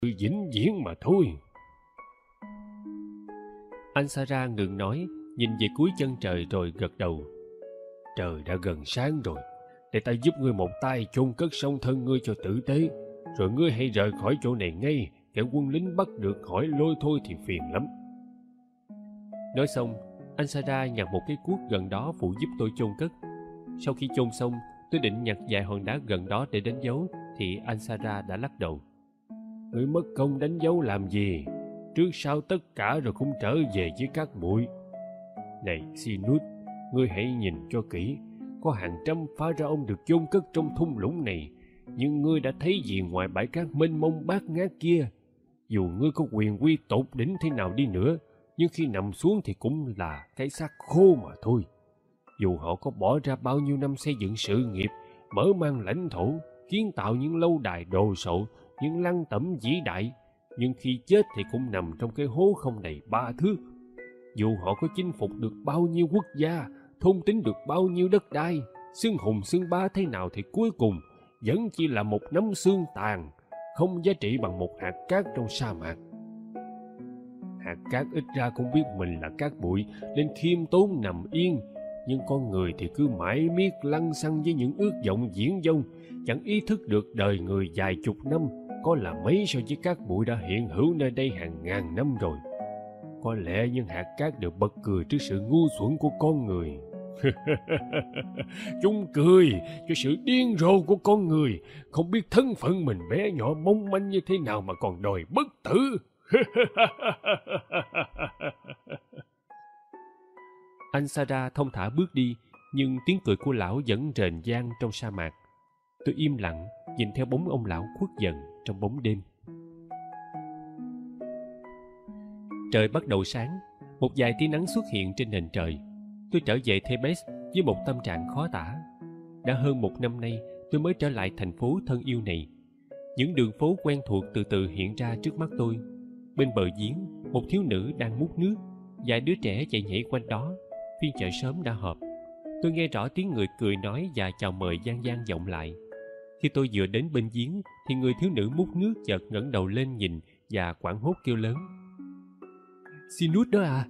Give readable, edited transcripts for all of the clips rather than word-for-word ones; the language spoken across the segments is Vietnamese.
vĩnh viễn mà thôi. Ansara ngừng nói, nhìn về cuối chân trời rồi gật đầu. Trời đã gần sáng rồi, để ta giúp ngươi một tay chôn cất song thân ngươi cho tử tế, rồi ngươi hãy rời khỏi chỗ này ngay, kẻo quân lính bắt được hỏi lôi thôi thì phiền lắm. Nói xong, Ansara nhặt một cái cuốc gần đó phụ giúp tôi chôn cất. Sau khi chôn xong, tôi định nhặt vài hòn đá gần đó để đánh dấu, thì Ansara đã lắc đầu. Ngươi mất công đánh dấu làm gì? Trước sau tất cả rồi cũng trở về với các bụi. Này Sinut, ngươi hãy nhìn cho kỹ. Có hàng trăm pharaoh được chôn cất trong thung lũng này, nhưng ngươi đã thấy gì ngoài bãi cát mênh mông bát ngát kia? Dù ngươi có quyền uy tột đỉnh thế nào đi nữa, nhưng khi nằm xuống thì cũng là cái xác khô mà thôi. Dù họ có bỏ ra bao nhiêu năm xây dựng sự nghiệp, mở mang lãnh thổ, kiến tạo những lâu đài đồ sộ, những lăng tẩm vĩ đại, nhưng khi chết thì cũng nằm trong cái hố không đầy 3 thước. Dù họ có chinh phục được bao nhiêu quốc gia, thôn tính được bao nhiêu đất đai, xưng hùng xưng bá thế nào, thì cuối cùng vẫn chỉ là một nắm xương tàn, không giá trị bằng một hạt cát trong sa mạc. Hạt cát ít ra cũng biết mình là cát bụi nên khiêm tốn nằm yên, nhưng con người thì cứ mãi miết lăng xăng với những ước vọng viển vông, chẳng ý thức được đời người dài chục năm có là mấy so với cát bụi đã hiện hữu nơi đây hàng ngàn năm rồi. Có lẽ những hạt cát đều bật cười trước sự ngu xuẩn của con người. Chúng cười cho sự điên rồ của con người, không biết thân phận mình bé nhỏ mong manh như thế nào mà còn đòi bất tử. Ansara thông thả bước đi, nhưng tiếng cười của lão vẫn rền vang trong sa mạc. Tôi im lặng nhìn theo bóng ông lão khuất dần trong bóng đêm. Trời bắt đầu sáng, một vài tia nắng xuất hiện trên nền trời. Tôi trở về Thebes với một tâm trạng khó tả. Đã hơn 1 năm nay tôi mới trở lại thành phố thân yêu này. Những đường phố quen thuộc từ từ hiện ra trước mắt tôi. Bên bờ giếng, một thiếu nữ đang múc nước, vài đứa trẻ chạy nhảy quanh đó. Phiên chợ sớm đã họp. Tôi nghe rõ tiếng người cười nói và chào mời vang vang vọng lại. Khi tôi vừa đến bên giếng thì người thiếu nữ múc nước chợt ngẩng đầu lên nhìn và hoảng hốt kêu lớn. Sinut đó à?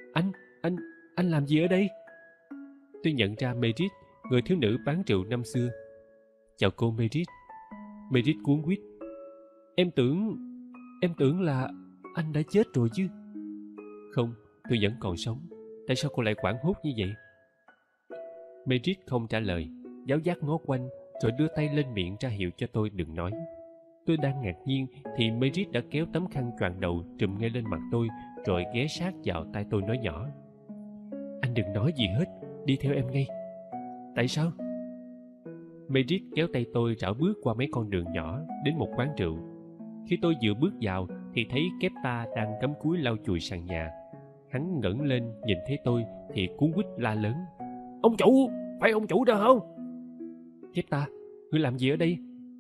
Anh làm gì ở đây? Tôi nhận ra Merit, người thiếu nữ bán rượu năm xưa. Chào cô Merit. Merit cuống quýt. Em tưởng là anh đã chết rồi chứ. Không, tôi vẫn còn sống. Tại sao cô lại hoảng hốt như vậy? Merit không trả lời, giáo giác ngó quanh rồi đưa tay lên miệng ra hiệu cho tôi đừng nói. Tôi đang ngạc nhiên thì Merit đã kéo tấm khăn choàng đầu trùm ngay lên mặt tôi, rồi ghé sát vào tai tôi nói nhỏ. Anh đừng nói gì hết, đi theo em ngay. Tại sao? Merit kéo tay tôi rảo bước qua mấy con đường nhỏ đến một quán rượu. Khi tôi vừa bước vào thì thấy Kepta đang cắm cúi lau chùi sàn nhà. Hắn ngẩng lên nhìn thấy tôi thì cuống quýt la lớn. Ông chủ, phải ông chủ đó không? Kepta, ngươi làm gì ở đây?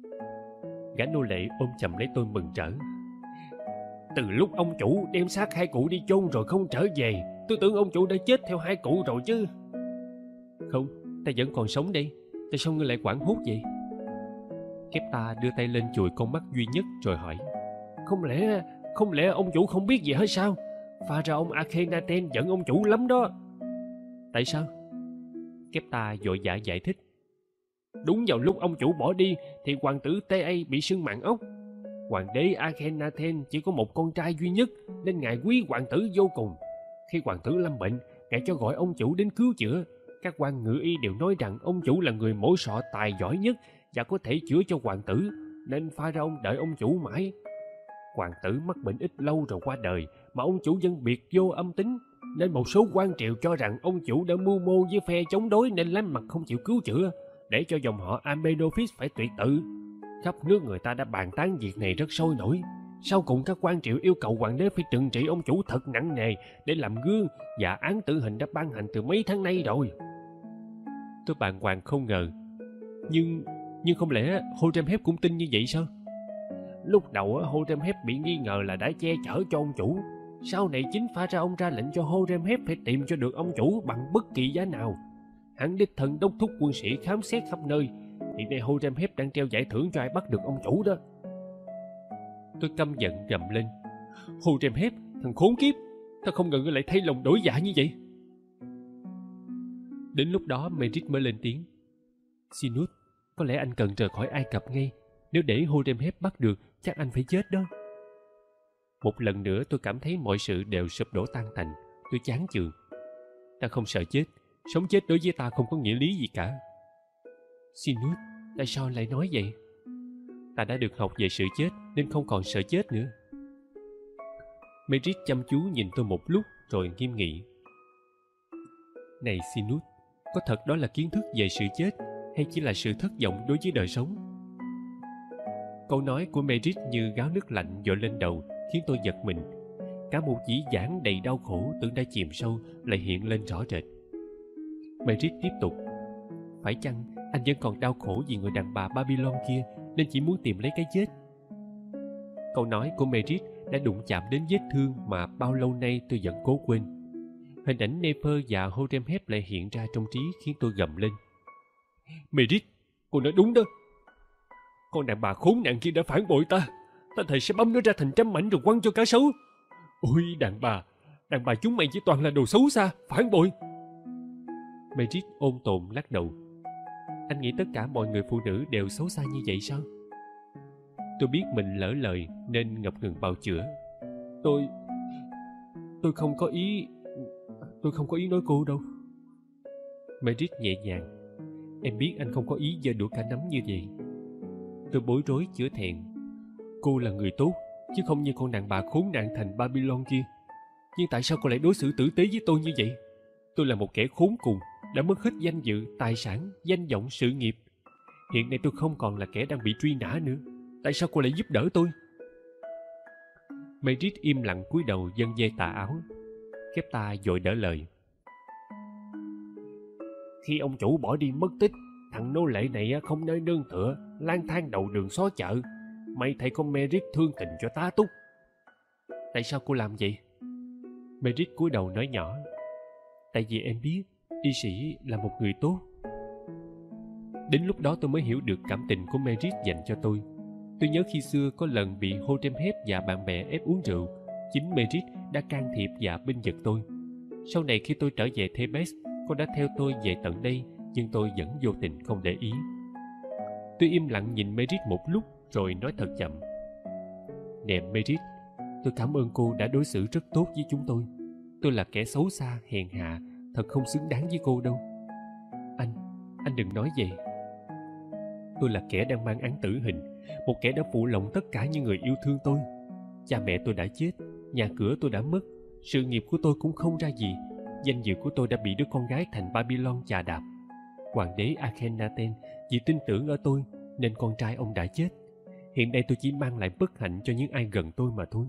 Gã nô lệ ôm chầm lấy tôi mừng rỡ. Từ lúc ông chủ đem xác hai cụ đi chôn rồi không trở về, tôi tưởng ông chủ đã chết theo hai cụ rồi chứ. Không, ta vẫn còn sống đây. Tại sao ngươi lại hoảng hốt vậy? Kepta đưa tay lên chùi con mắt duy nhất rồi hỏi. Không lẽ ông chủ không biết gì hết sao? Pharaoh Akhenaten giận ông chủ lắm đó. Tại sao? Kepta vội vã giải thích. Đúng vào lúc ông chủ bỏ đi thì hoàng tử Ta bị sưng mạng ốc. Hoàng đế Akhenaten chỉ có một con trai duy nhất nên ngài quý hoàng tử vô cùng. Khi hoàng tử lâm bệnh, ngài cho gọi ông chủ đến cứu chữa. Các quan ngự y đều nói rằng ông chủ là người mổ sọ tài giỏi nhất và có thể chữa cho hoàng tử, nên Pharaoh đợi ông chủ mãi. Hoàng tử mắc bệnh ít lâu rồi qua đời, mà ông chủ vẫn biệt vô âm tính, nên một số quan triều cho rằng ông chủ đã mưu mô với phe chống đối nên lánh mặt không chịu cứu chữa, để cho dòng họ Amenophis phải tuyệt tự. Khắp nước người ta đã bàn tán việc này rất sôi nổi. Sau cùng các quan triệu yêu cầu hoàng đế phải trừng trị ông chủ thật nặng nề để làm gương, và án tử hình đã ban hành từ mấy tháng nay rồi. Tôi bàng hoàng không ngờ. Nhưng không lẽ Horemheb cũng tin như vậy sao? Lúc đầu Horemheb bị nghi ngờ là đã che chở cho ông chủ. Sau này chính Pharaoh ra lệnh cho Horemheb phải tìm cho được ông chủ bằng bất kỳ giá nào. Hắn đích thân đốc thúc quân sĩ khám xét khắp nơi. Hiện nay Horemheb đang treo giải thưởng cho ai bắt được ông chủ đó. Tôi căm giận gầm lên. Huremheb, thằng khốn kiếp, tao không ngờ ngươi lại thay lòng đổi dạ như vậy. Đến lúc đó Merit mới lên tiếng. Sinus, có lẽ anh cần rời khỏi Ai Cập ngay. Nếu để Huremheb bắt được, chắc anh phải chết đó. Một lần nữa tôi cảm thấy mọi sự đều sụp đổ tan tành. Tôi chán chường. Ta không sợ chết. Sống chết đối với ta không có nghĩa lý gì cả. Sinus, tại sao lại nói vậy? Ta đã được học về sự chết nên không còn sợ chết nữa. Merit chăm chú nhìn tôi một lúc rồi nghiêm nghị. Này Sinus, có thật đó là kiến thức về sự chết hay chỉ là sự thất vọng đối với đời sống? Câu nói của Merit như gáo nước lạnh dội lên đầu khiến tôi giật mình. Cả một dĩ vãng đầy đau khổ tưởng đã chìm sâu lại hiện lên rõ rệt. Merit tiếp tục. Phải chăng anh vẫn còn đau khổ vì người đàn bà Babylon kia nên chỉ muốn tìm lấy cái chết? Câu nói của Merit đã đụng chạm đến vết thương mà bao lâu nay tôi vẫn cố quên. Hình ảnh Nefer và Huremheb lại hiện ra trong trí khiến tôi gầm lên. Merit, cô nói đúng đó. Con đàn bà khốn nạn kia đã phản bội ta. Ta thề sẽ băm nó ra thành trăm mảnh rồi quăng cho cá sấu. Ôi đàn bà chúng mày chỉ toàn là đồ xấu xa, phản bội. Merit ôn tồn lắc đầu. Anh nghĩ tất cả mọi người phụ nữ đều xấu xa như vậy sao? Tôi biết mình lỡ lời nên ngập ngừng bào chữa. Tôi không có ý nói cô đâu. Merit nhẹ nhàng. Em biết anh không có ý giơ đũa cả nắm như vậy. Tôi bối rối chữa thẹn. Cô là người tốt, chứ không như con đàn bà khốn nạn thành Babylon kia. Nhưng tại sao cô lại đối xử tử tế với tôi như vậy? Tôi là một kẻ khốn cùng, đã mất hết danh dự, tài sản, danh vọng, sự nghiệp. Hiện nay tôi không còn là kẻ đang bị truy nã nữa. Tại sao cô lại giúp đỡ tôi? Merit im lặng cúi đầu vân vê tà áo. Kepta vội đỡ lời. Khi ông chủ bỏ đi mất tích, thằng nô lệ này không nơi nương tựa, lang thang đầu đường xó chợ. May thầy con Merit thương tình cho tá túc. Tại sao cô làm vậy? Merit cúi đầu nói nhỏ. Tại vì em biết y sĩ là một người tốt. Đến lúc đó tôi mới hiểu được cảm tình của Merit dành cho tôi. Tôi nhớ khi xưa có lần bị Huremheb và bạn bè ép uống rượu, chính Merit đã can thiệp và bênh vực tôi. Sau này khi tôi trở về Thebes, cô đã theo tôi về tận đây, nhưng tôi vẫn vô tình không để ý. Tôi im lặng nhìn Merit một lúc rồi nói thật chậm. Nè Merit, tôi cảm ơn cô đã đối xử rất tốt với chúng tôi. Tôi là kẻ xấu xa, hèn hạ, thật không xứng đáng với cô đâu. Anh đừng nói vậy. Tôi là kẻ đang mang án tử hình, một kẻ đã phụ lòng tất cả những người yêu thương tôi. Cha mẹ tôi đã chết, nhà cửa tôi đã mất, sự nghiệp của tôi cũng không ra gì, danh dự của tôi đã bị đứa con gái thành Babylon chà đạp. Hoàng đế Akhenaten vì tin tưởng ở tôi nên con trai ông đã chết. Hiện nay tôi chỉ mang lại bất hạnh cho những ai gần tôi mà thôi.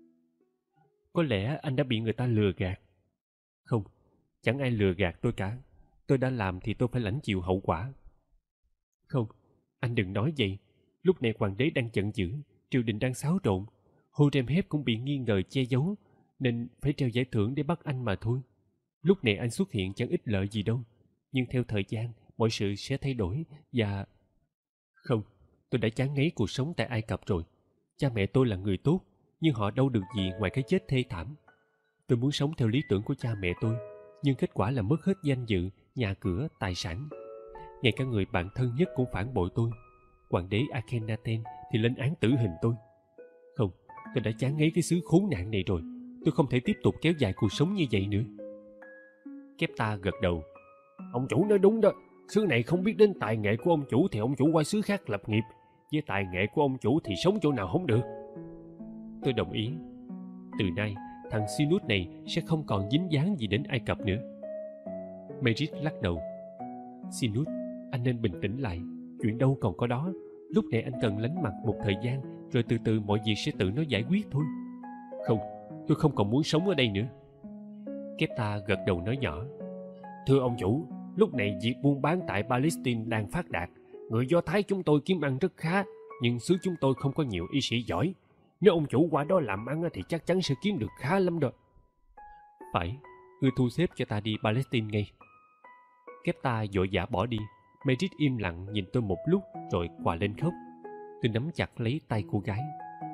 Có lẽ anh đã bị người ta lừa gạt. Không, chẳng ai lừa gạt tôi cả. Tôi đã làm thì tôi phải lãnh chịu hậu quả. Không, anh đừng nói vậy. Lúc này hoàng đế đang giận dữ, triều đình đang xáo trộn. Huremheb cũng bị nghi ngờ che giấu, nên phải treo giải thưởng để bắt anh mà thôi. Lúc này anh xuất hiện chẳng ích lợi gì đâu. Nhưng theo thời gian, mọi sự sẽ thay đổi và... Không, tôi đã chán ngấy cuộc sống tại Ai Cập rồi. Cha mẹ tôi là người tốt, nhưng họ đâu được gì ngoài cái chết thê thảm. Tôi muốn sống theo lý tưởng của cha mẹ tôi, nhưng kết quả là mất hết danh dự, nhà cửa, tài sản. Ngay cả người bạn thân nhất cũng phản bội tôi. Hoàng đế Akhenaten thì lên án tử hình tôi. Không, tôi đã chán ngấy cái xứ khốn nạn này rồi. Tôi không thể tiếp tục kéo dài cuộc sống như vậy nữa. Kepta gật đầu. Ông chủ nói đúng đó. Xứ này không biết đến tài nghệ của ông chủ thì ông chủ qua xứ khác lập nghiệp. Với tài nghệ của ông chủ thì sống chỗ nào không được. Tôi đồng ý. Từ nay, thằng Sinus này sẽ không còn dính dáng gì đến Ai Cập nữa. Merit lắc đầu. Sinus, anh nên bình tĩnh lại. Chuyện đâu còn có đó. Lúc này anh cần lánh mặt một thời gian, rồi từ từ mọi việc sẽ tự nó giải quyết thôi. Không, tôi không còn muốn sống ở đây nữa. Kepta gật đầu nói nhỏ. Thưa ông chủ, lúc này việc buôn bán tại Palestine đang phát đạt. Người Do Thái chúng tôi kiếm ăn rất khá, nhưng xứ chúng tôi không có nhiều y sĩ giỏi. Nếu ông chủ qua đó làm ăn thì chắc chắn sẽ kiếm được khá lắm đó. Phải, ngươi thu xếp cho ta đi Palestine ngay. Kepta vội vã bỏ đi. Merit im lặng nhìn tôi một lúc rồi quà lên khóc. Tôi nắm chặt lấy tay cô gái.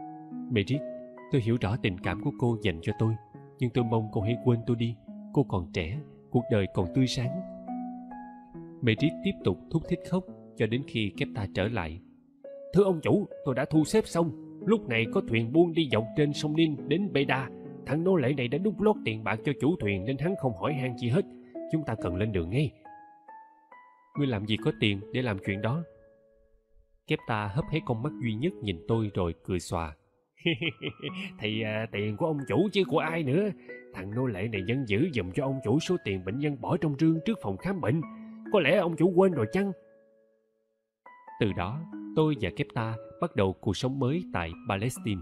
Merit, tôi hiểu rõ tình cảm của cô dành cho tôi, nhưng tôi mong cô hãy quên tôi đi. Cô còn trẻ, cuộc đời còn tươi sáng. Merit tiếp tục thút thít khóc cho đến khi Kepta trở lại. Thưa ông chủ, tôi đã thu xếp xong. Lúc này có thuyền buôn đi dọc trên sông Nin đến Beda. Thằng nô lệ này đã đút lót tiền bạc cho chủ thuyền nên hắn không hỏi han chi hết. Chúng ta cần lên đường ngay. Ngươi làm gì có tiền để làm chuyện đó? Kepta hấp hé con mắt duy nhất nhìn tôi rồi cười xòa. Thì tiền của ông chủ chứ của ai nữa. Thằng nô lệ này vẫn giữ giùm cho ông chủ số tiền bệnh nhân bỏ trong rương trước phòng khám bệnh. Có lẽ ông chủ quên rồi chăng? Từ đó, tôi và Kepta bắt đầu cuộc sống mới tại Palestine.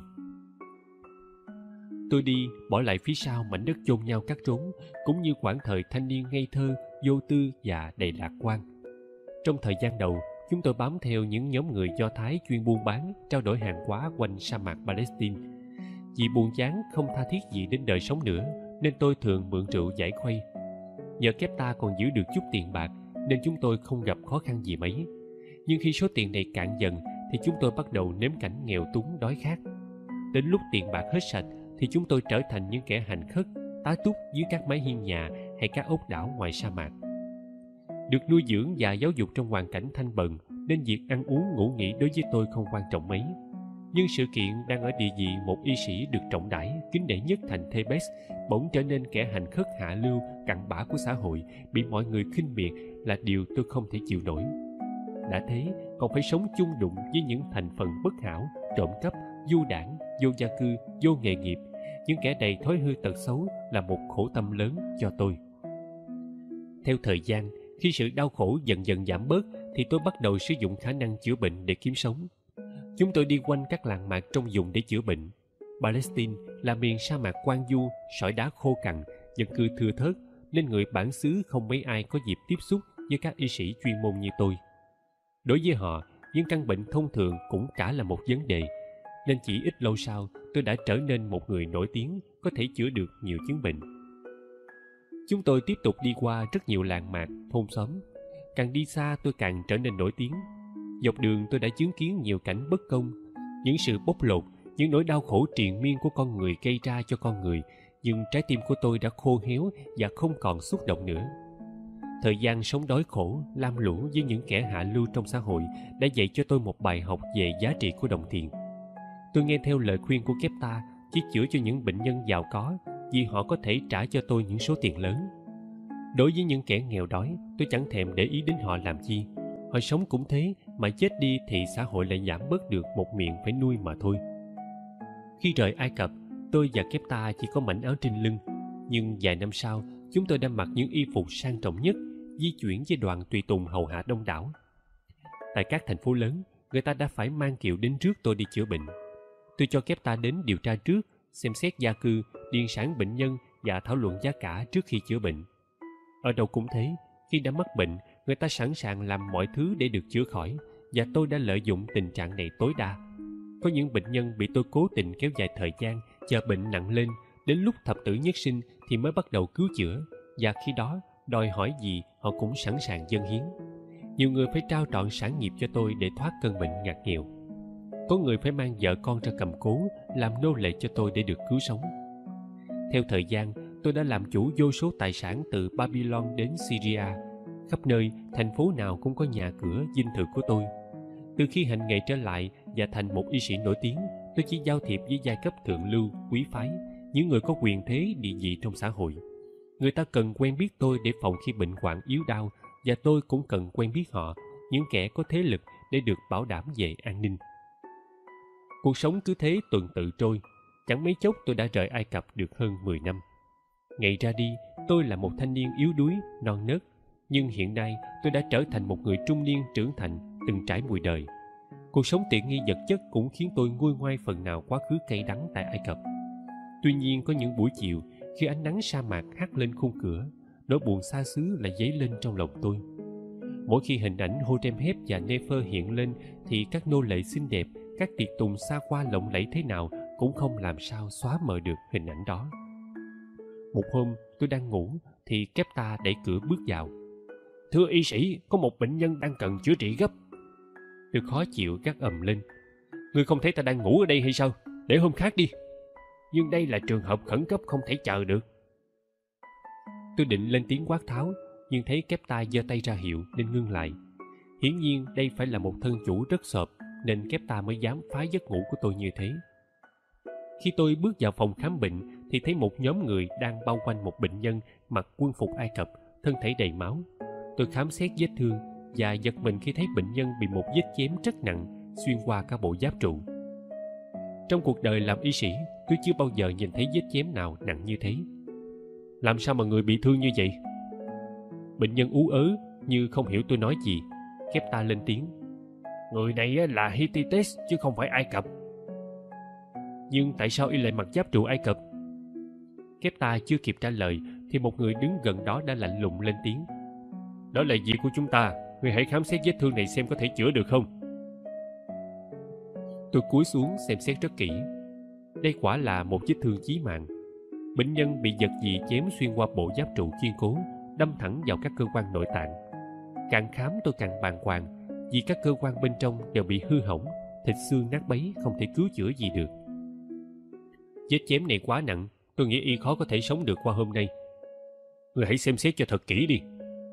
Tôi đi, bỏ lại phía sau mảnh đất chôn nhau cắt rốn, cũng như quãng thời thanh niên ngây thơ, vô tư và đầy lạc quan. Trong thời gian đầu, chúng tôi bám theo những nhóm người Do Thái chuyên buôn bán, trao đổi hàng hóa quanh sa mạc Palestine. Vì buồn chán không tha thiết gì đến đời sống nữa, nên tôi thường mượn rượu giải khuây. Nhờ Kepta còn giữ được chút tiền bạc, nên chúng tôi không gặp khó khăn gì mấy. Nhưng khi số tiền này cạn dần, thì chúng tôi bắt đầu nếm cảnh nghèo túng đói khát. Đến lúc tiền bạc hết sạch, thì chúng tôi trở thành những kẻ hành khất, tá túc dưới các mái hiên nhà hay các ốc đảo ngoài sa mạc. Được nuôi dưỡng và giáo dục trong hoàn cảnh thanh bần, nên việc ăn uống ngủ nghỉ đối với tôi không quan trọng mấy. Nhưng sự kiện đang ở địa vị một y sĩ được trọng đãi, kính nể nhất thành Thebes, bỗng trở nên kẻ hành khất hạ lưu, cặn bã của xã hội, bị mọi người khinh miệt là điều tôi không thể chịu nổi. Đã thế, còn phải sống chung đụng với những thành phần bất hảo, trộm cắp, du đảng, vô gia cư, vô nghề nghiệp, những kẻ đầy thói hư tật xấu là một khổ tâm lớn cho tôi. Theo thời gian, khi sự đau khổ dần dần giảm bớt, thì tôi bắt đầu sử dụng khả năng chữa bệnh để kiếm sống. Chúng tôi đi quanh các làng mạc trong vùng để chữa bệnh. Palestine là miền sa mạc quang du, sỏi đá khô cằn, dân cư thưa thớt, nên người bản xứ không mấy ai có dịp tiếp xúc với các y sĩ chuyên môn như tôi. Đối với họ, những căn bệnh thông thường cũng cả là một vấn đề, nên chỉ ít lâu sau tôi đã trở nên một người nổi tiếng, có thể chữa được nhiều chứng bệnh. Chúng tôi tiếp tục đi qua rất nhiều làng mạc, thôn xóm. Càng đi xa tôi càng trở nên nổi tiếng. Dọc đường tôi đã chứng kiến nhiều cảnh bất công, những sự bóc lột, những nỗi đau khổ triền miên của con người gây ra cho con người, nhưng trái tim của tôi đã khô héo và không còn xúc động nữa. Thời gian sống đói khổ, lam lũ với những kẻ hạ lưu trong xã hội đã dạy cho tôi một bài học về giá trị của đồng tiền. Tôi nghe theo lời khuyên của Kepta, chỉ chữa cho những bệnh nhân giàu có, vì họ có thể trả cho tôi những số tiền lớn. Đối với những kẻ nghèo đói, tôi chẳng thèm để ý đến họ làm chi. Họ sống cũng thế, mà chết đi thì xã hội lại giảm bớt được một miệng phải nuôi mà thôi. Khi rời Ai Cập, tôi và Kepta chỉ có mảnh áo trên lưng. Nhưng vài năm sau, chúng tôi đã mặc những y phục sang trọng nhất, di chuyển với đoàn tùy tùng hầu hạ đông đảo. Tại các thành phố lớn, người ta đã phải mang kiệu đến rước tôi đi chữa bệnh. Tôi cho Kepta đến điều tra trước, xem xét gia cư, điền sản bệnh nhân và thảo luận giá cả trước khi chữa bệnh. Ở đâu cũng thế, khi đã mắc bệnh, người ta sẵn sàng làm mọi thứ để được chữa khỏi, và tôi đã lợi dụng tình trạng này tối đa. Có những bệnh nhân bị tôi cố tình kéo dài thời gian, chờ bệnh nặng lên, đến lúc thập tử nhất sinh thì mới bắt đầu cứu chữa, và khi đó, đòi hỏi gì họ cũng sẵn sàng dâng hiến. Nhiều người phải trao trọn sản nghiệp cho tôi để thoát cơn bệnh ngặt nghèo. Có người phải mang vợ con ra cầm cố, làm nô lệ cho tôi để được cứu sống. Theo thời gian, tôi đã làm chủ vô số tài sản từ Babylon đến Syria. Khắp nơi, thành phố nào cũng có nhà cửa dinh thự của tôi. Từ khi hành nghề trở lại và thành một y sĩ nổi tiếng, tôi chỉ giao thiệp với giai cấp thượng lưu, quý phái, những người có quyền thế địa vị trong xã hội. Người ta cần quen biết tôi để phòng khi bệnh hoạn yếu đau, và tôi cũng cần quen biết họ, những kẻ có thế lực, để được bảo đảm về an ninh. Cuộc sống cứ thế tuần tự trôi. Chẳng mấy chốc tôi đã rời Ai Cập được hơn 10 năm. Ngày ra đi, tôi là một thanh niên yếu đuối, non nớt. Nhưng hiện nay tôi đã trở thành một người trung niên trưởng thành, từng trải mùi đời. Cuộc sống tiện nghi vật chất cũng khiến tôi nguôi ngoai phần nào quá khứ cay đắng tại Ai Cập. Tuy nhiên có những buổi chiều, khi ánh nắng sa mạc hắt lên khung cửa, nỗi buồn xa xứ lại dấy lên trong lòng tôi. Mỗi khi hình ảnh Hotep và Nefer hiện lên, thì các nô lệ xinh đẹp, các tiệc tùng xa hoa lộng lẫy thế nào cũng không làm sao xóa mờ được hình ảnh đó. Một hôm tôi đang ngủ thì Kepta đẩy cửa bước vào. Thưa y sĩ, có một bệnh nhân đang cần chữa trị gấp. Tôi khó chịu gắt ầm lên. Ngươi không thấy ta đang ngủ ở đây hay sao? để hôm khác đi. Nhưng đây là trường hợp khẩn cấp không thể chờ được. Tôi định lên tiếng quát tháo, nhưng thấy Kepta giơ tay ra hiệu nên ngưng lại. Hiển nhiên đây phải là một thân chủ rất sộp, nên Kepta mới dám phá giấc ngủ của tôi như thế. Khi tôi bước vào phòng khám bệnh thì thấy một nhóm người đang bao quanh một bệnh nhân mặc quân phục Ai Cập, thân thể đầy máu. Tôi khám xét vết thương và giật mình khi thấy bệnh nhân bị một vết chém rất nặng xuyên qua cả bộ giáp trụ. Trong cuộc đời làm y sĩ, tôi chưa bao giờ nhìn thấy vết chém nào nặng như thế. Làm sao mà người bị thương như vậy? Bệnh nhân ú ớ như không hiểu tôi nói gì. Kepta lên tiếng. Người này là Hittites chứ không phải Ai Cập. Nhưng tại sao y lại mặc giáp trụ Ai Cập? Kepta chưa kịp trả lời thì một người đứng gần đó đã lạnh lùng lên tiếng. Đó là việc của chúng ta. Người hãy khám xét vết thương này xem có thể chữa được không. Tôi cúi xuống xem xét rất kỹ. Đây quả là một vết thương chí mạng. Bệnh nhân bị vật gì chém xuyên qua bộ giáp trụ kiên cố, đâm thẳng vào các cơ quan nội tạng. Càng khám tôi càng bàng hoàng, vì các cơ quan bên trong đều bị hư hỏng, thịt xương nát bấy, không thể cứu chữa gì được. Vết chém này quá nặng, tôi nghĩ y khó có thể sống được qua hôm nay. Người hãy xem xét cho thật kỹ đi.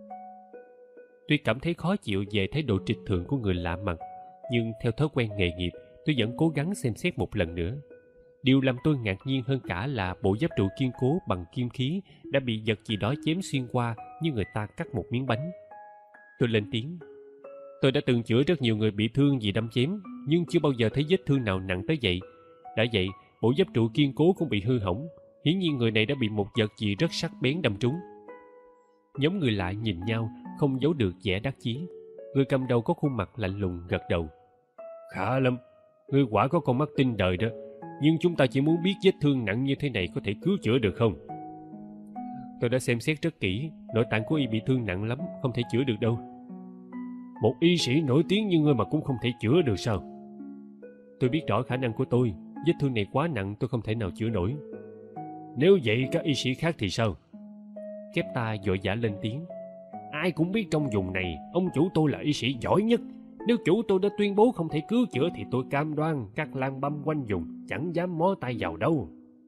Tuy cảm thấy khó chịu về thái độ trịch thượng của người lạ mặt, nhưng theo thói quen nghề nghiệp, tôi vẫn cố gắng xem xét một lần nữa. Điều làm tôi ngạc nhiên hơn cả là bộ giáp trụ kiên cố bằng kim khí đã bị vật gì đó chém xuyên qua như người ta cắt một miếng bánh. Tôi lên tiếng. Tôi đã từng chữa rất nhiều người bị thương vì đâm chém, nhưng chưa bao giờ thấy vết thương nào nặng tới vậy. Đã vậy, bộ giáp trụ kiên cố cũng bị hư hỏng. Hiển nhiên người này đã bị một vật gì rất sắc bén đâm trúng. Nhóm người lạ nhìn nhau, không giấu được vẻ đắc chí. Người cầm đầu có khuôn mặt lạnh lùng gật đầu. Khá lắm, ngươi quả có con mắt tinh đời đó. Nhưng chúng ta chỉ muốn biết vết thương nặng như thế này có thể cứu chữa được không? Tôi đã xem xét rất kỹ, nội tạng của y bị thương nặng lắm, không thể chữa được đâu. Một y sĩ nổi tiếng như ngươi mà cũng không thể chữa được sao? Tôi biết rõ khả năng của tôi, vết thương này quá nặng tôi không thể nào chữa nổi. Nếu vậy các y sĩ khác thì sao? Kepta vội vã lên tiếng. Ai cũng biết trong vùng này, ông chủ tôi là y sĩ giỏi nhất. Nếu chủ tôi đã tuyên bố không thể cứu chữa thì tôi cam đoan các lang băm quanh vùng chẳng dám mó tay vào đâu.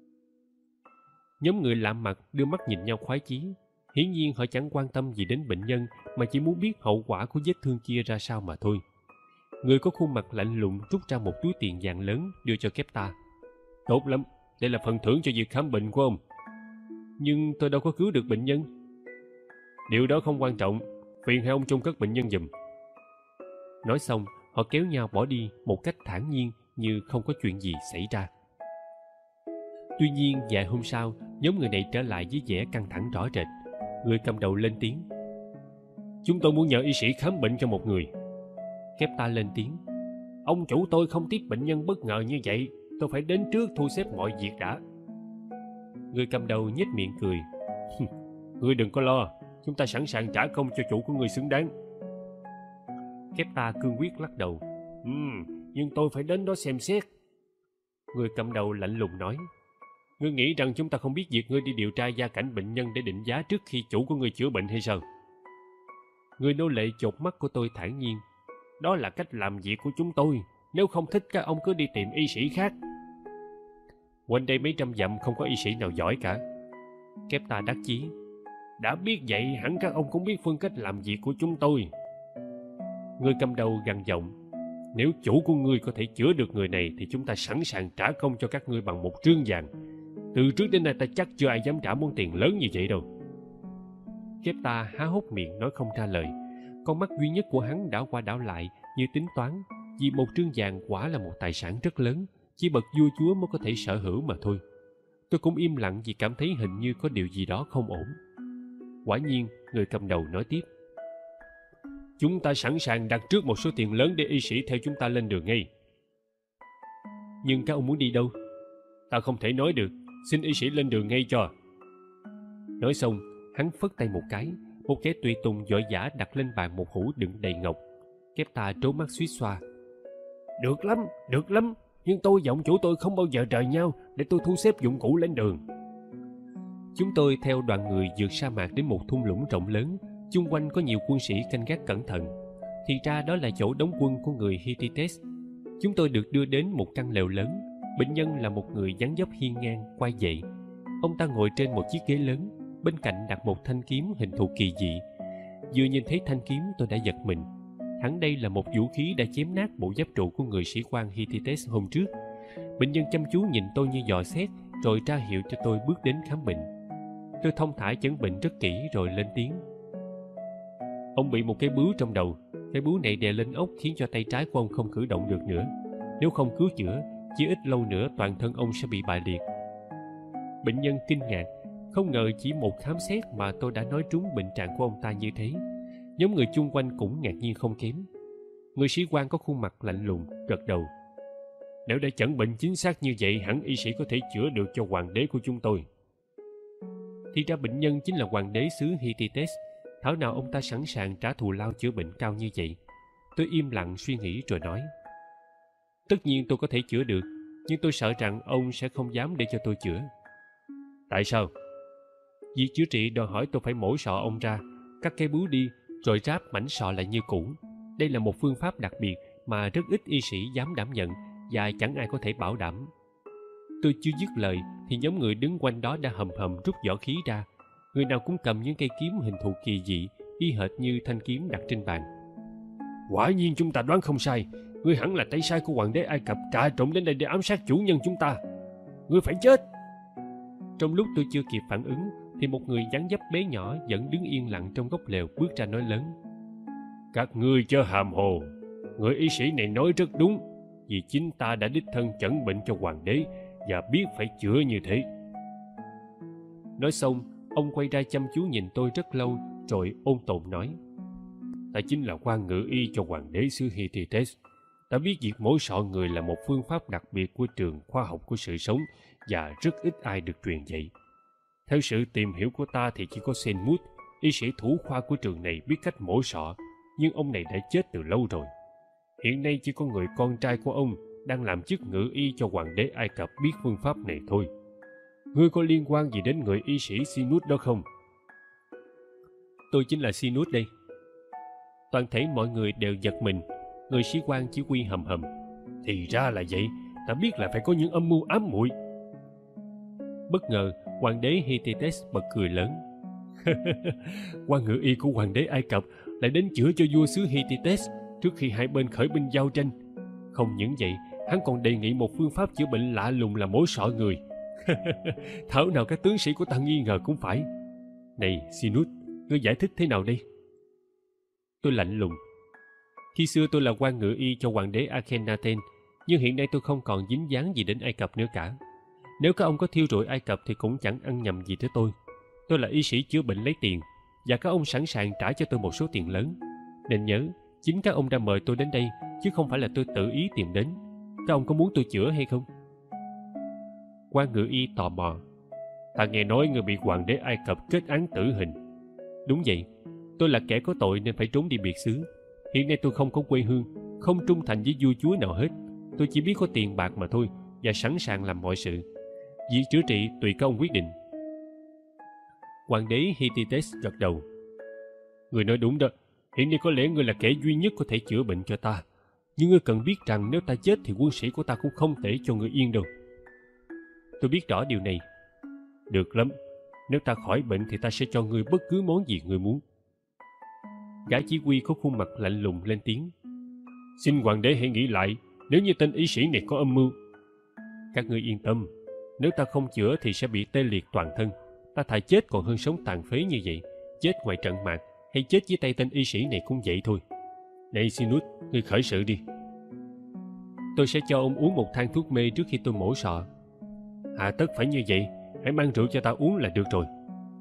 Nhóm người lạ mặt đưa mắt nhìn nhau khoái chí. Hiển nhiên họ chẳng quan tâm gì đến bệnh nhân mà chỉ muốn biết hậu quả của vết thương kia ra sao mà thôi. Người có khuôn mặt lạnh lùng rút ra một túi tiền vàng lớn đưa cho Kepta. Tốt lắm, đây là phần thưởng cho việc khám bệnh của ông. Nhưng tôi đâu có cứu được bệnh nhân. Điều đó không quan trọng, phiền hai ông chôn cất bệnh nhân giùm. Nói xong, họ kéo nhau bỏ đi một cách thản nhiên như không có chuyện gì xảy ra. Tuy nhiên, vài hôm sau, nhóm người này trở lại với vẻ căng thẳng rõ rệt. Người cầm đầu lên tiếng. Chúng tôi muốn nhờ y sĩ khám bệnh cho một người. Kepta lên tiếng. Ông chủ tôi không tiếp bệnh nhân bất ngờ như vậy. Tôi phải đến trước thu xếp mọi việc đã. Người cầm đầu nhếch miệng cười. Ngươi đừng có lo, chúng ta sẵn sàng trả công cho chủ của ngươi xứng đáng. Kepta cương quyết lắc đầu. Nhưng tôi phải đến đó xem xét. Người cầm đầu lạnh lùng nói. Ngươi nghĩ rằng chúng ta không biết việc ngươi đi điều tra gia cảnh bệnh nhân để định giá trước khi chủ của ngươi chữa bệnh hay sao? Người nô lệ chột mắt của tôi thản nhiên. Đó là cách làm việc của chúng tôi. Nếu không thích các ông cứ đi tìm y sĩ khác. Quanh đây mấy trăm dặm không có y sĩ nào giỏi cả. Kepta đắc chí. Đã biết vậy hẳn các ông cũng biết phương cách làm việc của chúng tôi. Người cầm đầu gằn giọng. Nếu chủ của ngươi có thể chữa được người này thì chúng ta sẵn sàng trả công cho các ngươi bằng một trương vàng. Từ trước đến nay ta chắc chưa ai dám trả món tiền lớn như vậy đâu. Kepta há hốc miệng nói không ra lời. Con mắt duy nhất của hắn đảo qua đảo lại như tính toán, vì một trương vàng quả là một tài sản rất lớn, chỉ bậc vua chúa mới có thể sở hữu mà thôi. Tôi cũng im lặng vì cảm thấy hình như có điều gì đó không ổn. Quả nhiên, người cầm đầu nói tiếp. Chúng ta sẵn sàng đặt trước một số tiền lớn để y sĩ theo chúng ta lên đường ngay. Nhưng các ông muốn đi đâu? Ta không thể nói được, xin y sĩ lên đường ngay cho. Nói xong, hắn phất tay một cái, một kẻ tùy tùng vội vã đặt lên bàn một hũ đựng đầy ngọc. Kepta trố mắt suýt xoa. Được lắm, nhưng tôi và ông chủ tôi không bao giờ rời nhau, để tôi thu xếp dụng cụ lên đường. Chúng tôi theo đoàn người vượt sa mạc đến một thung lũng rộng lớn, chung quanh có nhiều quân sĩ canh gác cẩn thận. Thì ra đó là chỗ đóng quân của người Hittites. Chúng tôi được đưa đến một căn lều lớn. Bệnh nhân là một người dáng dấp hiên ngang, quay dậy. Ông ta ngồi trên một chiếc ghế lớn, bên cạnh đặt một thanh kiếm hình thù kỳ dị. Vừa nhìn thấy thanh kiếm tôi đã giật mình. Hẳn đây là một vũ khí đã chém nát bộ giáp trụ của người sĩ quan Hittite hôm trước. Bệnh nhân chăm chú nhìn tôi như dò xét, rồi ra hiệu cho tôi bước đến khám bệnh. Tôi thông thả chẩn bệnh rất kỹ rồi lên tiếng. Ông bị một cái bướu trong đầu. Cái bướu này đè lên ốc khiến cho tay trái của ông không cử động được nữa. Nếu không cứu chữa, chỉ ít lâu nữa toàn thân ông sẽ bị bại liệt. Bệnh nhân kinh ngạc, không ngờ chỉ một khám xét mà tôi đã nói trúng bệnh trạng của ông ta như thế. Nhóm người chung quanh cũng ngạc nhiên không kém. Người sĩ quan có khuôn mặt lạnh lùng, gật đầu. Nếu đã chẩn bệnh chính xác như vậy, hẳn y sĩ có thể chữa được cho hoàng đế của chúng tôi. Thì ra bệnh nhân chính là hoàng đế xứ Hittite. Thảo nào ông ta sẵn sàng trả thù lao chữa bệnh cao như vậy. Tôi im lặng suy nghĩ rồi nói. Tất nhiên tôi có thể chữa được, nhưng tôi sợ rằng ông sẽ không dám để cho tôi chữa. Tại sao? Việc chữa trị đòi hỏi tôi phải mổ sọ ông ra, cắt cái bướu đi, rồi ráp mảnh sọ lại như cũ. Đây là một phương pháp đặc biệt mà rất ít y sĩ dám đảm nhận và chẳng ai có thể bảo đảm. Tôi chưa dứt lời thì nhóm người đứng quanh đó đã hầm hầm rút vỏ khí ra. Người nào cũng cầm những cây kiếm hình thù kỳ dị, y hệt như thanh kiếm đặt trên bàn. Quả nhiên chúng ta đoán không sai. Ngươi hẳn là tay sai của hoàng đế Ai Cập trà trộn đến đây để ám sát chủ nhân chúng ta. Ngươi phải chết. Trong lúc tôi chưa kịp phản ứng thì một người dáng dấp bé nhỏ vẫn đứng yên lặng trong góc lều bước ra nói lớn. Các ngươi chớ hàm hồ. Người y sĩ này nói rất đúng, vì chính ta đã đích thân chẩn bệnh cho hoàng đế và biết phải chữa như thế. Nói xong, ông quay ra chăm chú nhìn tôi rất lâu rồi ôn tồn nói. Ta chính là quan ngự y cho hoàng đế xứ Hittite. Ta biết việc mổ sọ người là một phương pháp đặc biệt của trường khoa học của sự sống và rất ít ai được truyền dạy. Theo sự tìm hiểu của ta thì chỉ có Senmut, y sĩ thủ khoa của trường này biết cách mổ sọ, nhưng ông này đã chết từ lâu rồi. Hiện nay chỉ có người con trai của ông đang làm chức ngự y cho hoàng đế Ai Cập biết phương pháp này thôi. Ngươi có liên quan gì đến người y sĩ Sinus đó không? Tôi chính là Sinus đây. Toàn thể mọi người đều giật mình. Người sĩ quan chỉ huy hầm hầm. Thì ra là vậy, ta biết là phải có những âm mưu ám muội. Bất ngờ, hoàng đế Hittite bật cười lớn. Quan ngự y của hoàng đế Ai Cập lại đến chữa cho vua xứ Hittite trước khi hai bên khởi binh giao tranh. Không những vậy, hắn còn đề nghị một phương pháp chữa bệnh lạ lùng là mổ sọ người. Thảo nào các tướng sĩ của ta nghi ngờ cũng phải. Này Sinus, ngươi giải thích thế nào đây? Tôi lạnh lùng. Khi xưa tôi là quan ngự y cho hoàng đế Akhenaten, nhưng hiện nay tôi không còn dính dáng gì đến Ai Cập nữa cả. Nếu các ông có thiêu rụi Ai Cập thì cũng chẳng ăn nhầm gì tới tôi. Tôi là y sĩ chữa bệnh lấy tiền, và các ông sẵn sàng trả cho tôi một số tiền lớn. Nên nhớ, chính các ông đã mời tôi đến đây, chứ không phải là tôi tự ý tìm đến. Các ông có muốn tôi chữa hay không? Quan ngự y tò mò. Ta nghe nói người bị hoàng đế Ai Cập kết án tử hình. Đúng vậy, tôi là kẻ có tội nên phải trốn đi biệt xứ. Hiện nay tôi không có quê hương, không trung thành với vua chúa nào hết. Tôi chỉ biết có tiền bạc mà thôi, và sẵn sàng làm mọi sự. Việc chữa trị tùy các ông quyết định. Hoàng đế Hittite gật đầu. Người nói đúng đó. Hiện nay có lẽ ngươi là kẻ duy nhất có thể chữa bệnh cho ta. Nhưng ngươi cần biết rằng nếu ta chết thì quân sĩ của ta cũng không thể cho ngươi yên đâu. Tôi biết rõ điều này. Được lắm. Nếu ta khỏi bệnh thì ta sẽ cho ngươi bất cứ món gì ngươi muốn. Gã chỉ huy có khuôn mặt lạnh lùng lên tiếng. Xin hoàng đế hãy nghĩ lại. Nếu như tên y sĩ này có âm mưu. Các ngươi yên tâm. Nếu ta không chữa thì sẽ bị tê liệt toàn thân. Ta thà chết còn hơn sống tàn phế như vậy. Chết ngoài trận mạc hay chết dưới tay tên y sĩ này cũng vậy thôi. Này Sinus, ngươi khởi sự đi. Tôi sẽ cho ông uống một thang thuốc mê trước khi tôi mổ sọ. Hà tất phải như vậy. Hãy mang rượu cho ta uống là được rồi.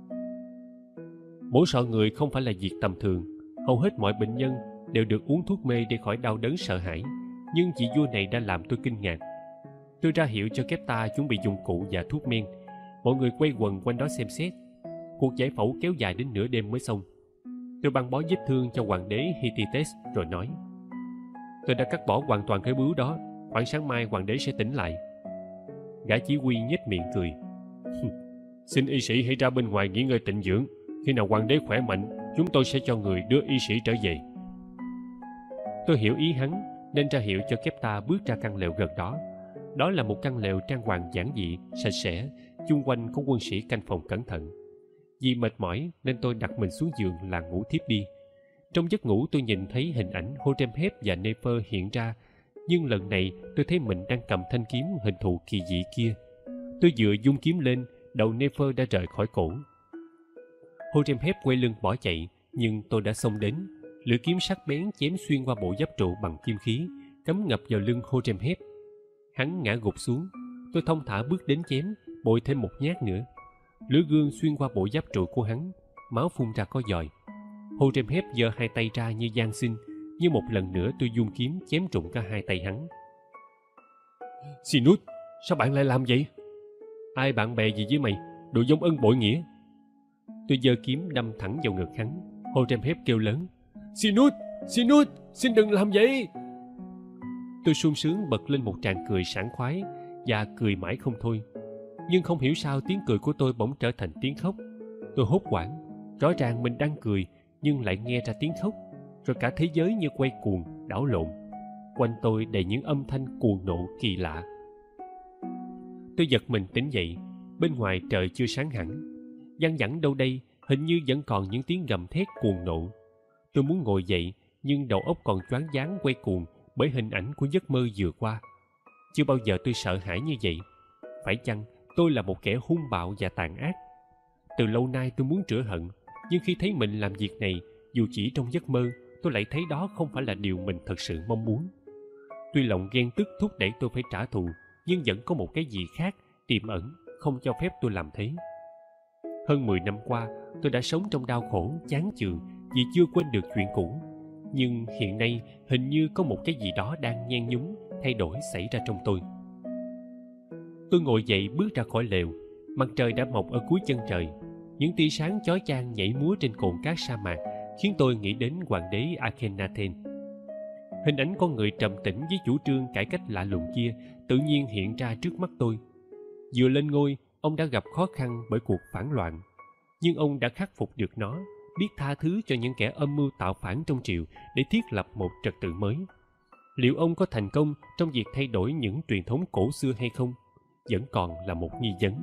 Mổ sọ người không phải là việc tầm thường. Hầu hết mọi bệnh nhân đều được uống thuốc mê để khỏi đau đớn sợ hãi. Nhưng vị vua này đã làm tôi kinh ngạc. Tôi ra hiệu cho Kepta chuẩn bị dụng cụ và thuốc men. Mọi người quay quần quanh đó xem xét. Cuộc giải phẫu kéo dài đến nửa đêm mới xong. Tôi băng bó vết thương cho hoàng đế Hittite rồi nói. Tôi đã cắt bỏ hoàn toàn cái bướu đó. Khoảng sáng mai hoàng đế sẽ tỉnh lại. Gã chỉ huy nhếch miệng cười. Xin y sĩ hãy ra bên ngoài nghỉ ngơi tịnh dưỡng. Khi nào hoàng đế khỏe mạnh, chúng tôi sẽ cho người đưa y sĩ trở về. Tôi hiểu ý hắn, nên ra hiệu cho Kepta bước ra căn lều gần đó. Đó là một căn lều trang hoàng giản dị, sạch sẽ, chung quanh có quân sĩ canh phòng cẩn thận. Vì mệt mỏi nên tôi đặt mình xuống giường là ngủ thiếp đi. Trong giấc ngủ tôi nhìn thấy hình ảnh Hotep và Nefer hiện ra, nhưng lần này tôi thấy mình đang cầm thanh kiếm hình thù kỳ dị kia. Tôi vừa vung kiếm lên, đầu Nefer đã rời khỏi cổ. Hotep quay lưng bỏ chạy, nhưng tôi đã xông đến. Lưỡi kiếm sắc bén chém xuyên qua bộ giáp trụ bằng kim khí, cắm ngập vào lưng Hotep. Hắn ngã gục xuống. Tôi thong thả bước đến chém, bội thêm một nhát nữa. Lưỡi gươm xuyên qua bộ giáp trụ của hắn, máu phun ra có giòi. Hotep giơ hai tay ra như van xin, nhưng một lần nữa tôi vung kiếm chém trúng cả hai tay hắn. Sinus, sao bạn lại làm vậy? Ai bạn bè gì với mày? Đồ giống ân bội nghĩa. Tôi giơ kiếm đâm thẳng vào ngực hắn. Hotep kêu lớn: Sinus, Sinus, xin đừng làm vậy. Tôi sung sướng bật lên một tràng cười sảng khoái và cười mãi không thôi. Nhưng không hiểu sao tiếng cười của tôi bỗng trở thành tiếng khóc. Tôi hốt hoảng. Rõ ràng mình đang cười nhưng lại nghe ra tiếng khóc. Rồi cả thế giới như quay cuồng, đảo lộn. Quanh tôi đầy những âm thanh cuồng nộ kỳ lạ. Tôi giật mình tỉnh dậy. Bên ngoài trời chưa sáng hẳn. Văng vẳng đâu đây hình như vẫn còn những tiếng gầm thét cuồng nộ. Tôi muốn ngồi dậy nhưng đầu óc còn choáng váng quay cuồng bởi hình ảnh của giấc mơ vừa qua. Chưa bao giờ tôi sợ hãi như vậy. Phải chăng tôi là một kẻ hung bạo và tàn ác? Từ lâu nay tôi muốn rửa hận, nhưng khi thấy mình làm việc này, dù chỉ trong giấc mơ, tôi lại thấy đó không phải là điều mình thật sự mong muốn. Tuy lòng ghen tức thúc đẩy tôi phải trả thù, nhưng vẫn có một cái gì khác tiềm ẩn không cho phép tôi làm thế. Hơn 10 năm qua, tôi đã sống trong đau khổ, chán chường vì chưa quên được chuyện cũ. Nhưng hiện nay hình như có một cái gì đó đang nhen nhúm, thay đổi xảy ra trong tôi. Tôi ngồi dậy bước ra khỏi lều. Mặt trời đã mọc ở cuối chân trời. Những tia sáng chói chang nhảy múa trên cồn cát sa mạc khiến tôi nghĩ đến hoàng đế Akhenaten. Hình ảnh con người trầm tĩnh với chủ trương cải cách lạ lùng kia tự nhiên hiện ra trước mắt tôi. Vừa lên ngôi, ông đã gặp khó khăn bởi cuộc phản loạn, nhưng ông đã khắc phục được nó, biết tha thứ cho những kẻ âm mưu tạo phản trong triều để thiết lập một trật tự mới. Liệu ông có thành công trong việc thay đổi những truyền thống cổ xưa hay không, vẫn còn là một nghi vấn.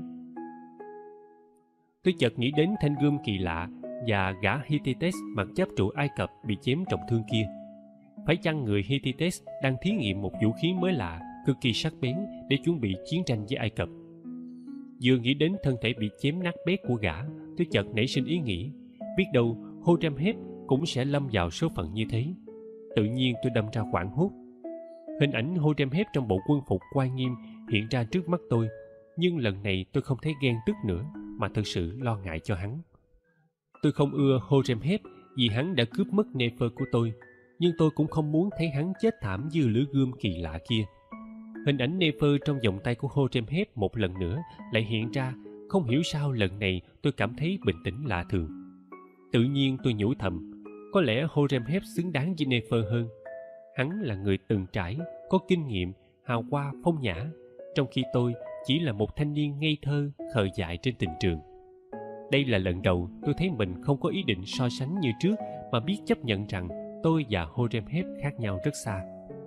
Tôi chợt nghĩ đến thanh gươm kỳ lạ và gã Hittite mặc giáp trụ Ai Cập bị chém trọng thương kia. Phải chăng người Hittite đang thí nghiệm một vũ khí mới lạ, cực kỳ sắc bén để chuẩn bị chiến tranh với Ai Cập? Vừa nghĩ đến thân thể bị chém nát bét của gã, tôi chợt nảy sinh ý nghĩ, biết đâu Hotep cũng sẽ lâm vào số phận như thế. Tự nhiên tôi đâm ra hoảng hốt. Hình ảnh Hotep trong bộ quân phục oai nghiêm hiện ra trước mắt tôi, nhưng lần này tôi không thấy ghen tức nữa, mà thực sự lo ngại cho hắn. Tôi không ưa Hotep vì hắn đã cướp mất Nefer của tôi, nhưng tôi cũng không muốn thấy hắn chết thảm như lưỡi gươm kỳ lạ kia. Hình ảnh Nefer trong vòng tay của Hotep một lần nữa lại hiện ra. Không hiểu sao lần này tôi cảm thấy bình tĩnh lạ thường. Tự nhiên tôi nhủ thầm, có lẽ Hotep xứng đáng với Nefer hơn. Hắn là người từng trải, có kinh nghiệm, hào hoa phong nhã, trong khi tôi chỉ là một thanh niên ngây thơ, khờ dại trên tình trường. Đây là lần đầu tôi thấy mình không có ý định so sánh như trước, mà biết chấp nhận rằng tôi và Hotep khác nhau rất xa.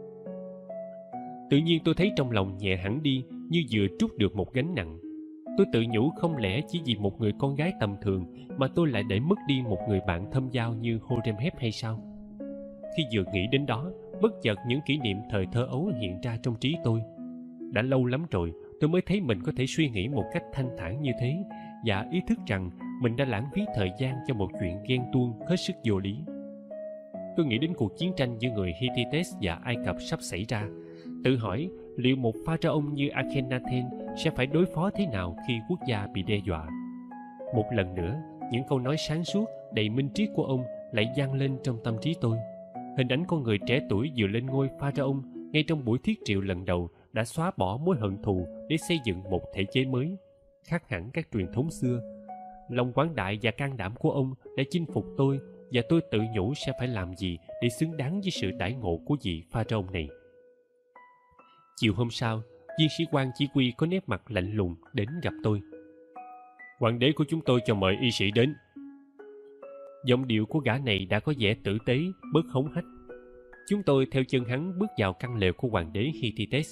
Tự nhiên tôi thấy trong lòng nhẹ hẳn đi, như vừa trút được một gánh nặng. Tôi tự nhủ không lẽ chỉ vì một người con gái tầm thường mà tôi lại để mất đi một người bạn thâm giao như Hotep hay sao? Khi vừa nghĩ đến đó, bất chợt những kỷ niệm thời thơ ấu hiện ra trong trí tôi. Đã lâu lắm rồi tôi mới thấy mình có thể suy nghĩ một cách thanh thản như thế, và ý thức rằng mình đã lãng phí thời gian cho một chuyện ghen tuông hết sức vô lý. Tôi nghĩ đến cuộc chiến tranh giữa người Hittite và Ai Cập sắp xảy ra, tự hỏi liệu một pharaoh như Akhenaten sẽ phải đối phó thế nào khi quốc gia bị đe dọa. Một lần nữa, những câu nói sáng suốt đầy minh triết của ông lại vang lên trong tâm trí tôi. Hình ảnh con người trẻ tuổi vừa lên ngôi pharaoh ngay trong buổi thiết triệu lần đầu đã xóa bỏ mối hận thù để xây dựng một thể chế mới, khác hẳn các truyền thống xưa. Lòng quảng đại và can đảm của ông đã chinh phục tôi, và tôi tự nhủ sẽ phải làm gì để xứng đáng với sự đãi ngộ của vị pharaoh này. Chiều hôm sau, viên sĩ quan chỉ huy có nét mặt lạnh lùng đến gặp tôi. Hoàng đế của chúng tôi cho mời y sĩ đến. Giọng điệu của gã này đã có vẻ tử tế, bớt hống hách. Chúng tôi theo chân hắn bước vào căn lều của hoàng đế Hittite.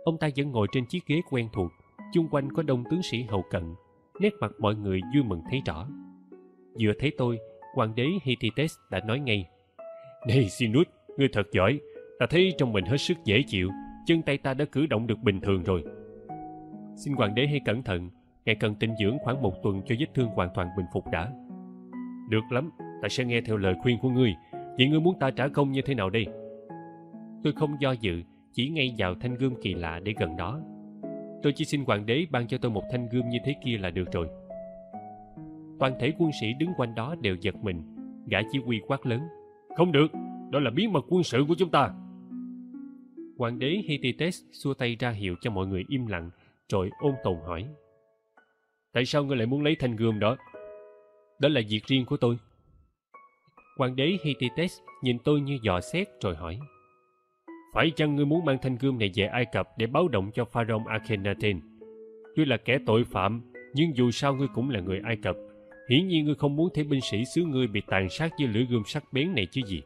Ông ta vẫn ngồi trên chiếc ghế quen thuộc, chung quanh có đông tướng sĩ hầu cận, nét mặt mọi người vui mừng thấy rõ. Vừa thấy tôi, hoàng đế Hittite đã nói ngay: "Này Sinus, ngươi thật giỏi, ta thấy trong mình hết sức dễ chịu, chân tay ta đã cử động được bình thường rồi." "Xin hoàng đế hãy cẩn thận, ngài cần tĩnh dưỡng khoảng 1 tuần cho vết thương hoàn toàn bình phục đã." "Được lắm, ta sẽ nghe theo lời khuyên của ngươi. Vậy ngươi muốn ta trả công như thế nào đây?" Tôi không do dự, chỉ ngay vào thanh gươm kỳ lạ để gần đó. "Tôi chỉ xin hoàng đế ban cho tôi một thanh gươm như thế kia là được rồi." Toàn thể quân sĩ đứng quanh đó đều giật mình. Gã chỉ huy quát lớn: "Không được, đó là bí mật quân sự của chúng ta." Hoàng đế Hittite xua tay ra hiệu cho mọi người im lặng, rồi ôn tồn hỏi: "Tại sao ngươi lại muốn lấy thanh gươm đó?" "Đó là việc riêng của tôi." Hoàng đế Hittite nhìn tôi như dò xét rồi hỏi: "Phải chăng ngươi muốn mang thanh gươm này về Ai Cập để báo động cho Pharaoh Akhenaten? Ngươi là kẻ tội phạm, nhưng dù sao ngươi cũng là người Ai Cập. Hiển nhiên ngươi không muốn thấy binh sĩ xứ ngươi bị tàn sát với lưỡi gươm sắc bén này chứ gì."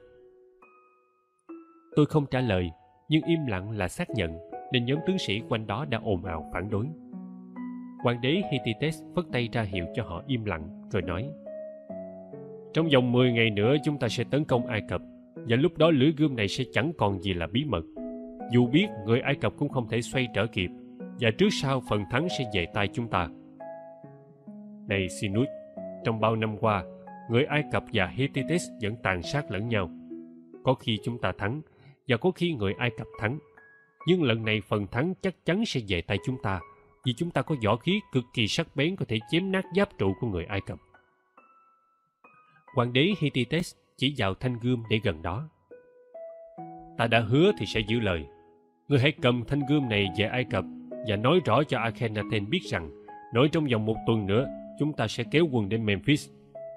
Tôi không trả lời, nhưng im lặng là xác nhận, nên nhóm tướng sĩ quanh đó đã ồn ào phản đối. Hoàng đế Hittite phất tay ra hiệu cho họ im lặng, rồi nói: "Trong vòng 10 ngày nữa chúng ta sẽ tấn công Ai Cập, và lúc đó lưỡi gươm này sẽ chẳng còn gì là bí mật. Dù biết người Ai Cập cũng không thể xoay trở kịp, và trước sau phần thắng sẽ về tay chúng ta." "Này Sinus, trong bao năm qua, người Ai Cập và Hittite vẫn tàn sát lẫn nhau. Có khi chúng ta thắng, và có khi người Ai Cập thắng. Nhưng lần này phần thắng chắc chắn sẽ về tay chúng ta, vì chúng ta có võ khí cực kỳ sắc bén có thể chém nát giáp trụ của người Ai Cập." Hoàng đế Hittite chỉ vào thanh gươm để gần đó: "Ta đã hứa thì sẽ giữ lời. Ngươi hãy cầm thanh gươm này về Ai Cập và nói rõ cho Akhenaten biết rằng nói trong vòng 1 tuần nữa chúng ta sẽ kéo quân đến Memphis."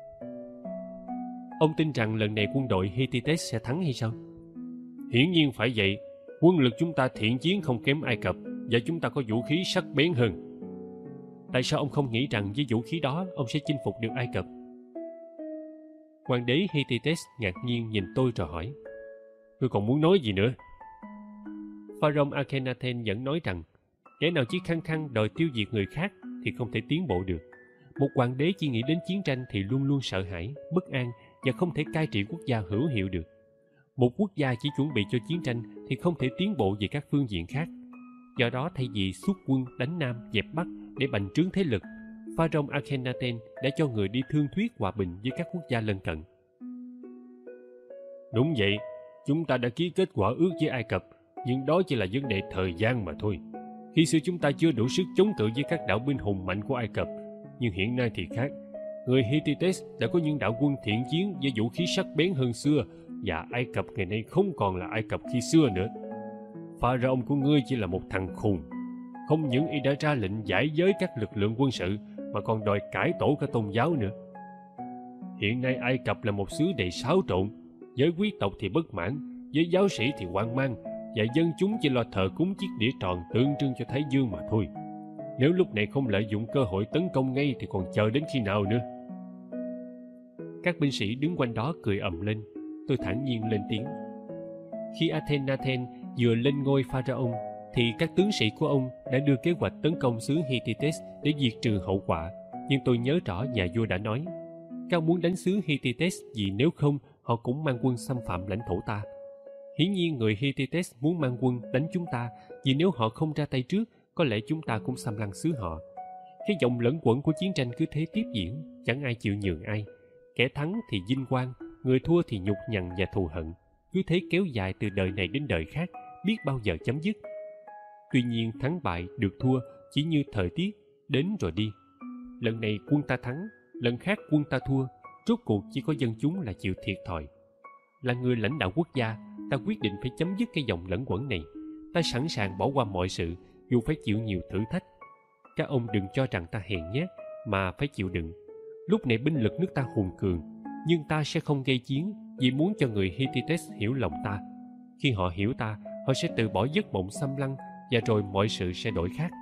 "Ông tin rằng lần này quân đội Hittite sẽ thắng hay sao?" "Hiển nhiên phải vậy. Quân lực chúng ta thiện chiến không kém Ai Cập, và chúng ta có vũ khí sắc bén hơn." "Tại sao ông không nghĩ rằng với vũ khí đó ông sẽ chinh phục được Ai Cập?" Hoàng đế Hittite ngạc nhiên nhìn tôi rồi hỏi: "Ngươi còn muốn nói gì nữa?" Pharaoh Akhenaten vẫn nói rằng kẻ nào chỉ khăng khăng đòi tiêu diệt người khác thì không thể tiến bộ được. Một hoàng đế chỉ nghĩ đến chiến tranh thì luôn luôn sợ hãi, bất an và không thể cai trị quốc gia hữu hiệu được. Một quốc gia chỉ chuẩn bị cho chiến tranh thì không thể tiến bộ về các phương diện khác. Do đó thay vì xuất quân đánh Nam dẹp Bắc để bành trướng thế lực, Pharaoh Akhenaten đã cho người đi thương thuyết hòa bình với các quốc gia lân cận. "Đúng vậy, chúng ta đã ký kết quả ước với Ai Cập, nhưng đó chỉ là vấn đề thời gian mà thôi. Khi xưa chúng ta chưa đủ sức chống cự với các đạo binh hùng mạnh của Ai Cập, nhưng hiện nay thì khác. Người Hittite đã có những đạo quân thiện chiến với vũ khí sắc bén hơn xưa, và Ai Cập ngày nay không còn là Ai Cập khi xưa nữa. Pharaoh của ngươi chỉ là một thằng khùng. Không những y đã ra lệnh giải giới các lực lượng quân sự, mà còn đòi cải tổ cả tôn giáo nữa. Hiện nay Ai Cập là một xứ đầy xáo trộn, giới quý tộc thì bất mãn, giới giáo sĩ thì hoang mang, và dân chúng chỉ lo thờ cúng chiếc đĩa tròn tượng trưng cho Thái Dương mà thôi. Nếu lúc này không lợi dụng cơ hội tấn công ngay thì còn chờ đến khi nào nữa?" Các binh sĩ đứng quanh đó cười ầm lên. Tôi thản nhiên lên tiếng: "Khi Akhenaten vừa lên ngôi pharaoh thì các tướng sĩ của ông đã đưa kế hoạch tấn công xứ Hittite để diệt trừ hậu quả. Nhưng tôi nhớ rõ nhà vua đã nói, các muốn đánh xứ Hittite vì nếu không họ cũng mang quân xâm phạm lãnh thổ ta. Hiển nhiên người Hittite muốn mang quân đánh chúng ta, vì nếu họ không ra tay trước, có lẽ chúng ta cũng xâm lăng xứ họ. Cái vòng lẫn quẩn của chiến tranh cứ thế tiếp diễn, chẳng ai chịu nhường ai. Kẻ thắng thì vinh quang, người thua thì nhục nhằn và thù hận, cứ thế kéo dài từ đời này đến đời khác, biết bao giờ chấm dứt. Tuy nhiên thắng bại được thua chỉ như thời tiết, đến rồi đi. Lần này quân ta thắng, lần khác quân ta thua, rốt cuộc chỉ có dân chúng là chịu thiệt thòi. Là người lãnh đạo quốc gia, ta quyết định phải chấm dứt cái vòng lẫn quẩn này. Ta sẵn sàng bỏ qua mọi sự, dù phải chịu nhiều thử thách. Các ông đừng cho rằng ta hèn nhát, mà phải chịu đựng. Lúc này binh lực nước ta hùng cường, nhưng ta sẽ không gây chiến, vì muốn cho người Hittite hiểu lòng ta. Khi họ hiểu ta, họ sẽ từ bỏ giấc mộng xâm lăng, và rồi mọi sự sẽ đổi khác."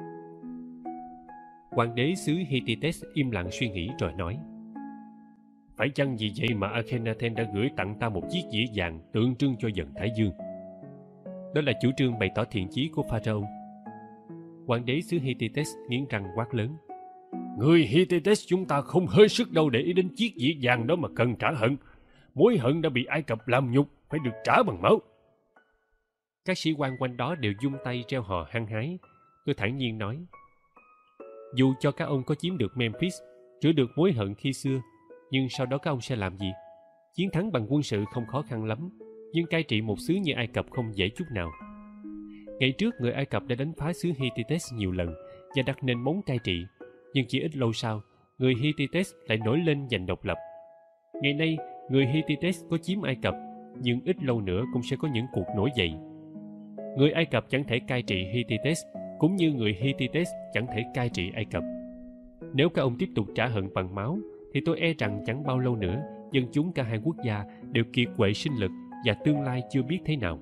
Hoàng đế xứ Hittite im lặng suy nghĩ rồi nói: "Phải chăng vì vậy mà Akhenaten đã gửi tặng ta một chiếc dĩa vàng tượng trưng cho dần Thái Dương?" Đó là chủ trương bày tỏ thiện chí của Pharaoh. Hoàng đế xứ Hittite nghiến răng quát lớn: Người Hittite chúng ta không hơi sức đâu để ý đến chiếc dĩa vàng đó mà cần trả hận. Mối hận đã bị Ai Cập làm nhục, phải được trả bằng máu. Các sĩ quan quanh đó đều vung tay reo hò hăng hái. Tôi thản nhiên nói: Dù cho các ông có chiếm được Memphis, rửa được mối hận khi xưa, nhưng sau đó các ông sẽ làm gì? Chiến thắng bằng quân sự không khó khăn lắm, nhưng cai trị một xứ như Ai Cập không dễ chút nào. Ngày trước, người Ai Cập đã đánh phá xứ Hittite nhiều lần và đặt nền móng cai trị, nhưng chỉ ít lâu sau, người Hittite lại nổi lên giành độc lập. Ngày nay, người Hittite có chiếm Ai Cập, nhưng ít lâu nữa cũng sẽ có những cuộc nổi dậy. Người Ai Cập chẳng thể cai trị Hittite, cũng như người Hittite chẳng thể cai trị Ai Cập. Nếu các ông tiếp tục trả hận bằng máu, thì tôi e rằng chẳng bao lâu nữa, dân chúng cả hai quốc gia đều kiệt quệ sinh lực và tương lai chưa biết thế nào.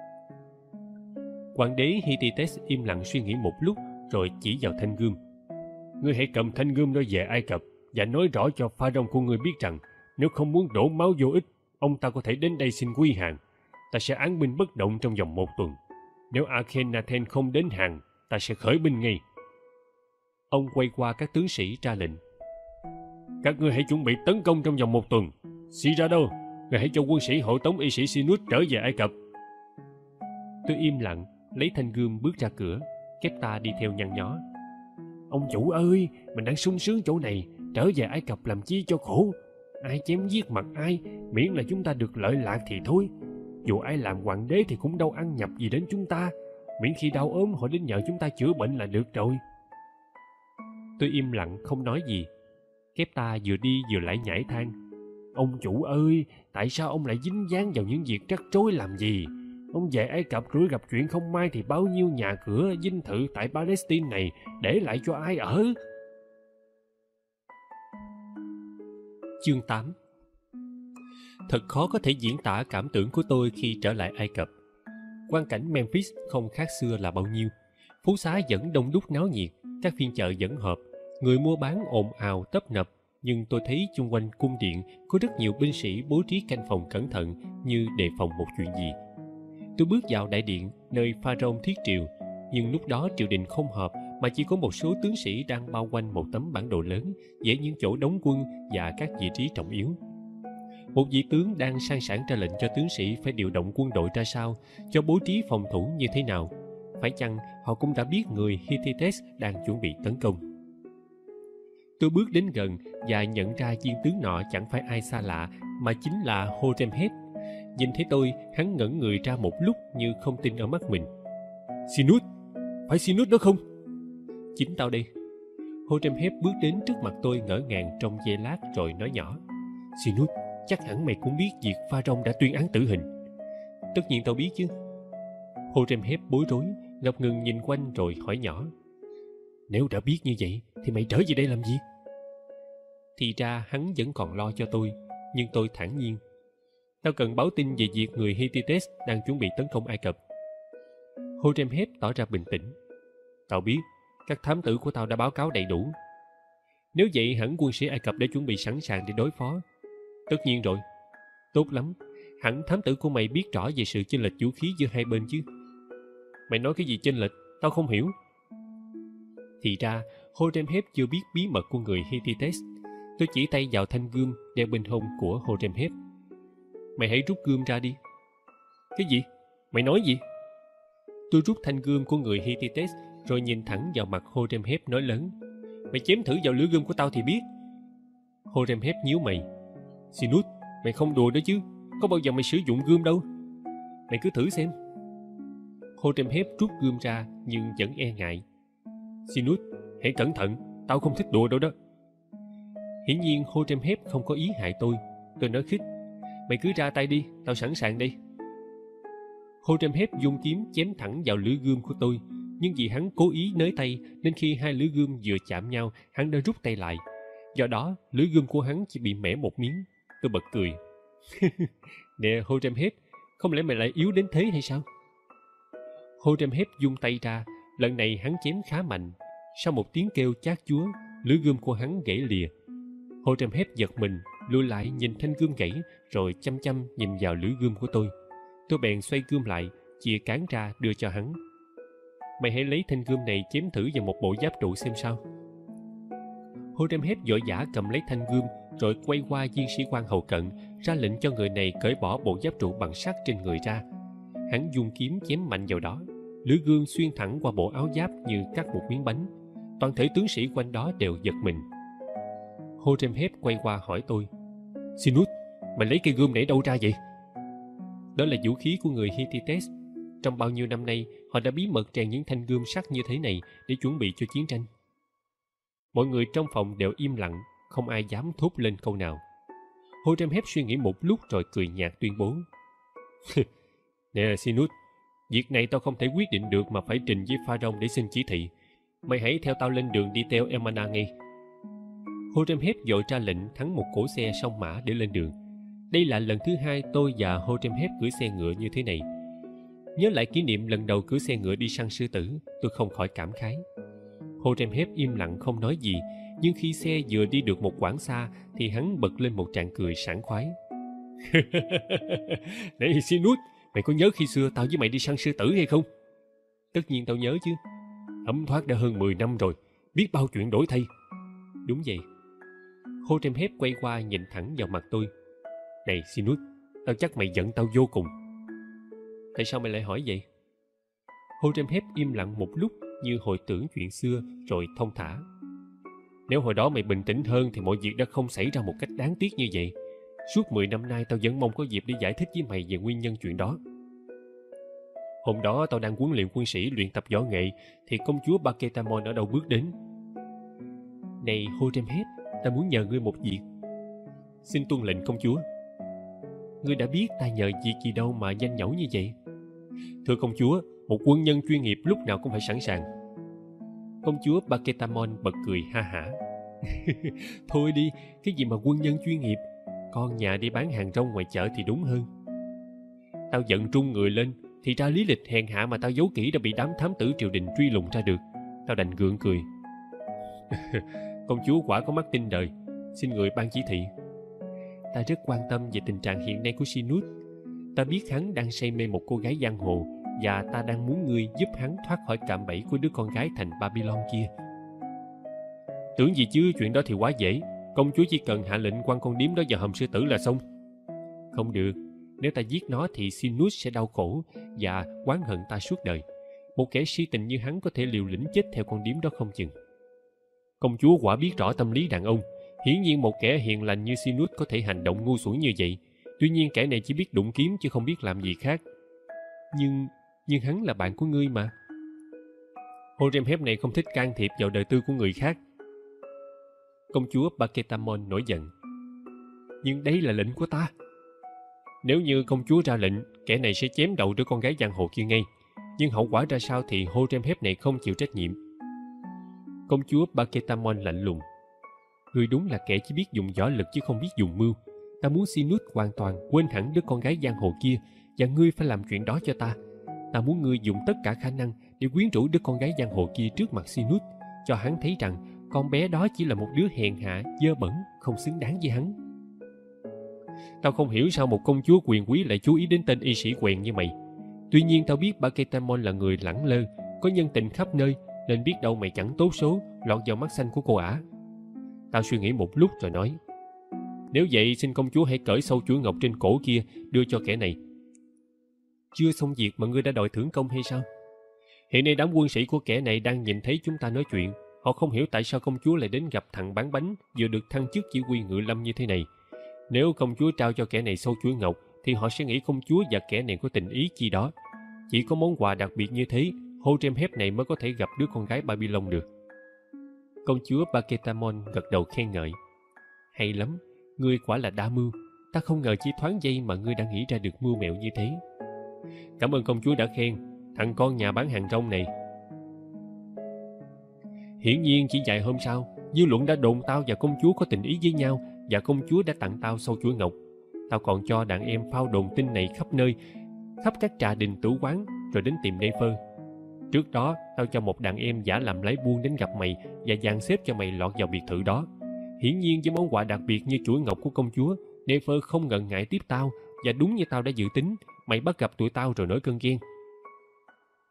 Hoàng đế Hittite im lặng suy nghĩ một lúc, rồi chỉ vào thanh gươm. Ngươi hãy cầm thanh gươm đó về Ai Cập và nói rõ cho Pharaoh của ngươi biết rằng nếu không muốn đổ máu vô ích, ông ta có thể đến đây xin quy hàng. Ta sẽ án binh bất động trong vòng 1 tuần. Nếu Akhenaten không đến hàng, ta sẽ khởi binh ngay. Ông quay qua các tướng sĩ ra lệnh: Các ngươi hãy chuẩn bị tấn công trong vòng 1 tuần. Sĩ ra đâu? Ngươi hãy cho quân sĩ hộ tống y sĩ Sinus trở về Ai Cập. Tôi im lặng, lấy thanh gươm bước ra cửa. Kepta đi theo nhăn nhó: Ông chủ ơi, mình đang sung sướng chỗ này, trở về Ai Cập làm chi cho khổ. Ai chém giết mặt ai, miễn là chúng ta được lợi lạc thì thôi. Dù ai làm hoàng đế thì cũng đâu ăn nhập gì đến chúng ta, miễn khi đau ốm họ đến nhờ chúng ta chữa bệnh là được rồi. Tôi im lặng không nói gì. Kepta vừa đi vừa lại nhảy than: Ông chủ ơi, tại sao ông lại dính dáng vào những việc rắc rối làm gì? Ông về Ai Cập rồi gặp chuyện không may thì bao nhiêu nhà cửa dinh thự tại Palestine này để lại cho ai ở? Chương 8. Thật khó có thể diễn tả cảm tưởng của tôi khi trở lại Ai Cập. Quang cảnh Memphis không khác xưa là bao nhiêu. Phố xá vẫn đông đúc náo nhiệt, các phiên chợ vẫn họp, người mua bán ồn ào tấp nập, nhưng tôi thấy chung quanh cung điện có rất nhiều binh sĩ bố trí canh phòng cẩn thận như đề phòng một chuyện gì. Tôi bước vào đại điện nơi Pharaoh thiết triều, nhưng lúc đó triều đình không họp mà chỉ có một số tướng sĩ đang bao quanh một tấm bản đồ lớn vẽ những chỗ đóng quân và các vị trí trọng yếu. Một vị tướng đang sang sảng ra lệnh cho tướng sĩ phải điều động quân đội ra sao, cho bố trí phòng thủ như thế nào. Phải chăng họ cũng đã biết người Hittite đang chuẩn bị tấn công? Tôi bước đến gần và nhận ra viên tướng nọ chẳng phải ai xa lạ mà chính là Horemheb. Nhìn thấy tôi, hắn ngẩn người ra một lúc như không tin ở mắt mình. Sinus, phải Sinus đó không? Chính tao đây. Horemheb bước đến trước mặt tôi ngỡ ngàng trong giây lát rồi nói nhỏ: Sinus, chắc hẳn mày cũng biết việc Pharaoh đã tuyên án tử hình. Tất nhiên tao biết chứ. Horemheb bối rối, ngập ngừng nhìn quanh rồi hỏi nhỏ: Nếu đã biết như vậy thì mày trở về đây làm gì? Thì ra hắn vẫn còn lo cho tôi, nhưng tôi thản nhiên: Tao cần báo tin về việc người Hittite đang chuẩn bị tấn công Ai Cập. Horemheb tỏ ra bình tĩnh: Tao biết, các thám tử của tao đã báo cáo đầy đủ. Nếu vậy hẳn quân sĩ Ai Cập đã chuẩn bị sẵn sàng để đối phó. Tất nhiên rồi. Tốt lắm, hẳn thám tử của mày biết rõ về sự chênh lệch vũ khí giữa hai bên chứ. Mày nói cái gì chênh lệch? Tao không hiểu. Thì ra, Horemheb chưa biết bí mật của người Hittite. Tôi chỉ tay vào thanh gươm đeo bên hông của Horemheb. Mày hãy rút gươm ra đi. Cái gì? Mày nói gì? Tôi rút thanh gươm của người Hittite rồi nhìn thẳng vào mặt Horemheb nói lớn: Mày chém thử vào lưỡi gươm của tao thì biết. Horemheb nhíu mày: Sinus, mày không đùa đó chứ? Có bao giờ mày sử dụng gươm đâu. Mày cứ thử xem. Horemheb rút gươm ra nhưng vẫn e ngại. Sinus, hãy cẩn thận, tao không thích đùa đâu đó. Hiển nhiên Horemheb không có ý hại tôi. Tôi nói khích: Mày cứ ra tay đi, tao sẵn sàng đây. Horemheb vung kiếm chém thẳng vào lưỡi gươm của tôi, nhưng vì hắn cố ý nới tay nên khi hai lưỡi gươm vừa chạm nhau, hắn đã rút tay lại. Do đó, lưỡi gươm của hắn chỉ bị mẻ một miếng. Tôi bật cười. Nè Horemheb, không lẽ mày lại yếu đến thế hay sao? Horemheb vung tay ra, lần này hắn chém khá mạnh. Sau một tiếng kêu chát chúa, lưỡi gươm của hắn gãy lìa. Horemheb giật mình, lùi lại nhìn thanh gươm gãy, rồi chăm chăm nhìn vào lưỡi gươm của tôi. Tôi bèn xoay gươm lại, chia cán ra đưa cho hắn. Mày hãy lấy thanh gươm này chém thử vào một bộ giáp trụ xem sao. Horemheb vội vã cầm lấy thanh gươm rồi quay qua viên sĩ quan hầu cận, ra lệnh cho người này cởi bỏ bộ giáp trụ bằng sắt trên người ra. Hắn dung kiếm chém mạnh vào đó, lưỡi gươm xuyên thẳng qua bộ áo giáp như cắt một miếng bánh. Toàn thể tướng sĩ quanh đó đều giật mình. Horemheb quay qua hỏi tôi: Sinus, mày lấy cây gươm này đâu ra vậy? Đó là vũ khí của người Hittites. Trong bao nhiêu năm nay, họ đã bí mật rèn những thanh gươm sắt như thế này để chuẩn bị cho chiến tranh. Mọi người trong phòng đều im lặng, không ai dám thốt lên câu nào. Horemheb suy nghĩ một lúc rồi cười nhạt tuyên bố: Nè Sinus, việc này tao không thể quyết định được mà phải trình với Pharaoh để xin chỉ thị. Mày hãy theo tao lên đường đi theo Elmana ngay. Horemheb vội ra lệnh thắng một cỗ xe song mã để lên đường. Đây là lần thứ hai tôi và Horemheb cưỡi xe ngựa như thế này. Nhớ lại kỷ niệm lần đầu cưỡi xe ngựa đi săn sư tử, tôi không khỏi cảm khái. Horemheb im lặng không nói gì, nhưng khi xe vừa đi được một quãng xa thì hắn bật lên một tràng cười sảng khoái. Này Sinus, mày có nhớ khi xưa tao với mày đi săn sư tử hay không? Tất nhiên tao nhớ chứ. Thấm thoát đã hơn 10 năm rồi, biết bao chuyện đổi thay. Đúng vậy. Horemheb quay qua nhìn thẳng vào mặt tôi. Này Sinus, tao chắc mày giận tao vô cùng. Tại sao mày lại hỏi vậy? Horemheb im lặng một lúc như hồi tưởng chuyện xưa rồi thong thả. Nếu hồi đó mày bình tĩnh hơn thì mọi việc đã không xảy ra một cách đáng tiếc như vậy. Suốt 10 năm nay tao vẫn mong có dịp để giải thích với mày về nguyên nhân chuyện đó. Hôm đó tao đang huấn luyện quân sĩ luyện tập võ nghệ thì công chúa Baketamon ở đâu bước đến. Này Horemheb, ta muốn nhờ ngươi một việc. Xin tuân lệnh công chúa. Ngươi đã biết ta nhờ việc gì đâu mà nhanh nhẩu như vậy? Thưa công chúa, một quân nhân chuyên nghiệp lúc nào cũng phải sẵn sàng. Công chúa Baketamon bật cười ha hả. Thôi đi, cái gì mà quân nhân chuyên nghiệp, con nhà đi bán hàng rong ngoài chợ thì đúng hơn. Tao giận trung người lên thì ra lý lịch hèn hạ mà tao giấu kỹ đã bị đám thám tử triều đình truy lùng ra được. Tao đành gượng cười. Công chúa quả có mắt tin đời, xin người ban chỉ thị. Ta rất quan tâm về tình trạng hiện nay của Sinus. Ta biết hắn đang say mê một cô gái giang hồ và ta đang muốn ngươi giúp hắn thoát khỏi cạm bẫy của đứa con gái thành Babylon kia. Tưởng gì chứ, chuyện đó thì quá dễ. Công chúa chỉ cần hạ lệnh quăng con điếm đó vào hầm sư tử là xong. Không được, nếu ta giết nó thì Sinus sẽ đau khổ và oán hận ta suốt đời. Một kẻ si tình như hắn có thể liều lĩnh chết theo con điếm đó không chừng. Công chúa quả biết rõ tâm lý đàn ông. Hiển nhiên một kẻ hiền lành như Sinus có thể hành động ngu xuẩn như vậy. Tuy nhiên kẻ này chỉ biết đụng kiếm chứ không biết làm gì khác. Nhưng hắn là bạn của ngươi mà. Horemheb này không thích can thiệp vào đời tư của người khác. Công chúa Baketamon nổi giận. Nhưng đây là lệnh của ta. Nếu như công chúa ra lệnh, kẻ này sẽ chém đầu đứa con gái giang hồ kia ngay. Nhưng hậu quả ra sao thì Horemheb này không chịu trách nhiệm. Công chúa Baketamon lạnh lùng. Ngươi đúng là kẻ chỉ biết dùng võ lực chứ không biết dùng mưu. Ta muốn Sinus hoàn toàn quên hẳn đứa con gái giang hồ kia, và ngươi phải làm chuyện đó cho ta. Ta muốn ngươi dùng tất cả khả năng để quyến rũ đứa con gái giang hồ kia trước mặt Sinus, cho hắn thấy rằng con bé đó chỉ là một đứa hèn hạ, dơ bẩn, không xứng đáng với hắn. Tao không hiểu sao một công chúa quyền quý lại chú ý đến tên y sĩ quèn như mày. Tuy nhiên tao biết Baketamon là người lẳng lơ, có nhân tình khắp nơi, nên biết đâu mày chẳng tốt số lọt vào mắt xanh của cô ả. Tao suy nghĩ một lúc rồi nói: Nếu vậy xin công chúa hãy cởi sâu chuỗi ngọc trên cổ kia đưa cho kẻ này. Chưa xong việc mà ngươi đã đòi thưởng công hay sao? Hiện nay đám quân sĩ của kẻ này đang nhìn thấy chúng ta nói chuyện. Họ không hiểu tại sao công chúa lại đến gặp thằng bán bánh vừa được thăng chức chỉ huy ngự lâm như thế này. Nếu công chúa trao cho kẻ này sâu chuỗi ngọc thì họ sẽ nghĩ công chúa và kẻ này có tình ý chi đó. Chỉ có món quà đặc biệt như thế, Horemheb này mới có thể gặp đứa con gái Babylon được. Công chúa Baketamon gật đầu khen ngợi. Hay lắm, ngươi quả là đa mưu. Ta không ngờ chỉ thoáng giây mà ngươi đã nghĩ ra được mưu mẹo như thế. Cảm ơn công chúa đã khen. Thằng con nhà bán hàng rong này. Hiển nhiên chỉ vài hôm sau, dư luận đã đồn tao và công chúa có tình ý với nhau, và công chúa đã tặng tao sâu chuỗi ngọc. Tao còn cho đàn em phao đồn tin này khắp nơi, khắp các trà đình tử quán, rồi đến tìm Nefer. Trước đó, tao cho một đàn em giả làm lái buôn đến gặp mày và dàn xếp cho mày lọt vào biệt thự đó. Hiển nhiên với món quà đặc biệt như chuỗi ngọc của công chúa, Nefer không ngần ngại tiếp tao, và đúng như tao đã dự tính, mày bắt gặp tụi tao rồi nổi cơn ghen.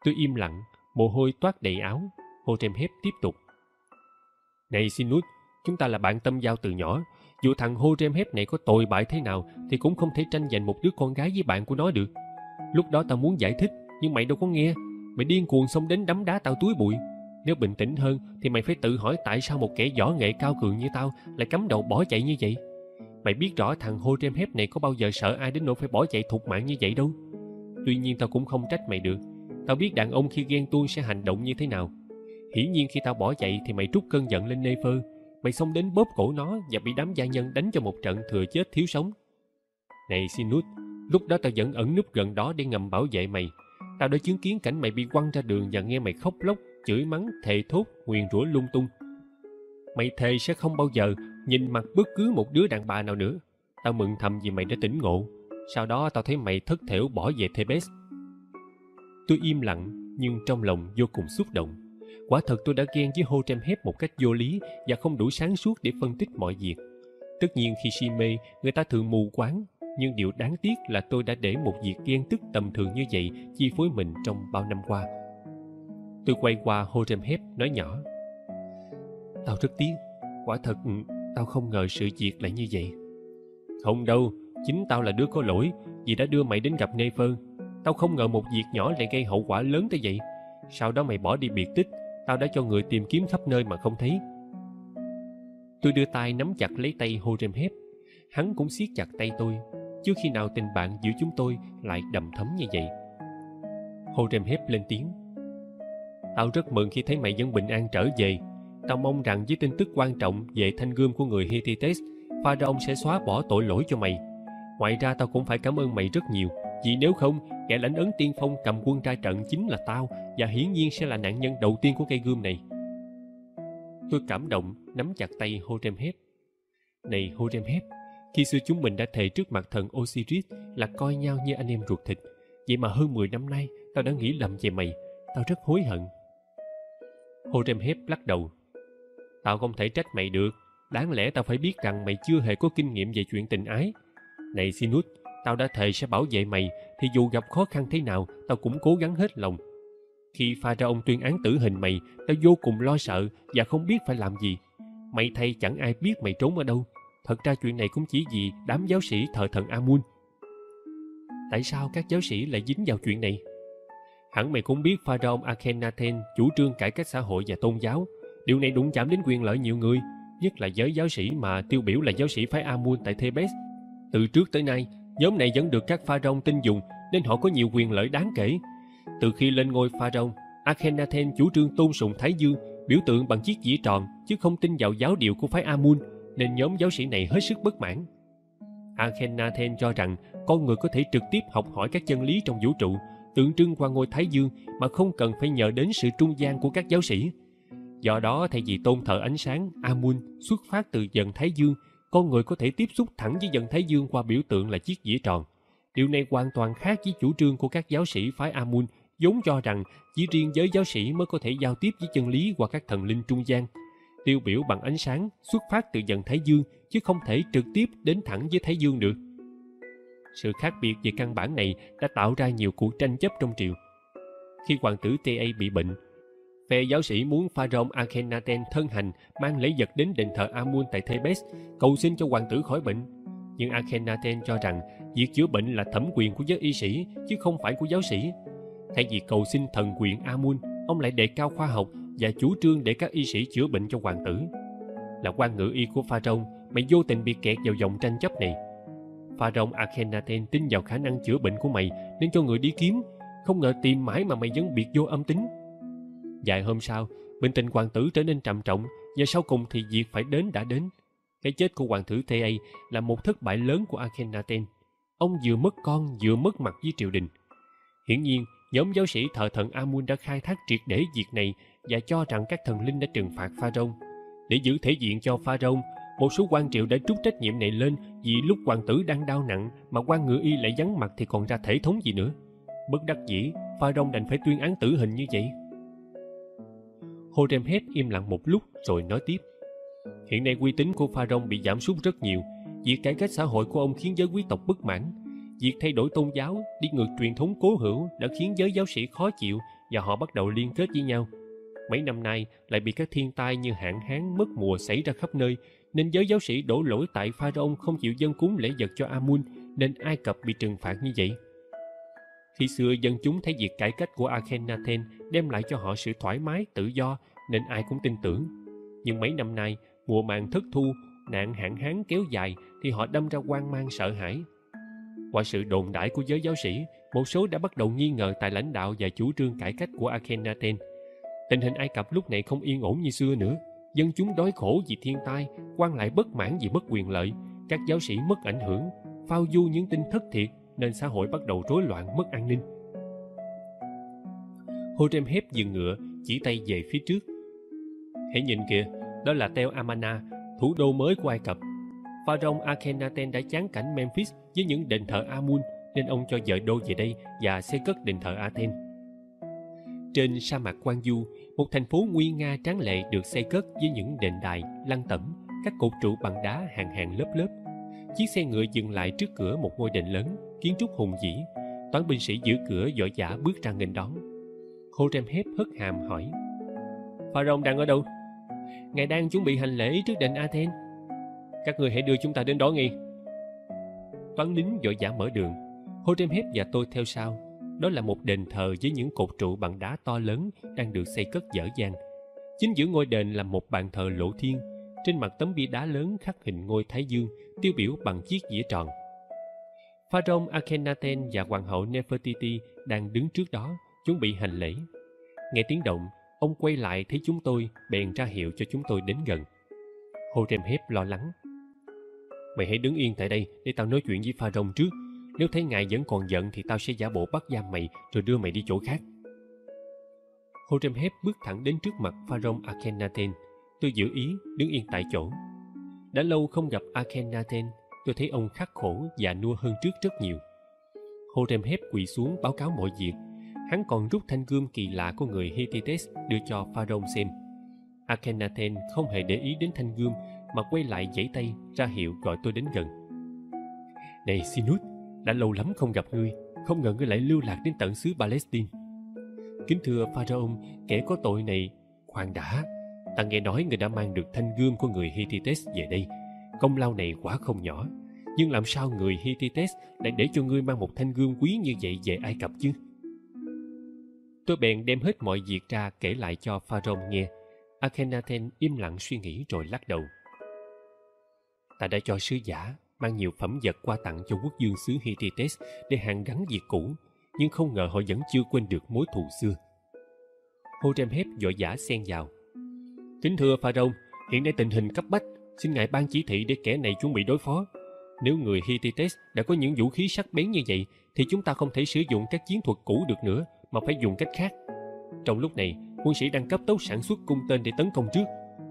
Tôi im lặng, mồ hôi toát đầy áo. Horemheb tiếp tục. Này Sinus, chúng ta là bạn tâm giao từ nhỏ. Dù thằng Horemheb này có tồi bại thế nào thì cũng không thể tranh giành một đứa con gái với bạn của nó được. Lúc đó tao muốn giải thích, nhưng mày đâu có nghe. Mày điên cuồng xông đến đấm đá tao túi bụi. Nếu bình tĩnh hơn thì mày phải tự hỏi tại sao một kẻ võ nghệ cao cường như tao lại cắm đầu bỏ chạy như vậy. Mày biết rõ thằng Horemheb này có bao giờ sợ ai đến nỗi phải bỏ chạy thục mạng như vậy đâu. Tuy nhiên tao cũng không trách mày được. Tao biết đàn ông khi ghen tuông sẽ hành động như thế nào. Hiển nhiên khi tao bỏ chạy thì mày trút cơn giận lên Nefer. Mày xông đến bóp cổ nó và bị đám gia nhân đánh cho một trận thừa chết thiếu sống. Này Sinus, lúc đó tao vẫn ẩn núp gần đó để ngầm bảo vệ mày. Tao đã chứng kiến cảnh mày bị quăng ra đường và nghe mày khóc lóc, chửi mắng, thề thốt, nguyền rủa lung tung. Mày thề sẽ không bao giờ nhìn mặt bất cứ một đứa đàn bà nào nữa. Tao mừng thầm vì mày đã tỉnh ngộ. Sau đó tao thấy mày thất thểu bỏ về Thebes. Tôi im lặng nhưng trong lòng vô cùng xúc động. Quả thật tôi đã ghen với Horemheb một cách vô lý và không đủ sáng suốt để phân tích mọi việc. Tất nhiên khi si mê, người ta thường mù quáng. Nhưng điều đáng tiếc là tôi đã để một việc ghen tức tầm thường như vậy chi phối mình trong bao năm qua. Tôi quay qua Horemheb nói nhỏ. Tao rất tiếc. Quả thật tao không ngờ sự việc lại như vậy. Không đâu, chính tao là đứa có lỗi vì đã đưa mày đến gặp Nefer. Tao không ngờ một việc nhỏ lại gây hậu quả lớn tới vậy. Sau đó mày bỏ đi biệt tích. Tao đã cho người tìm kiếm khắp nơi mà không thấy. Tôi đưa tay nắm chặt lấy tay Horemheb. Hắn cũng siết chặt tay tôi. Chưa khi nào tình bạn giữa chúng tôi lại đầm thấm như vậy. Horemheb lên tiếng. Tao rất mừng khi thấy mày vẫn bình an trở về. Tao mong rằng với tin tức quan trọng về thanh gươm của người Hittites, Pharaoh sẽ xóa bỏ tội lỗi cho mày. Ngoài ra tao cũng phải cảm ơn mày rất nhiều. Vì nếu không, kẻ lãnh ấn tiên phong cầm quân ra trận chính là tao, và hiển nhiên sẽ là nạn nhân đầu tiên của cây gươm này. Tôi cảm động nắm chặt tay Horemheb. Này Horemheb, khi xưa chúng mình đã thề trước mặt thần Osiris là coi nhau như anh em ruột thịt. Vậy mà hơn 10 năm nay tao đã nghĩ lầm về mày. Tao rất hối hận. Horemheb lắc đầu. Tao không thể trách mày được. Đáng lẽ tao phải biết rằng mày chưa hề có kinh nghiệm về chuyện tình ái. Này Sinus, tao đã thề sẽ bảo vệ mày, thì dù gặp khó khăn thế nào tao cũng cố gắng hết lòng. Khi Pharaoh tuyên án tử hình mày, tao vô cùng lo sợ và không biết phải làm gì. May thay chẳng ai biết mày trốn ở đâu. Thật ra chuyện này cũng chỉ vì đám giáo sĩ thờ thần Amun. Tại sao các giáo sĩ lại dính vào chuyện này? Hẳn mày cũng biết Pharaoh Akhenaten chủ trương cải cách xã hội và tôn giáo. Điều này đụng chạm đến quyền lợi nhiều người, nhất là giới giáo sĩ mà tiêu biểu là giáo sĩ phái Amun tại Thebes. Từ trước tới nay, nhóm này vẫn được các pharaoh tin dùng nên họ có nhiều quyền lợi đáng kể. Từ khi lên ngôi pharaoh, Akhenaten chủ trương tôn sùng Thái Dương, biểu tượng bằng chiếc dĩa tròn, chứ không tin vào giáo điệu của phái Amun, nên nhóm giáo sĩ này hết sức bất mãn. Akhenaten cho rằng con người có thể trực tiếp học hỏi các chân lý trong vũ trụ, tượng trưng qua ngôi Thái Dương mà không cần phải nhờ đến sự trung gian của các giáo sĩ. Do đó, thay vì tôn thờ ánh sáng Amun xuất phát từ dần Thái Dương, con người có thể tiếp xúc thẳng với dần Thái Dương qua biểu tượng là chiếc dĩa tròn. Điều này hoàn toàn khác với chủ trương của các giáo sĩ phái Amun, vốn cho rằng chỉ riêng giới giáo sĩ mới có thể giao tiếp với chân lý qua các thần linh trung gian. Tiêu biểu bằng ánh sáng xuất phát từ dần Thái Dương, chứ không thể trực tiếp đến thẳng với Thái Dương được. Sự khác biệt về căn bản này đã tạo ra nhiều cuộc tranh chấp trong triều. Khi hoàng tử Ta bị bệnh, phe giáo sĩ muốn pharaoh Akhenaten thân hành mang lễ vật đến đền thờ Amun tại Thebes, cầu xin cho hoàng tử khỏi bệnh. Nhưng Akhenaten cho rằng việc chữa bệnh là thẩm quyền của giới y sĩ chứ không phải của giáo sĩ. Thay vì cầu xin thần quyền Amun, ông lại đề cao khoa học và chủ trương để các y sĩ chữa bệnh cho hoàng tử. Là quan ngự y của pharaoh, mày vô tình bị kẹt vào vòng tranh chấp này. Pharaoh Akhenaten tin vào khả năng chữa bệnh của mày nên cho người đi kiếm. Không ngờ tìm mãi mà mày vẫn biệt vô âm tính. Vài hôm sau, bệnh tình hoàng tử trở nên trầm trọng, và sau cùng thì việc phải đến đã đến. Cái chết của hoàng tử Ta là một thất bại lớn của Akhenaten. Ông vừa mất con vừa mất mặt với triều đình. Hiển nhiên, nhóm giáo sĩ thờ thần Amun đã khai thác triệt để việc này và cho rằng các thần linh đã trừng phạt pharaoh. Để giữ thể diện cho pharaoh, một số quan triều đã trút trách nhiệm này lên vì lúc hoàng tử đang đau nặng mà quan ngự y lại vắng mặt thì còn ra thể thống gì nữa. Bất đắc dĩ, pharaoh đành phải tuyên án tử hình như vậy. Horemheb im lặng một lúc rồi nói tiếp. Hiện nay uy tín của pharaoh bị giảm sút rất nhiều. Việc cải cách xã hội của ông khiến giới quý tộc bất mãn. Việc thay đổi tôn giáo, đi ngược truyền thống cố hữu đã khiến giới giáo sĩ khó chịu và họ bắt đầu liên kết với nhau. Mấy năm nay lại bị các thiên tai như hạn hán, mất mùa xảy ra khắp nơi, nên giới giáo sĩ đổ lỗi tại Pharaoh không chịu dâng cúng lễ vật cho Amun, nên Ai Cập bị trừng phạt như vậy. Khi xưa dân chúng thấy việc cải cách của Akhenaten đem lại cho họ sự thoải mái, tự do, nên ai cũng tin tưởng. Nhưng mấy năm nay, mùa màng thất thu, nạn hạn hán kéo dài thì họ đâm ra hoang mang sợ hãi. Qua sự đồn đãi của giới giáo sĩ, một số đã bắt đầu nghi ngờ tài lãnh đạo và chủ trương cải cách của Akhenaten. Tình hình Ai Cập lúc này không yên ổn như xưa nữa. Dân chúng đói khổ vì thiên tai, quan lại bất mãn vì mất quyền lợi, các giáo sĩ mất ảnh hưởng, phao du những tin thất thiệt, nên xã hội bắt đầu rối loạn, mất an ninh. Horemheb dừng ngựa, chỉ tay về phía trước. Hãy nhìn kìa, đó là Tel Amarna, thủ đô mới của Ai Cập. Pharaoh Akhenaten đã chán cảnh Memphis với những đền thờ Amun, nên ông cho dời đô về đây và xây cất đền thờ Athens. Trên sa mạc Quan Du, một thành phố nguy nga tráng lệ được xây cất với những đền đài, lăng tẩm, các cột trụ bằng đá hàng hàng lớp lớp. Chiếc xe ngựa dừng lại trước cửa một ngôi đền lớn, kiến trúc hùng vĩ. Toán binh sĩ giữ cửa vội vã bước ra nghênh đón. Horemheb hất hàm hỏi: Pharaoh đang ở đâu? Ngài đang chuẩn bị hành lễ trước đền Athens. Các người hãy đưa chúng ta đến đó ngay. Toán lính vội vã mở đường. Horemheb và tôi theo sau. Đó là một đền thờ với những cột trụ bằng đá to lớn đang được xây cất dở dang. Chính giữa ngôi đền là một bàn thờ lộ thiên. Trên mặt tấm bia đá lớn khắc hình ngôi Thái Dương, tiêu biểu bằng chiếc dĩa tròn. Pharaoh Akhenaten và hoàng hậu Nefertiti đang đứng trước đó, chuẩn bị hành lễ. Nghe tiếng động, ông quay lại thấy chúng tôi, bèn ra hiệu cho chúng tôi đến gần. Horemheb lo lắng: Mày hãy đứng yên tại đây để tao nói chuyện với Pharaoh trước. Nếu thấy ngài vẫn còn giận thì tao sẽ giả bộ bắt giam mày rồi đưa mày đi chỗ khác. Horemheb bước thẳng đến trước mặt Pharaoh Akhenaten. Tôi giữ ý đứng yên tại chỗ. Đã lâu không gặp Akhenaten, tôi thấy ông khắc khổ và nua hơn trước rất nhiều. Horemheb quỳ xuống báo cáo mọi việc. Hắn còn rút thanh gươm kỳ lạ của người Hittites đưa cho Pharaoh xem. Akhenaten không hề để ý đến thanh gươm mà quay lại giãy tay ra hiệu gọi tôi đến gần. Này Sinus, đã lâu lắm không gặp ngươi, không ngờ ngươi lại lưu lạc đến tận xứ Palestine. Kính thưa Pharaoh, kẻ có tội này, khoan đã, ta nghe nói ngươi đã mang được thanh gươm của người Hittites về đây. Công lao này quả không nhỏ, nhưng làm sao người Hittites lại để cho ngươi mang một thanh gươm quý như vậy về Ai Cập chứ? Tôi bèn đem hết mọi việc ra kể lại cho Pharaoh nghe. Akhenaten im lặng suy nghĩ rồi lắc đầu. Ta đã cho sứ giả mang nhiều phẩm vật qua tặng cho quốc vương xứ Hittites để hàn gắn việc cũ, nhưng không ngờ họ vẫn chưa quên được mối thù xưa. Horemheb vội vã xen vào. Kính thưa Pharaoh, hiện nay tình hình cấp bách, xin ngài ban chỉ thị để kẻ này chuẩn bị đối phó. Nếu người Hittites đã có những vũ khí sắc bén như vậy, thì chúng ta không thể sử dụng các chiến thuật cũ được nữa, mà phải dùng cách khác. Trong lúc này, quân sĩ đang cấp tốc sản xuất cung tên để tấn công trước.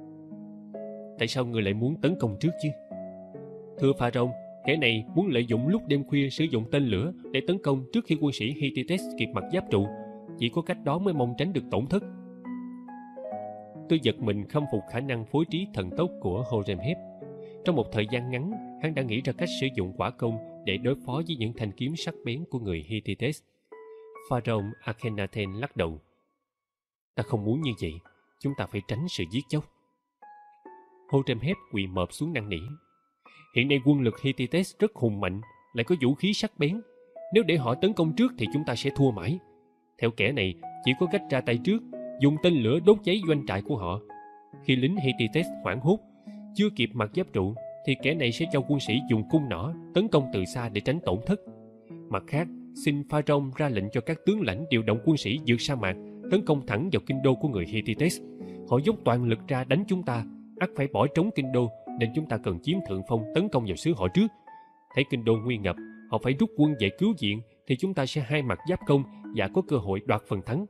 Tại sao người lại muốn tấn công trước chứ? Thưa Pharaoh, kẻ này muốn lợi dụng lúc đêm khuya sử dụng tên lửa để tấn công trước khi quân sĩ Hittites kịp mặc giáp trụ. Chỉ có cách đó mới mong tránh được tổn thất. Tôi giật mình khâm phục khả năng phối trí thần tốc của Horemheb. Trong một thời gian ngắn, hắn đã nghĩ ra cách sử dụng hỏa công để đối phó với những thanh kiếm sắc bén của người Hittites. Pharaoh Akhenaten lắc đầu. Ta không muốn như vậy, chúng ta phải tránh sự giết chóc. Horemheb quỳ mọp xuống năn nỉ. Hiện nay quân lực Hittites rất hùng mạnh, lại có vũ khí sắc bén. Nếu để họ tấn công trước thì chúng ta sẽ thua mãi. Theo kẻ này, chỉ có cách ra tay trước, dùng tên lửa đốt cháy doanh trại của họ. Khi lính Hittites hoảng hốt, chưa kịp mặc giáp trụ, thì kẻ này sẽ cho quân sĩ dùng cung nỏ tấn công từ xa để tránh tổn thất. Mặt khác, xin Pharaoh ra lệnh cho các tướng lãnh điều động quân sĩ vượt sa mạc, tấn công thẳng vào kinh đô của người Hittites. Họ dốc toàn lực ra đánh chúng ta, ắt phải bỏ trống kinh đô, nên chúng ta cần chiếm thượng phong tấn công vào xứ họ trước. Thấy kinh đô nguy ngập, họ phải rút quân về cứu viện, thì chúng ta sẽ hai mặt giáp công và có cơ hội đoạt phần thắng.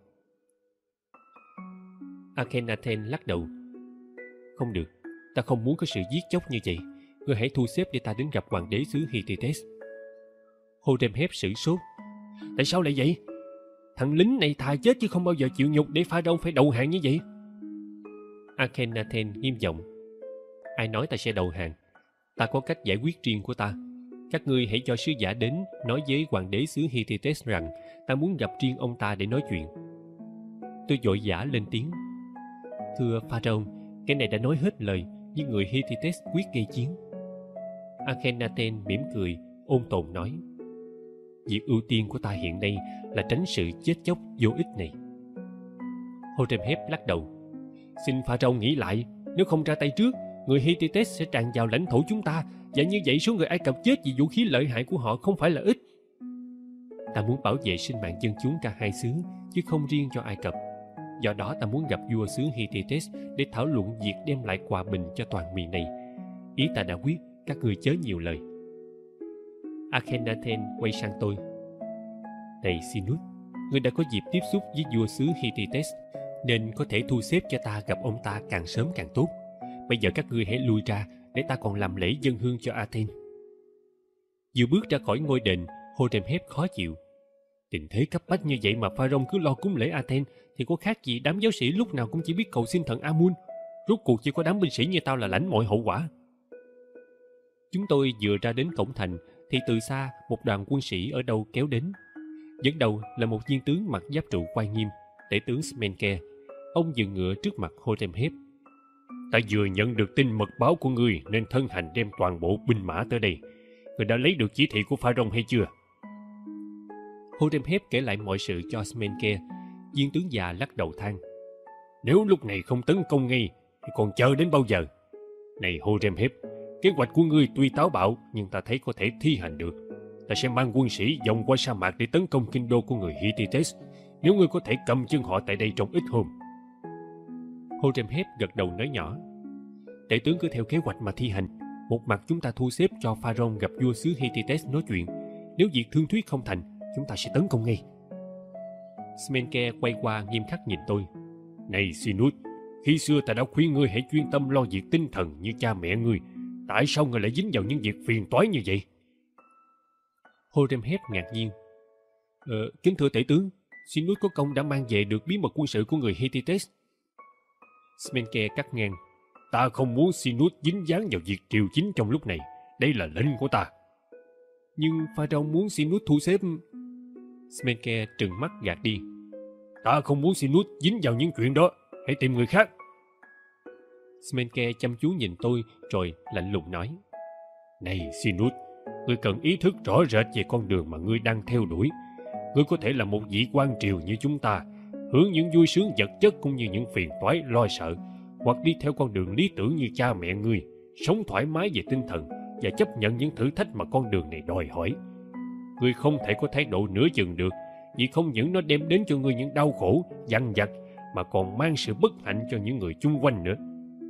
Akhenaten lắc đầu. Không được, ta không muốn có sự giết chóc như vậy. Ngươi hãy thu xếp để ta đến gặp hoàng đế xứ Hittites. Horemheb sửng sốt. Tại sao lại vậy? Thằng lính này thà chết chứ không bao giờ chịu nhục để Pharaoh phải đầu hàng như vậy. Akhenaten nghiêm giọng. Ai nói ta sẽ đầu hàng? Ta có cách giải quyết riêng của ta. Các ngươi hãy cho sứ giả đến nói với hoàng đế xứ Hittites rằng ta muốn gặp riêng ông ta để nói chuyện. Tôi vội vã lên tiếng. Thưa Pharaoh, cái này đã nói hết lời, nhưng người Hittites quyết gây chiến. Akhenaten mỉm cười, ôn tồn nói. Việc ưu tiên của ta hiện nay là tránh sự chết chóc vô ích này. Horemheb lắc đầu. Xin Pharaoh nghĩ lại, nếu không ra tay trước, người Hittites sẽ tràn vào lãnh thổ chúng ta, và như vậy số người Ai Cập chết vì vũ khí lợi hại của họ không phải là ít. Ta muốn bảo vệ sinh mạng dân chúng cả hai xứ, chứ không riêng cho Ai Cập. Do đó ta muốn gặp vua xứ Hittites để thảo luận việc đem lại hòa bình cho toàn miền này. Ý ta đã quyết, các ngươi chớ nhiều lời. Akhenaten quay sang tôi. Này Sinus, ngươi đã có dịp tiếp xúc với vua xứ Hittites, nên có thể thu xếp cho ta gặp ông ta càng sớm càng tốt. Bây giờ các ngươi hãy lui ra, để ta còn làm lễ dâng hương cho Athene. Vừa bước ra khỏi ngôi đền, Horemheb khó chịu. Tình thế cấp bách như vậy mà Pharaoh cứ lo cúng lễ Athene thì có khác gì đám giáo sĩ lúc nào cũng chỉ biết cầu xin thần Amun. Rốt cuộc chỉ có đám binh sĩ như tao là lãnh mọi hậu quả. Chúng tôi vừa ra đến cổng thành thì từ xa một đoàn quân sĩ ở đâu kéo đến. Dẫn đầu là một viên tướng mặc giáp trụ oai nghiêm, tể tướng Smenke. Ông dừng ngựa trước mặt Horemheb. Ta vừa nhận được tin mật báo của ngươi nên thân hành đem toàn bộ binh mã tới đây. Ngươi đã lấy được chỉ thị của Pharaoh hay chưa? Horemheb kể lại mọi sự cho Smenke. Viên tướng già lắc đầu than. Nếu lúc này không tấn công ngay thì còn chờ đến bao giờ? Này Horemheb, kế hoạch của ngươi tuy táo bạo nhưng ta thấy có thể thi hành được. Ta sẽ mang quân sĩ vòng qua sa mạc để tấn công kinh đô của người Hittites, nếu ngươi có thể cầm chân họ tại đây trong ít hôm. Horemheb gật đầu nói nhỏ. Tể tướng cứ theo kế hoạch mà thi hành. Một mặt chúng ta thu xếp cho Pharaoh gặp vua xứ Hittites nói chuyện. Nếu việc thương thuyết không thành, chúng ta sẽ tấn công ngay. Smenke quay qua nghiêm khắc nhìn tôi. Này Sinus, khi xưa ta đã khuyên ngươi hãy chuyên tâm lo việc tinh thần như cha mẹ ngươi. Tại sao ngươi lại dính vào những việc phiền toái như vậy? Horemheb ngạc nhiên. Kính thưa tể tướng, Sinus có công đã mang về được bí mật quân sự của người Hittites. Smenke cắt ngang. Ta không muốn Sinus dính dáng vào việc triều chính trong lúc này. Đây là lệnh của ta. Nhưng Pharaoh muốn Sinus thu xếp. Smenke trừng mắt gạt đi. Ta không muốn Sinus dính vào những chuyện đó. Hãy tìm người khác. Smenke chăm chú nhìn tôi rồi lạnh lùng nói. Này Sinus, ngươi cần ý thức rõ rệt về con đường mà ngươi đang theo đuổi. Ngươi có thể là một vị quan triều như chúng ta, hưởng những vui sướng vật chất cũng như những phiền toái lo sợ, hoặc đi theo con đường lý tưởng như cha mẹ ngươi, sống thoải mái về tinh thần và chấp nhận những thử thách mà con đường này đòi hỏi. Ngươi không thể có thái độ nửa chừng được, vì không những nó đem đến cho ngươi những đau khổ, dằn vặt, mà còn mang sự bất hạnh cho những người chung quanh nữa.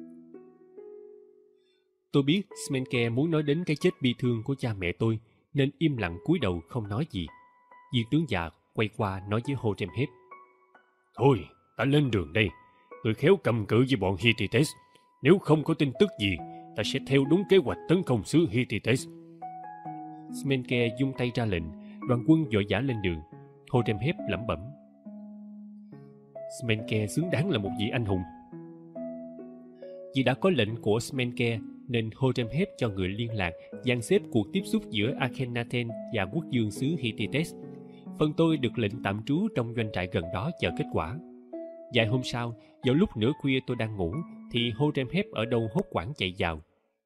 Tôi biết Smenke muốn nói đến cái chết bi thương của cha mẹ tôi, nên im lặng cúi đầu không nói gì. Viên tướng già quay qua nói với Horemheb. Thôi, ta lên đường đây. Người khéo cầm cự với bọn Hittites. Nếu không có tin tức gì, ta sẽ theo đúng kế hoạch tấn công xứ Hittites. Smenke vung tay ra lệnh, đoàn quân vội vã lên đường. Horemheb lẩm bẩm. Smenke xứng đáng là một vị anh hùng. Vì đã có lệnh của Smenke nên Horemheb cho người liên lạc dàn xếp cuộc tiếp xúc giữa Akhenaten và quốc vương xứ Hittites. Phần tôi được lệnh tạm trú trong doanh trại gần đó chờ kết quả. Vài hôm sau, vào lúc nửa khuya tôi đang ngủ thì Horemheb ở đâu hốt hoảng chạy vào.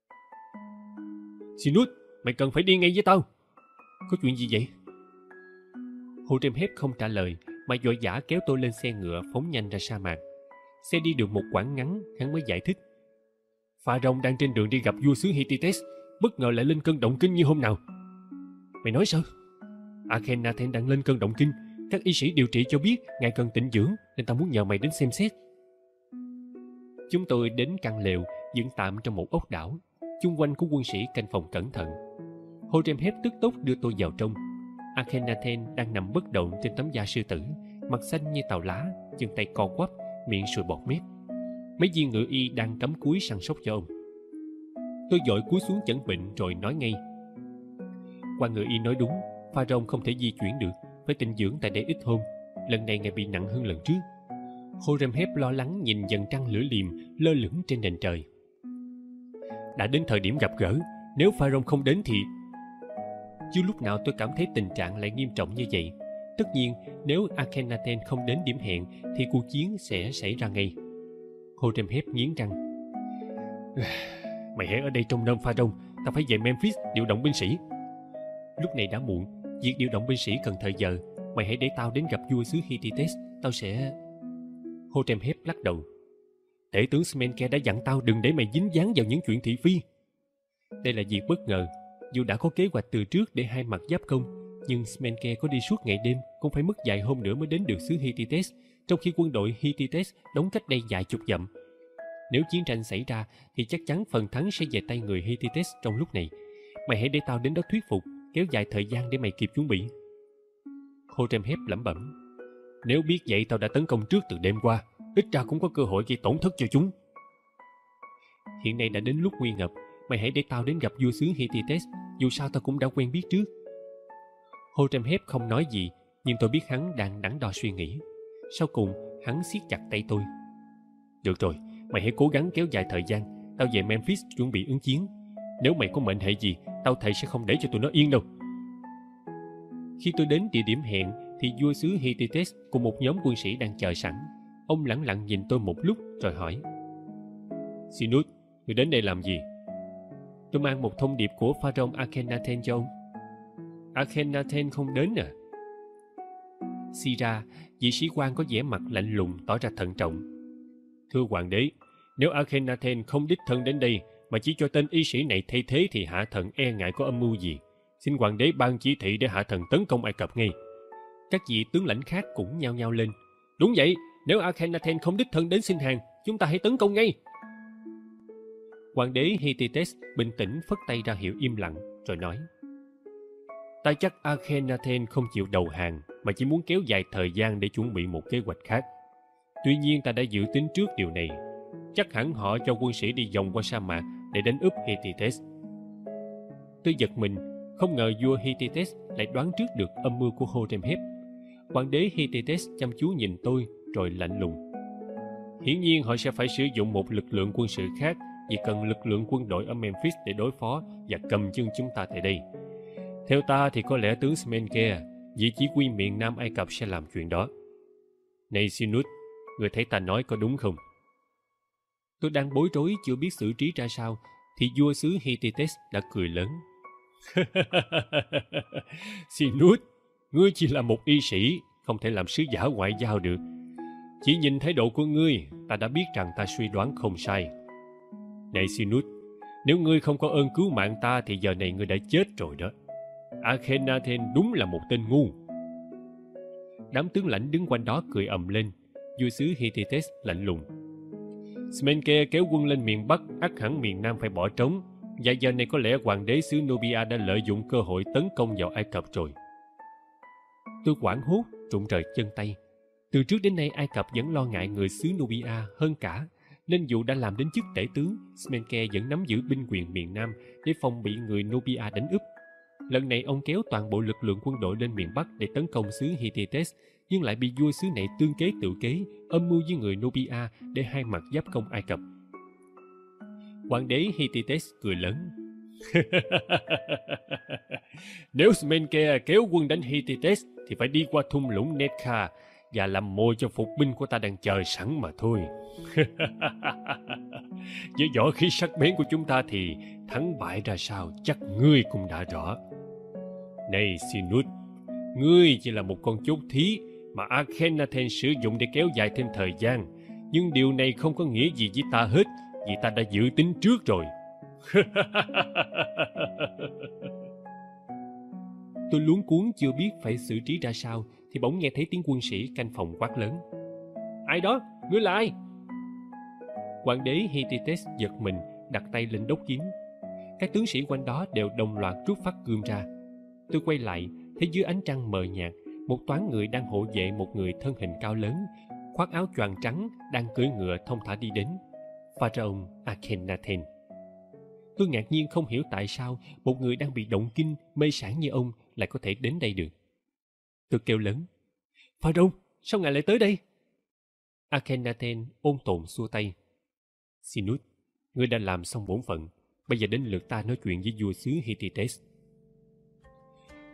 Sinus, mày cần phải đi ngay với tao. Có chuyện gì vậy? Horemheb không trả lời mà vội vã kéo tôi lên xe ngựa phóng nhanh ra sa mạc. Xe đi được một quãng ngắn, hắn mới giải thích. Pharaoh đang trên đường đi gặp vua xứ Hittites, bất ngờ lại lên cơn động kinh như hôm nào. Mày nói sao? Akhenaten đang lên cơn động kinh. Các y sĩ điều trị cho biết ngài cần tĩnh dưỡng, nên ta muốn nhờ mày đến xem xét. Chúng tôi đến căn lều dựng tạm trong một ốc đảo. Chung quanh có quân sĩ canh phòng cẩn thận. Horemheb tức tốc đưa tôi vào trong. Akhenaten đang nằm bất động trên tấm da sư tử, mặt xanh như tàu lá, chân tay co quắp, miệng sùi bọt mép. Mấy viên ngựa y đang cắm cúi săn sóc cho ông. Tôi vội cúi xuống chẩn bệnh rồi nói ngay. Quan ngựa y nói đúng, Pharaoh không thể di chuyển được, phải tĩnh dưỡng tại đây ít hôm. Lần này ngài bị nặng hơn lần trước. Horemheb lo lắng nhìn dần trăng lửa liềm lơ lửng trên nền trời. Đã đến thời điểm gặp gỡ, nếu Pharaoh không đến thì... Chưa lúc nào tôi cảm thấy tình trạng lại nghiêm trọng như vậy. Tất nhiên, nếu Akhenaten không đến điểm hẹn thì cuộc chiến sẽ xảy ra ngay. Horemheb nghiến răng. Mày hãy ở đây trông nom Pharaoh, tao phải về Memphis điều động binh sĩ. Lúc này đã muộn, việc điều động binh sĩ cần thời giờ. Mày hãy để tao đến gặp vua xứ Hittites, tao sẽ... Horemheb lắc đầu. Tể tướng Smenke đã dặn tao đừng để mày dính dáng vào những chuyện thị phi. Đây là việc bất ngờ. Dù đã có kế hoạch từ trước để hai mặt giáp công, nhưng Smenke có đi suốt ngày đêm cũng phải mất vài hôm nữa mới đến được xứ Hittites, trong khi quân đội Hittites đóng cách đây vài chục dặm. Nếu chiến tranh xảy ra thì chắc chắn phần thắng sẽ về tay người Hittites trong lúc này. Mày hãy để tao đến đó thuyết phục, kéo dài thời gian để mày kịp chuẩn bị. Horemheb lẩm bẩm. Nếu biết vậy tao đã tấn công trước từ đêm qua, ít ra cũng có cơ hội gây tổn thất cho chúng. Hiện nay đã đến lúc nguy ngập, mày hãy để tao đến gặp vua xứ Hittites, dù sao tao cũng đã quen biết trước. Horemheb không nói gì, nhưng tôi biết hắn đang đắn đo suy nghĩ. Sau cùng, hắn siết chặt tay tôi. Được rồi, mày hãy cố gắng kéo dài thời gian, tao về Memphis chuẩn bị ứng chiến. Nếu mày có mệnh hệ gì, tao thề sẽ không để cho tụi nó yên đâu. Khi tôi đến địa điểm hẹn, thì vua xứ Hittites cùng một nhóm quân sĩ đang chờ sẵn. Ông lẳng lặng nhìn tôi một lúc rồi hỏi. Sinus, người đến đây làm gì? Tôi mang một thông điệp của Pharaoh Akhenaten cho ông. Akhenaten không đến à? Sira, vị sĩ quan có vẻ mặt lạnh lùng tỏ ra thận trọng. Thưa hoàng đế, nếu Akhenaten không đích thân đến đây mà chỉ cho tên y sĩ này thay thế thì hạ thần e ngại có âm mưu gì. Xin hoàng đế ban chỉ thị để hạ thần tấn công Ai Cập ngay. Các vị tướng lãnh khác cũng nhao nhao lên. Đúng vậy, nếu Akhenaten không đích thân đến xin hàng, chúng ta hãy tấn công ngay. Hoàng đế Hittites bình tĩnh phất tay ra hiệu im lặng rồi nói. Ta chắc Akhenaten không chịu đầu hàng mà chỉ muốn kéo dài thời gian để chuẩn bị một kế hoạch khác. Tuy nhiên ta đã dự tính trước điều này. Chắc hẳn họ cho quân sĩ đi vòng qua sa mạc để đánh úp Hittites. Tôi giật mình, không ngờ vua Hittites lại đoán trước được âm mưu của Horemheb. Hoàng đế Hittites chăm chú nhìn tôi rồi lạnh lùng. Hiển nhiên họ sẽ phải sử dụng một lực lượng quân sự khác vì cần lực lượng quân đội ở Memphis để đối phó và cầm chân chúng ta tại đây. Theo ta thì có lẽ tướng Smenke, vị chỉ huy miền Nam Ai Cập sẽ làm chuyện đó. Này Sinus, người thấy ta nói có đúng không? Tôi đang bối rối chưa biết xử trí ra sao thì vua xứ Hittites đã cười lớn. Sinus, ngươi chỉ là một y sĩ, không thể làm sứ giả ngoại giao được. Chỉ nhìn thái độ của ngươi, ta đã biết rằng ta suy đoán không sai. Này Sinus, nếu ngươi không có ơn cứu mạng ta thì giờ này ngươi đã chết rồi đó. Akhenaten đúng là một tên ngu. Đám tướng lãnh đứng quanh đó cười ầm lên. Vua xứ Hittites lạnh lùng. Smenke kéo quân lên miền Bắc, ắt hẳn miền Nam phải bỏ trống. Và giờ này có lẽ hoàng đế xứ Nubia đã lợi dụng cơ hội tấn công vào Ai Cập rồi. Tôi hoảng hốt, rụng rời chân tay. Từ trước đến nay Ai Cập vẫn lo ngại người xứ Nubia hơn cả, nên dù đã làm đến chức tể tướng, Smenke vẫn nắm giữ binh quyền miền Nam để phòng bị người Nubia đánh úp. Lần này ông kéo toàn bộ lực lượng quân đội lên miền Bắc để tấn công xứ Hittites, nhưng lại bị vua xứ này tương kế tự kế, âm mưu với người Nubia để hai mặt giáp công Ai Cập. Hoàng đế Hittites cười lớn. Nếu Smenke kéo quân đánh Hittites thì phải đi qua thung lũng Netkha và làm mồi cho phục binh của ta đang chờ sẵn mà thôi. Với võ khí sắc bén của chúng ta thì thắng bại ra sao chắc ngươi cũng đã rõ. Này Sinus, ngươi chỉ là một con chốt thí mà Akhenaten sử dụng để kéo dài thêm thời gian, nhưng điều này không có nghĩa gì với ta hết, vì ta đã dự tính trước rồi. Tôi luống cuống chưa biết phải xử trí ra sao thì bỗng nghe thấy tiếng quân sĩ canh phòng quát lớn. Ai đó? Ngươi là ai? Hoàng đế Hittites giật mình, đặt tay lên đốc kiếm. Các tướng sĩ quanh đó đều đồng loạt rút phát gươm ra. Tôi quay lại, thấy dưới ánh trăng mờ nhạt, một toán người đang hộ vệ một người thân hình cao lớn, khoác áo choàng trắng, đang cưỡi ngựa thong thả đi đến. Pharaoh Akhenaten. Tôi ngạc nhiên không hiểu tại sao một người đang bị động kinh, mê sảng như ông lại có thể đến đây được. Tôi kêu lớn. Pharaoh, sao ngài lại tới đây? Akhenaten ôn tồn xua tay. Sinus, ngươi đã làm xong bổn phận. Bây giờ đến lượt ta nói chuyện với vua xứ Hittites.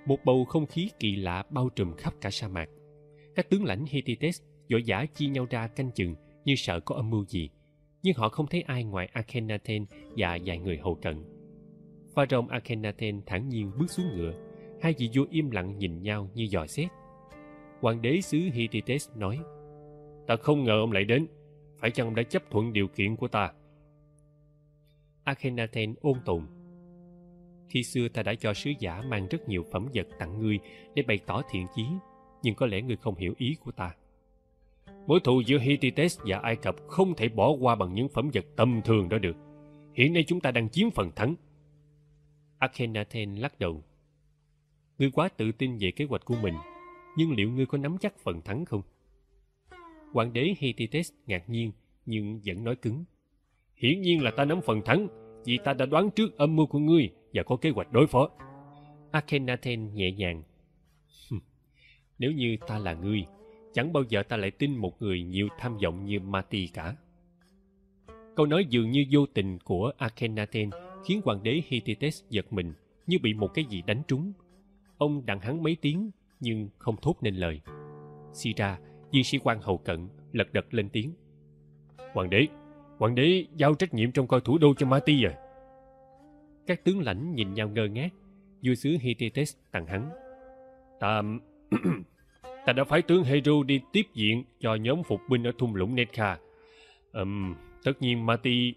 Một bầu không khí kỳ lạ bao trùm khắp cả sa mạc. Các tướng lãnh Hittites vội vã chia nhau ra canh chừng như sợ có âm mưu gì, nhưng họ không thấy ai ngoài Akhenaten và vài người hầu cận. Pharaoh Akhenaten thản nhiên bước xuống ngựa. Hai vị vua im lặng nhìn nhau như dò xét. Hoàng đế xứ Hittites nói: "Ta không ngờ ông lại đến. Phải chăng ông đã chấp thuận điều kiện của ta?" Akhenaten ôn tồn: "Khi xưa ta đã cho sứ giả mang rất nhiều phẩm vật tặng ngươi để bày tỏ thiện chí, nhưng có lẽ ngươi không hiểu ý của ta. Mối thù giữa Hittites và Ai Cập không thể bỏ qua bằng những phẩm vật tầm thường đó được. Hiện nay chúng ta đang chiếm phần thắng." Akhenaten lắc đầu: "Ngươi quá tự tin về kế hoạch của mình, nhưng liệu ngươi có nắm chắc phần thắng không?" Hoàng đế Hittites ngạc nhiên nhưng vẫn nói cứng: "Hiển nhiên là ta nắm phần thắng, vì ta đã đoán trước âm mưu của ngươi và có kế hoạch đối phó." Akhenaten nhẹ nhàng: "Nếu như ta là ngươi, chẳng bao giờ ta lại tin một người nhiều tham vọng như Mati cả." Câu nói dường như vô tình của Akhenaten khiến hoàng đế Hittites giật mình, như bị một cái gì đánh trúng. Ông đặng hắn mấy tiếng nhưng không thốt nên lời. Sira, viên sĩ quan hầu cận, lật đật lên tiếng: Hoàng đế giao trách nhiệm trông coi thủ đô cho Mati à?" Các tướng lãnh nhìn nhau ngơ ngác. Vua xứ Hittites tặng hắn: Ta đã phái tướng Heru đi tiếp diện cho nhóm phục binh ở thung lũng Nekha. Tất nhiên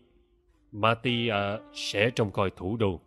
Mati sẽ trông coi thủ đô.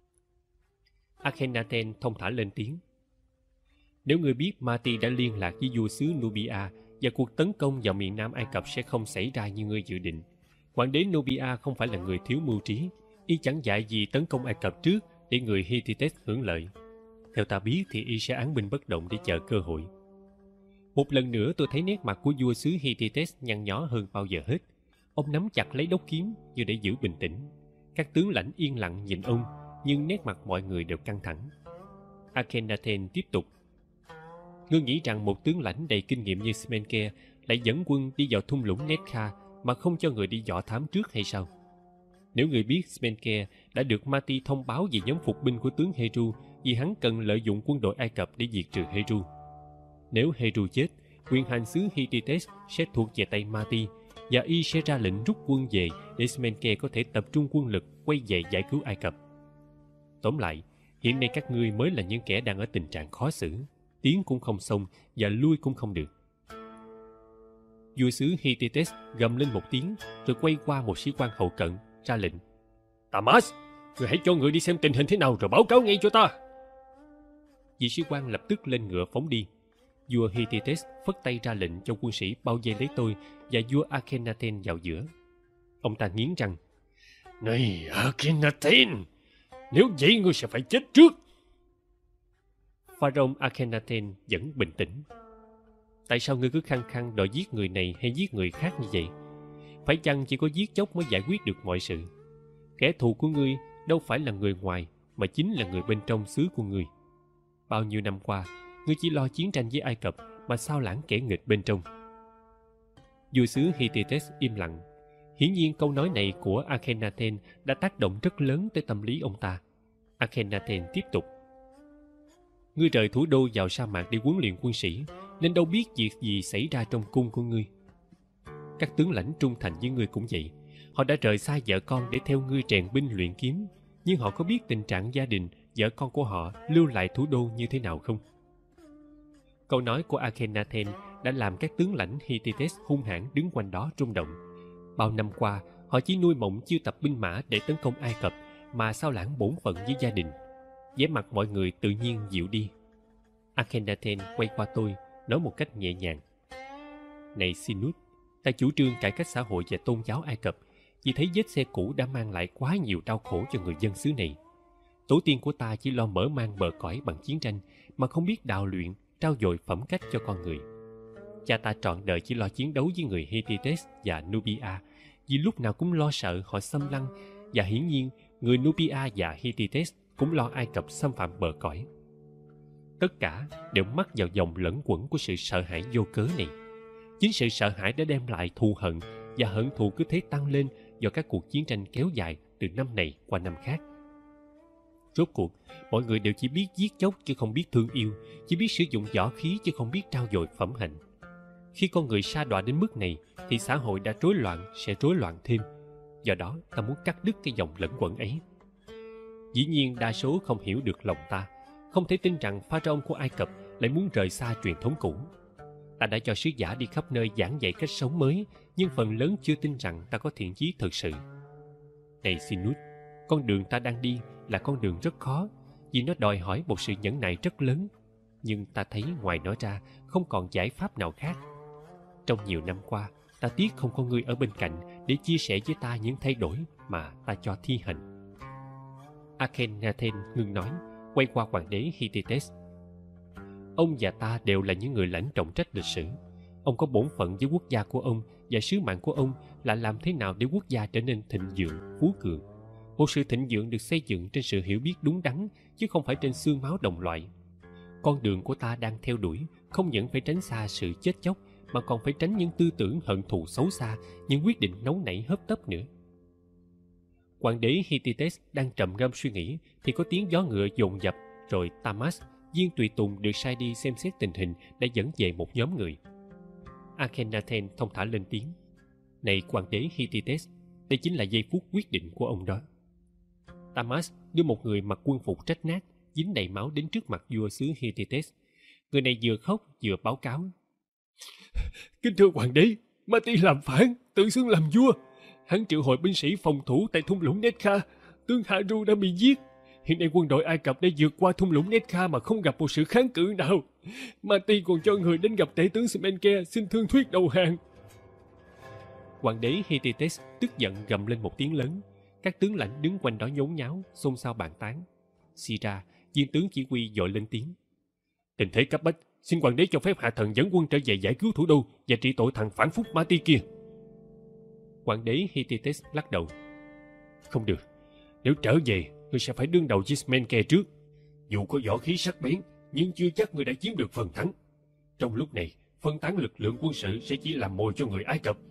Akhenaten thông thả lên tiếng: "Nếu ngươi biết Mati đã liên lạc với vua xứ Nubia và cuộc tấn công vào miền Nam Ai Cập sẽ không xảy ra như ngươi dự định. Hoàng đế Nubia không phải là người thiếu mưu trí, y chẳng dại gì tấn công Ai Cập trước để người Hittites hưởng lợi. Theo ta biết thì y sẽ án binh bất động để chờ cơ hội." Một lần nữa tôi thấy nét mặt của vua xứ Hittites nhăn nhó hơn bao giờ hết. Ông nắm chặt lấy đốc kiếm như để giữ bình tĩnh. Các tướng lãnh yên lặng nhìn ông, nhưng nét mặt mọi người đều căng thẳng. Akhenaten tiếp tục: "Ngươi nghĩ rằng một tướng lãnh đầy kinh nghiệm như Smenke lại dẫn quân đi vào thung lũng Nekha mà không cho người đi dò thám trước hay sao? Nếu người biết Smenke đã được Mati thông báo về nhóm phục binh của tướng Heru vì hắn cần lợi dụng quân đội Ai Cập để diệt trừ Heru. Nếu Heru chết, quyền hành xứ Hittites sẽ thuộc về tay Mati và y sẽ ra lệnh rút quân về để Smenke có thể tập trung quân lực quay về giải cứu Ai Cập. Tóm lại, hiện nay các ngươi mới là những kẻ đang ở tình trạng khó xử, tiến cũng không xong và lui cũng không được." Vua xứ Hittites gầm lên một tiếng rồi quay qua một sĩ quan hậu cận ra lệnh: "Tamas, người hãy cho người đi xem tình hình thế nào rồi báo cáo ngay cho ta." Vị sĩ quan lập tức lên ngựa phóng đi. Vua Hittites phất tay ra lệnh cho quân sĩ bao vây lấy tôi và vua Akhenaten vào giữa. Ông ta nghiến răng: "Này Akhenaten, nếu vậy ngươi sẽ phải chết trước." Pharaoh Akhenaten vẫn bình tĩnh: "Tại sao ngươi cứ khăng khăng đòi giết người này hay giết người khác như vậy? Phải chăng chỉ có giết chóc mới giải quyết được mọi sự? Kẻ thù của ngươi đâu phải là người ngoài mà chính là người bên trong xứ của ngươi. Bao nhiêu năm qua, ngươi chỉ lo chiến tranh với Ai Cập mà sao lãng kẻ nghịch bên trong." Vua xứ Hittites im lặng. Hiển nhiên câu nói này của Akhenaten đã tác động rất lớn tới tâm lý ông ta. Akhenaten tiếp tục: "Ngươi rời thủ đô vào sa mạc để huấn luyện quân sĩ, nên đâu biết việc gì xảy ra trong cung của ngươi. Các tướng lãnh trung thành với ngươi cũng vậy. Họ đã rời xa vợ con để theo ngươi rèn binh luyện kiếm, nhưng họ có biết tình trạng gia đình, vợ con của họ lưu lại thủ đô như thế nào không?" Câu nói của Akhenaten đã làm các tướng lãnh Hittites hung hãn đứng quanh đó rung động. Bao năm qua, họ chỉ nuôi mộng chiêu tập binh mã để tấn công Ai Cập mà sao lãng bổn phận với gia đình. Vẻ mặt mọi người tự nhiên dịu đi. Akhenaten quay qua tôi, nói một cách nhẹ nhàng: "Này Sinus, ta chủ trương cải cách xã hội và tôn giáo Ai Cập vì thấy vết xe cũ đã mang lại quá nhiều đau khổ cho người dân xứ này. Tổ tiên của ta chỉ lo mở mang bờ cõi bằng chiến tranh mà không biết đào luyện, trau dồi phẩm cách cho con người. Cha ta trọn đời chỉ lo chiến đấu với người Hittites và Nubia vì lúc nào cũng lo sợ họ xâm lăng, và hiển nhiên người Nubia và Hittites cũng lo Ai Cập xâm phạm bờ cõi. Tất cả đều mắc vào vòng lẫn quẩn của sự sợ hãi vô cớ này. Chính sự sợ hãi đã đem lại thù hận, và hận thù cứ thế tăng lên do các cuộc chiến tranh kéo dài từ năm này qua năm khác." Rốt cuộc, mọi người đều chỉ biết giết chóc chứ không biết thương yêu, chỉ biết sử dụng võ khí chứ không biết trao dồi phẩm hạnh. Khi con người sa đọa đến mức này, thì xã hội đã rối loạn sẽ rối loạn thêm. Do đó, ta muốn cắt đứt cái dòng lẫn quẩn ấy. Dĩ nhiên đa số không hiểu được lòng ta, không thể tin rằng Pharaoh của Ai Cập lại muốn rời xa truyền thống cũ. Ta đã cho sứ giả đi khắp nơi giảng dạy cách sống mới, nhưng phần lớn chưa tin rằng ta có thiện chí thực sự. Này Sinus, con đường ta đang đi là con đường rất khó, vì nó đòi hỏi một sự nhẫn nại rất lớn. Nhưng ta thấy ngoài nó ra không còn giải pháp nào khác. Trong nhiều năm qua, ta tiếc không có người ở bên cạnh để chia sẻ với ta những thay đổi mà ta cho thi hành. Akhenaten ngưng nói, quay qua hoàng đế Hittite. Ông và ta đều là những người lãnh trọng trách lịch sử. Ông có bổn phận với quốc gia của ông, và sứ mạng của ông là làm thế nào để quốc gia trở nên thịnh vượng, phú cường. Một sự thịnh vượng được xây dựng trên sự hiểu biết đúng đắn, chứ không phải trên xương máu đồng loại. Con đường của ta đang theo đuổi không những phải tránh xa sự chết chóc, mà còn phải tránh những tư tưởng hận thù xấu xa, những quyết định nóng nảy hấp tấp nữa. Hoàng đế Hittite đang trầm ngâm suy nghĩ thì có tiếng gió ngựa dồn dập, rồi Tamas, viên tùy tùng được sai đi xem xét tình hình, đã dẫn về một nhóm người. Akhenaten thông thả lên tiếng, này hoàng đế Hittite, đây chính là giây phút quyết định của ông đó. Tamas đưa một người mặc quân phục rách nát, dính đầy máu đến trước mặt vua xứ Hittite. Người này vừa khóc vừa báo cáo, kính thưa hoàng đế, Mati làm phản, tự xưng làm vua. Hắn triệu hồi binh sĩ phòng thủ tại thung lũng Netkha. Tướng Haru đã bị giết. Hiện nay quân đội Ai Cập đã vượt qua thung lũng Netkha mà không gặp một sự kháng cự nào. Mati còn cho người đến gặp tể tướng Smenke xin thương thuyết đầu hàng. Hoàng đế Hittite tức giận gầm lên một tiếng lớn. Các tướng lãnh đứng quanh đó nhốn nháo, xôn xao bàn tán. Sira, viên tướng chỉ huy vội lên tiếng, tình thế cấp bách, xin hoàng đế cho phép hạ thần dẫn quân trở về giải cứu thủ đô và trị tội thằng phản phúc Mati kia. Hoàng đế Hittite lắc đầu, không được, nếu trở về ngươi sẽ phải đương đầu với Smenke trước. Dù có võ khí sắc bén, nhưng chưa chắc ngươi đã chiếm được phần thắng. Trong lúc này, phân tán lực lượng quân sự sẽ chỉ làm mồi cho người Ai Cập.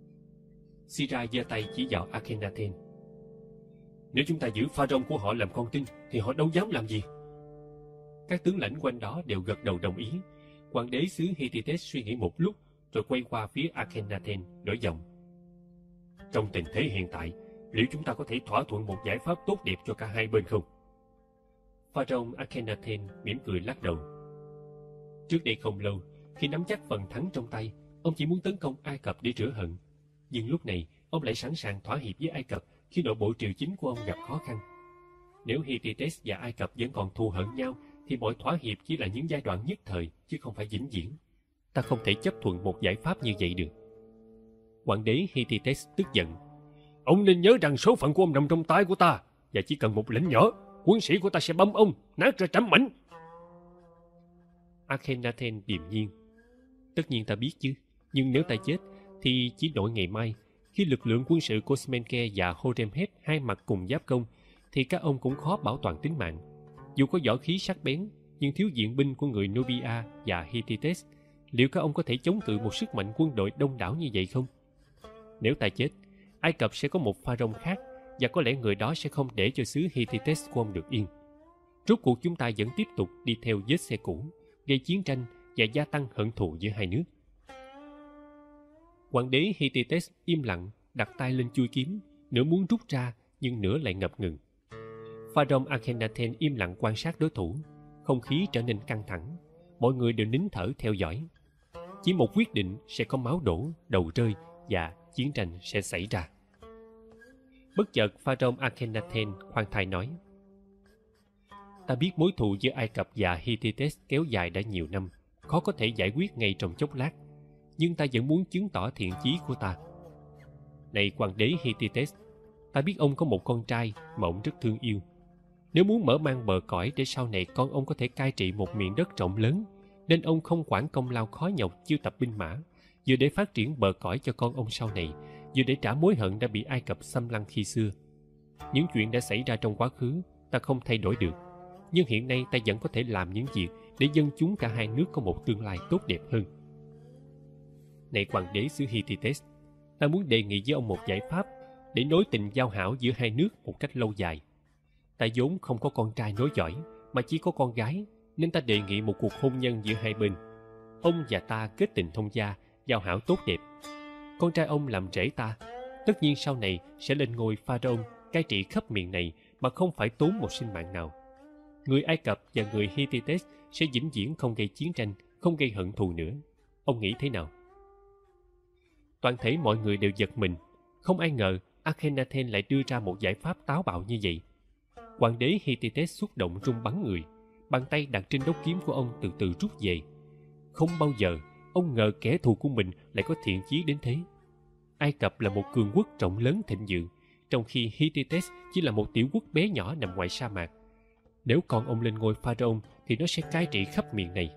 Sira giơ tay chỉ vào Akhenaten. Nếu chúng ta giữ Pharaoh của họ làm con tin, thì họ đâu dám làm gì. Các tướng lãnh quanh đó đều gật đầu đồng ý. Hoàng đế xứ Hittite suy nghĩ một lúc, rồi quay qua phía Akhenaten đổi giọng. Trong tình thế hiện tại, liệu chúng ta có thể thỏa thuận một giải pháp tốt đẹp cho cả hai bên không? Pharaoh Akhenaten mỉm cười lắc đầu. Trước đây không lâu, khi nắm chắc phần thắng trong tay, ông chỉ muốn tấn công Ai Cập để rửa hận. Nhưng lúc này, ông lại sẵn sàng thỏa hiệp với Ai Cập khi nội bộ triều chính của ông gặp khó khăn. Nếu Hittite và Ai Cập vẫn còn thù hận nhau, thì mọi thỏa hiệp chỉ là những giai đoạn nhất thời, chứ không phải vĩnh viễn. Ta không thể chấp thuận một giải pháp như vậy được. Hoàng đế Hittite tức giận. Ông nên nhớ rằng số phận của ông nằm trong tay của ta, và chỉ cần một lệnh nhỏ, quân sĩ của ta sẽ băm ông, nát ra trăm mảnh. Akhenaten điềm nhiên. Tất nhiên ta biết chứ, nhưng nếu ta chết, thì chỉ đổi ngày mai, khi lực lượng quân sự của Smenke và Horemheb hai mặt cùng giáp công, thì các ông cũng khó bảo toàn tính mạng. Dù có võ khí sắc bén, nhưng thiếu viện binh của người Nubia và Hittite, liệu các ông có thể chống cự một sức mạnh quân đội đông đảo như vậy không? Nếu ta chết, Ai Cập sẽ có một pharaoh khác, và có lẽ người đó sẽ không để cho xứ Hittite của ông được yên. Rốt cuộc chúng ta vẫn tiếp tục đi theo vết xe cũ, gây chiến tranh và gia tăng hận thù giữa hai nước. Hoàng đế Hittite im lặng, đặt tay lên chuôi kiếm, nửa muốn rút ra nhưng nửa lại ngập ngừng. Pharaoh Akhenaten im lặng quan sát đối thủ. Không khí trở nên căng thẳng, mọi người đều nín thở theo dõi. Chỉ một quyết định sẽ có máu đổ, đầu rơi và chiến tranh sẽ xảy ra. Bất chợt Pharaoh Akhenaten khoan thai nói, ta biết mối thù giữa Ai Cập và Hittite kéo dài đã nhiều năm, khó có thể giải quyết ngay trong chốc lát, nhưng ta vẫn muốn chứng tỏ thiện chí của ta. Này hoàng đế Hittite, ta biết ông có một con trai mà ông rất thương yêu. Nếu muốn mở mang bờ cõi để sau này con ông có thể cai trị một miền đất rộng lớn, nên ông không quản công lao khó nhọc chiêu tập binh mã, vừa để phát triển bờ cõi cho con ông sau này, vừa để trả mối hận đã bị Ai Cập xâm lăng khi xưa. Những chuyện đã xảy ra trong quá khứ ta không thay đổi được, nhưng hiện nay ta vẫn có thể làm những việc để dân chúng cả hai nước có một tương lai tốt đẹp hơn. Này hoàng đế xứ Hittite, ta muốn đề nghị với ông một giải pháp để nối tình giao hảo giữa hai nước một cách lâu dài. Ta vốn không có con trai nối dõi, mà chỉ có con gái, nên ta đề nghị một cuộc hôn nhân giữa hai bên. Ông và ta kết tình thông gia, giao hảo tốt đẹp. Con trai ông làm rể ta, tất nhiên sau này sẽ lên ngôi pharaoh cai trị khắp miền này mà không phải tốn một sinh mạng nào. Người Ai Cập và người Hittites sẽ vĩnh viễn không gây chiến tranh, không gây hận thù nữa. Ông nghĩ thế nào? Toàn thể mọi người đều giật mình. Không ai ngờ Akhenaten lại đưa ra một giải pháp táo bạo như vậy. Hoàng đế Hittites xúc động run bắn người. Bàn tay đặt trên đốc kiếm của ông từ từ rút về. Không bao giờ ông ngờ kẻ thù của mình lại có thiện chí đến thế. Ai Cập là một cường quốc rộng lớn thịnh vượng, trong khi Hittites chỉ là một tiểu quốc bé nhỏ nằm ngoài sa mạc. Nếu con ông lên ngôi pharaoh thì nó sẽ cai trị khắp miền này.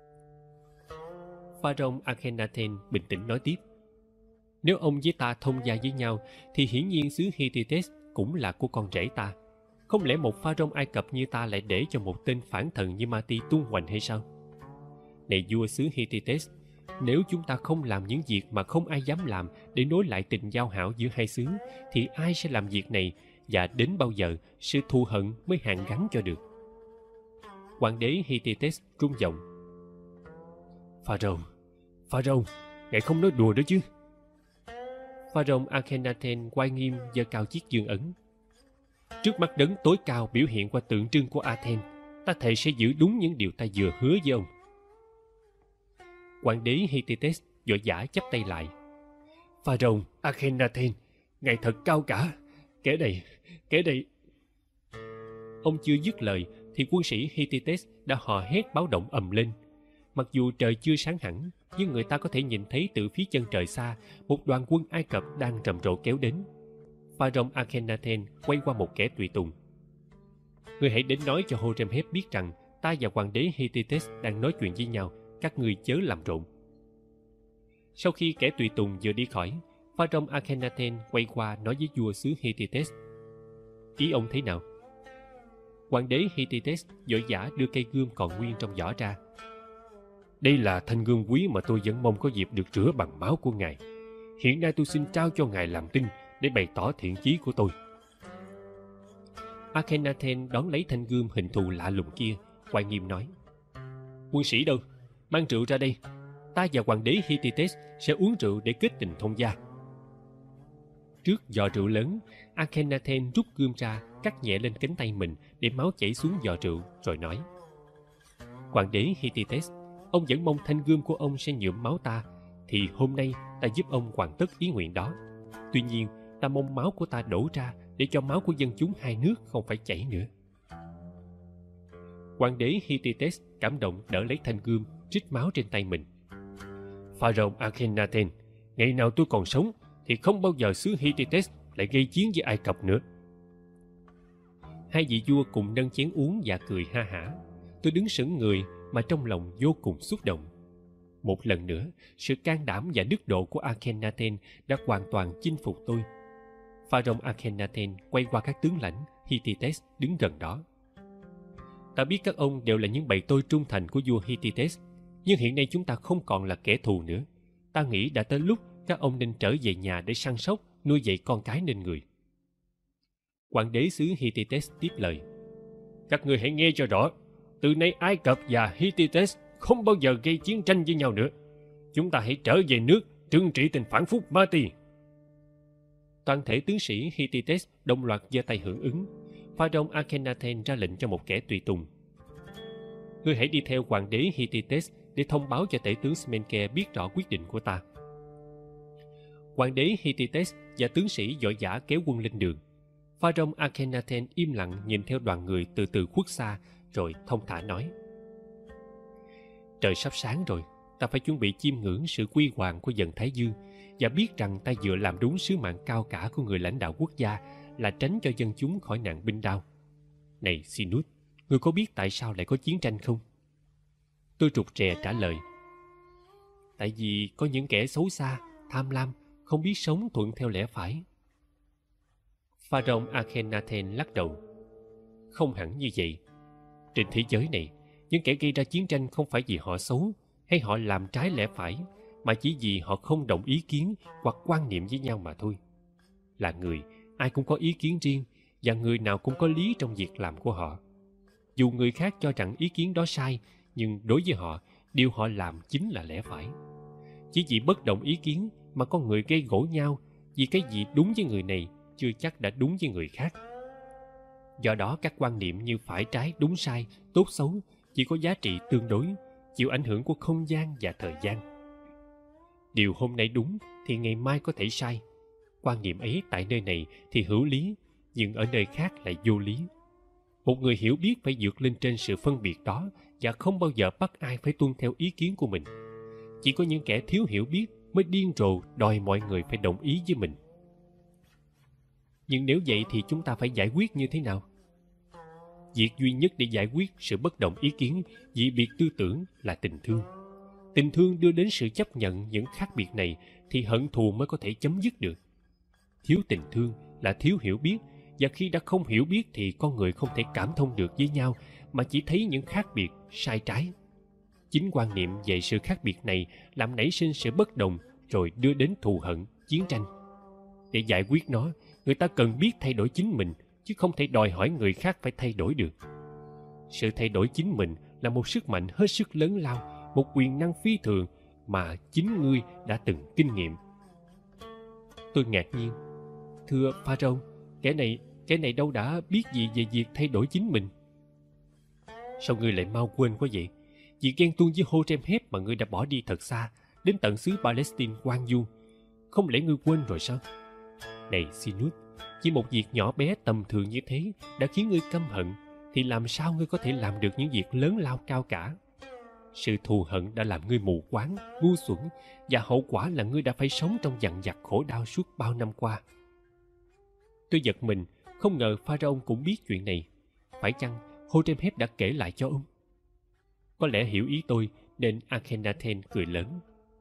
Pharaoh Akhenaten bình tĩnh nói tiếp: nếu ông với ta thông gia với nhau thì hiển nhiên xứ Hittites cũng là của con rể ta. Không lẽ một pharaoh Ai Cập như ta lại để cho một tên phản thần như Mati tung hoành hay sao? Này vua xứ Hittites, nếu chúng ta không làm những việc mà không ai dám làm để nối lại tình giao hảo giữa hai xứ, thì ai sẽ làm việc này, và đến bao giờ sự thù hận mới hàn gắn cho được? Hoàng đế Hittites rung giọng: Pharaoh, ngài không nói đùa đó chứ? Pharaoh Akhenaten quay nghiêm giơ cao chiếc dương ấn. Trước mắt đấng tối cao biểu hiện qua tượng trưng của Athens, ta thề sẽ giữ đúng những điều ta vừa hứa với ông. Hoàng đế Hittites vội vã chắp tay lại: Pharaoh Akhenaten, ngài thật cao cả. Kẻ đây. Ông chưa dứt lời thì quân sĩ Hittites đã hò hét báo động ầm lên. Mặc dù trời chưa sáng hẳn, nhưng người ta có thể nhìn thấy từ phía chân trời xa một đoàn quân Ai Cập đang rầm rộ kéo đến. Pharaoh Akhenaten quay qua một kẻ tùy tùng: ngươi hãy đến nói cho Horemheb biết rằng ta và hoàng đế Hittites đang nói chuyện với nhau, các ngươi chớ làm rộn. Sau khi kẻ tùy tùng vừa đi khỏi, Pharaoh Akhenaten quay qua nói với vua xứ Hittites: ý ông thế nào? Hoàng đế Hittites vội vã đưa cây gươm còn nguyên trong vỏ ra. Đây là thanh gươm quý mà tôi vẫn mong có dịp được rửa bằng máu của ngài. Hiện nay tôi xin trao cho ngài làm tin để bày tỏ thiện chí của tôi. Akhenaten đón lấy thanh gươm hình thù lạ lùng kia, quay nghiêm nói: quân sĩ đâu? Mang rượu ra đây. Ta và hoàng đế Hittites sẽ uống rượu để kết tình thông gia. Trước giò rượu lớn, Akhenaten rút gươm ra, cắt nhẹ lên cánh tay mình để máu chảy xuống giò rượu, rồi nói: hoàng đế Hittites, ông vẫn mong thanh gươm của ông sẽ nhuộm máu ta, thì hôm nay ta giúp ông hoàn tất ý nguyện đó. Tuy nhiên, ta mong máu của ta đổ ra để cho máu của dân chúng hai nước không phải chảy nữa. Hoàng đế Hittites cảm động đỡ lấy thanh gươm, trích máu trên tay mình. Pharaoh Akhenaten, ngày nào tôi còn sống thì không bao giờ xứ Hittites lại gây chiến với Ai Cập nữa. Hai vị vua cùng nâng chén uống và cười ha hả. Tôi đứng sững người mà trong lòng vô cùng xúc động. Một lần nữa, sự can đảm và đức độ của Akhenaten đã hoàn toàn chinh phục tôi. Pharaoh Akhenaten quay qua các tướng lãnh Hittites đứng gần đó. Ta biết các ông đều là những bầy tôi trung thành của vua Hittites, nhưng hiện nay chúng ta không còn là kẻ thù nữa. Ta nghĩ đã tới lúc các ông nên trở về nhà để săn sóc, nuôi dạy con cái nên người. Hoàng đế xứ Hittites tiếp lời: các ngươi hãy nghe cho rõ. Từ nay Ai Cập và Hittites không bao giờ gây chiến tranh với nhau nữa. Chúng ta hãy trở về nước, trừng trị tên phản phúc Mati. Toàn thể tướng sĩ Hittites đồng loạt giơ tay hưởng ứng. Pharaoh Akhenaten ra lệnh cho một kẻ tùy tùng: ngươi hãy đi theo hoàng đế Hittites để thông báo cho tể tướng Smenke biết rõ quyết định của ta. Hoàng đế Hittites và tướng sĩ vội vã kéo quân lên đường. Pharaoh Akhenaten im lặng nhìn theo đoàn người từ từ khuất xa, rồi thông thả nói: trời sắp sáng rồi, ta phải chuẩn bị chiêm ngưỡng sự quy hoàng của dần Thái Dương và biết rằng ta vừa làm đúng sứ mạng cao cả của người lãnh đạo quốc gia là tránh cho dân chúng khỏi nạn binh đao. Này Sinus, ngươi có biết tại sao lại có chiến tranh không? Tôi rụt rè trả lời: tại vì có những kẻ xấu xa, tham lam, không biết sống thuận theo lẽ phải. Pharaoh Akhenaten lắc đầu: không hẳn như vậy. Trên thế giới này, những kẻ gây ra chiến tranh không phải vì họ xấu hay họ làm trái lẽ phải, mà chỉ vì họ không đồng ý kiến hoặc quan niệm với nhau mà thôi. Là người, ai cũng có ý kiến riêng, và người nào cũng có lý trong việc làm của họ. Dù người khác cho rằng ý kiến đó sai, nhưng đối với họ, điều họ làm chính là lẽ phải. Chỉ vì bất đồng ý kiến mà con người gây gổ nhau, vì cái gì đúng với người này chưa chắc đã đúng với người khác. Do đó các quan niệm như phải trái, đúng sai, tốt xấu chỉ có giá trị tương đối, chịu ảnh hưởng của không gian và thời gian. Điều hôm nay đúng thì ngày mai có thể sai. Quan niệm ấy tại nơi này thì hữu lý, nhưng ở nơi khác lại vô lý. Một người hiểu biết phải vượt lên trên sự phân biệt đó và không bao giờ bắt ai phải tuân theo ý kiến của mình. Chỉ có những kẻ thiếu hiểu biết mới điên rồ đòi mọi người phải đồng ý với mình. Nhưng nếu vậy thì chúng ta phải giải quyết như thế nào? Việc duy nhất để giải quyết sự bất đồng ý kiến, dị biệt tư tưởng là tình thương. Tình thương đưa đến sự chấp nhận những khác biệt này thì hận thù mới có thể chấm dứt được. Thiếu tình thương là thiếu hiểu biết, và khi đã không hiểu biết thì con người không thể cảm thông được với nhau mà chỉ thấy những khác biệt sai trái. Chính quan niệm về sự khác biệt này làm nảy sinh sự bất đồng rồi đưa đến thù hận, chiến tranh. Để giải quyết nó, người ta cần biết thay đổi chính mình, chứ không thể đòi hỏi người khác phải thay đổi được. Sự thay đổi chính mình là một sức mạnh hết sức lớn lao, một quyền năng phi thường mà chính ngươi đã từng kinh nghiệm. Tôi ngạc nhiên. Thưa Pharaoh, kẻ này đâu đã biết gì về việc thay đổi chính mình. Sao ngươi lại mau quên quá vậy? Vì ghen tuông với Horemheb mà ngươi đã bỏ đi thật xa, đến tận xứ Palestine hoang vu. Không lẽ ngươi quên rồi sao? Này Sinus, chỉ một việc nhỏ bé tầm thường như thế đã khiến ngươi căm hận, thì làm sao ngươi có thể làm được những việc lớn lao cao cả? Sự thù hận đã làm ngươi mù quáng, ngu xuẩn, và hậu quả là ngươi đã phải sống trong dằn vặt khổ đau suốt bao năm qua. Tôi giật mình, không ngờ Pharaoh cũng biết chuyện này. Phải chăng Horemheb đã kể lại cho ông? Có lẽ hiểu ý tôi nên Akhenaten cười lớn.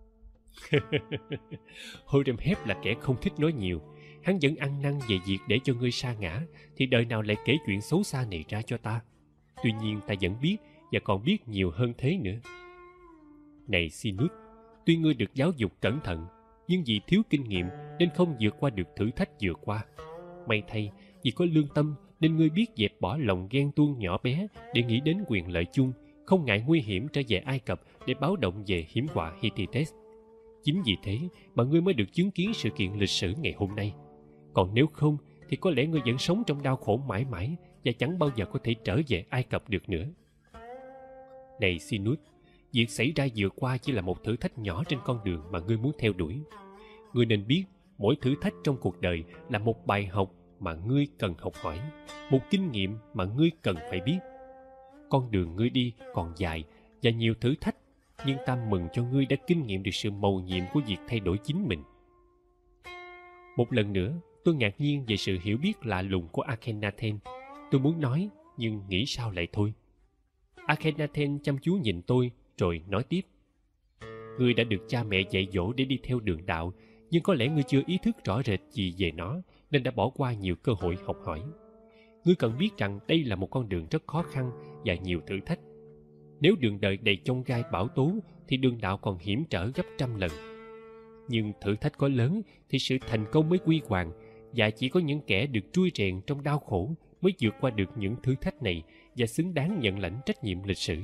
Horemheb là kẻ không thích nói nhiều. Hắn vẫn ăn năn về việc để cho ngươi sa ngã, thì đời nào lại kể chuyện xấu xa này ra cho ta. Tuy nhiên ta vẫn biết, và còn biết nhiều hơn thế nữa. Này Sinus, tuy ngươi được giáo dục cẩn thận, nhưng vì thiếu kinh nghiệm nên không vượt qua được thử thách vừa qua. May thay, vì có lương tâm nên ngươi biết dẹp bỏ lòng ghen tuông nhỏ bé để nghĩ đến quyền lợi chung, không ngại nguy hiểm trở về Ai Cập để báo động về hiểm họa Hittites. Chính vì thế mà ngươi mới được chứng kiến sự kiện lịch sử ngày hôm nay. Còn nếu không thì có lẽ ngươi vẫn sống trong đau khổ mãi mãi và chẳng bao giờ có thể trở về Ai Cập được nữa. Này Sinus, việc xảy ra vừa qua chỉ là một thử thách nhỏ trên con đường mà ngươi muốn theo đuổi. Ngươi nên biết mỗi thử thách trong cuộc đời là một bài học mà ngươi cần học hỏi, một kinh nghiệm mà ngươi cần phải biết. Con đường ngươi đi còn dài và nhiều thử thách, nhưng ta mừng cho ngươi đã kinh nghiệm được sự mầu nhiệm của việc thay đổi chính mình. Một lần nữa, tôi ngạc nhiên về sự hiểu biết lạ lùng của Akhenaten. Tôi muốn nói, nhưng nghĩ sao lại thôi. Akhenaten chăm chú nhìn tôi, rồi nói tiếp. Ngươi đã được cha mẹ dạy dỗ để đi theo đường đạo, nhưng có lẽ ngươi chưa ý thức rõ rệt gì về nó, nên đã bỏ qua nhiều cơ hội học hỏi. Ngươi cần biết rằng đây là một con đường rất khó khăn và nhiều thử thách. Nếu đường đời đầy chông gai bão tố, thì đường đạo còn hiểm trở gấp trăm lần. Nhưng thử thách có lớn thì sự thành công mới quy hoàng, và chỉ có những kẻ được trui rèn trong đau khổ mới vượt qua được những thử thách này và xứng đáng nhận lãnh trách nhiệm lịch sử.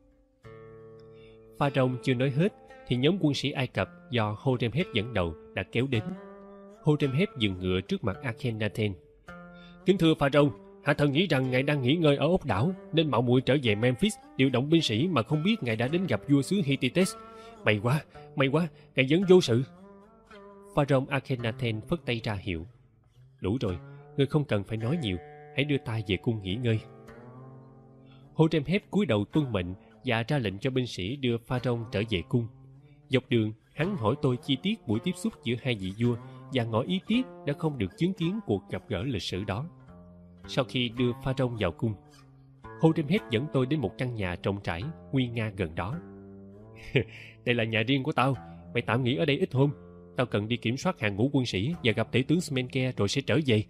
Pharaoh chưa nói hết thì nhóm quân sĩ Ai Cập do Horemheb dẫn đầu đã kéo đến. Horemheb dừng ngựa trước mặt Akhenaten. Kính thưa Pharaoh, hạ thần nghĩ rằng ngài đang nghỉ ngơi ở ốc đảo nên mạo muội trở về Memphis điều động binh sĩ mà không biết ngài đã đến gặp vua xứ Hittites. May quá, ngài vẫn vô sự. Pharaoh Akhenaten phất tay ra hiệu. Đủ rồi, ngươi không cần phải nói nhiều, hãy đưa ta về cung nghỉ ngơi. Horemheb cúi đầu tuân mệnh và ra lệnh cho binh sĩ đưa Pharaoh trở về cung. Dọc đường, hắn hỏi tôi chi tiết buổi tiếp xúc giữa hai vị vua và ngỏ ý tiếc đã không được chứng kiến cuộc gặp gỡ lịch sử đó. Sau khi đưa Pharaoh vào cung, Horemheb dẫn tôi đến một căn nhà trống trải, nguy nga gần đó. Đây là nhà riêng của tao, mày tạm nghỉ ở đây ít hôm. Tao cần đi kiểm soát hàng ngũ quân sĩ và gặp tể tướng Smenke rồi sẽ trở về.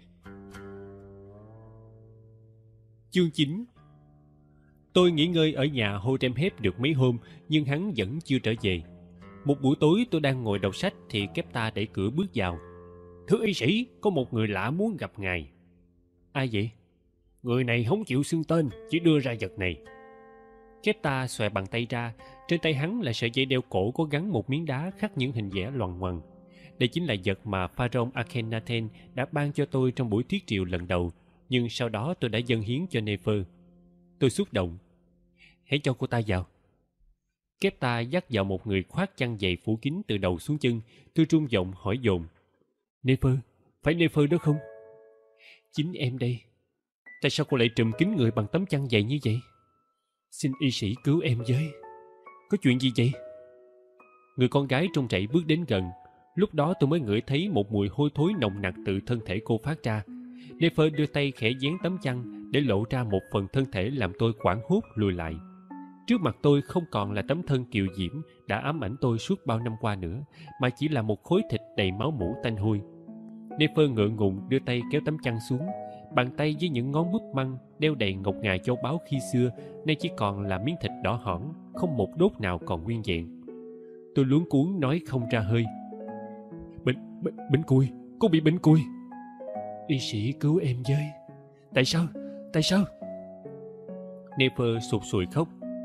Chương 9. Tôi nghỉ ngơi ở nhà Horemheb được mấy hôm, nhưng hắn vẫn chưa trở về. Một buổi tối tôi đang ngồi đọc sách thì Kepta đẩy cửa bước vào. Thưa y sĩ, có một người lạ muốn gặp ngài. Ai vậy? Người này không chịu xưng tên, chỉ đưa ra vật này. Kepta xòe bàn tay ra. Trên tay hắn là sợi dây đeo cổ có gắn một miếng đá khắc những hình vẽ loằng ngoằng. Đây chính là vật mà Pharaoh Akhenaten đã ban cho tôi trong buổi thuyết triệu lần đầu, nhưng sau đó tôi đã dâng hiến cho Nefer. Tôi xúc động. Hãy cho cô ta vào. Kepta dắt vào một người khoác chăn dày phủ kín từ đầu xuống chân. Tôi rung giọng hỏi dồn. Nefer, phải Nefer đó không? Chính em đây. Tại sao cô lại trùm kín người bằng tấm chăn dày như vậy? Xin y sĩ cứu em với. Có chuyện gì vậy? Người con gái trông chạy bước đến gần. Lúc đó tôi mới ngửi thấy một mùi hôi thối nồng nặc từ thân thể cô phát ra. Nefer đưa tay khẽ vén tấm chăn để lộ ra một phần thân thể làm tôi hoảng hốt lùi lại. Trước mặt tôi không còn là tấm thân kiều diễm đã ám ảnh tôi suốt bao năm qua nữa, mà chỉ là một khối thịt đầy máu mủ tanh hôi. Nefer ngượng ngùng đưa tay kéo tấm chăn xuống. Bàn tay với những ngón búp măng đeo đầy ngọc ngà châu báu khi xưa nay chỉ còn là miếng thịt đỏ hỏn, không một đốt nào còn nguyên vẹn. Tôi luống cuống nói không ra hơi. Bệnh cùi, cô bị bệnh cùi. Y sĩ cứu em với. Tại sao? Tại sao? Nefer sụt sùi khóc.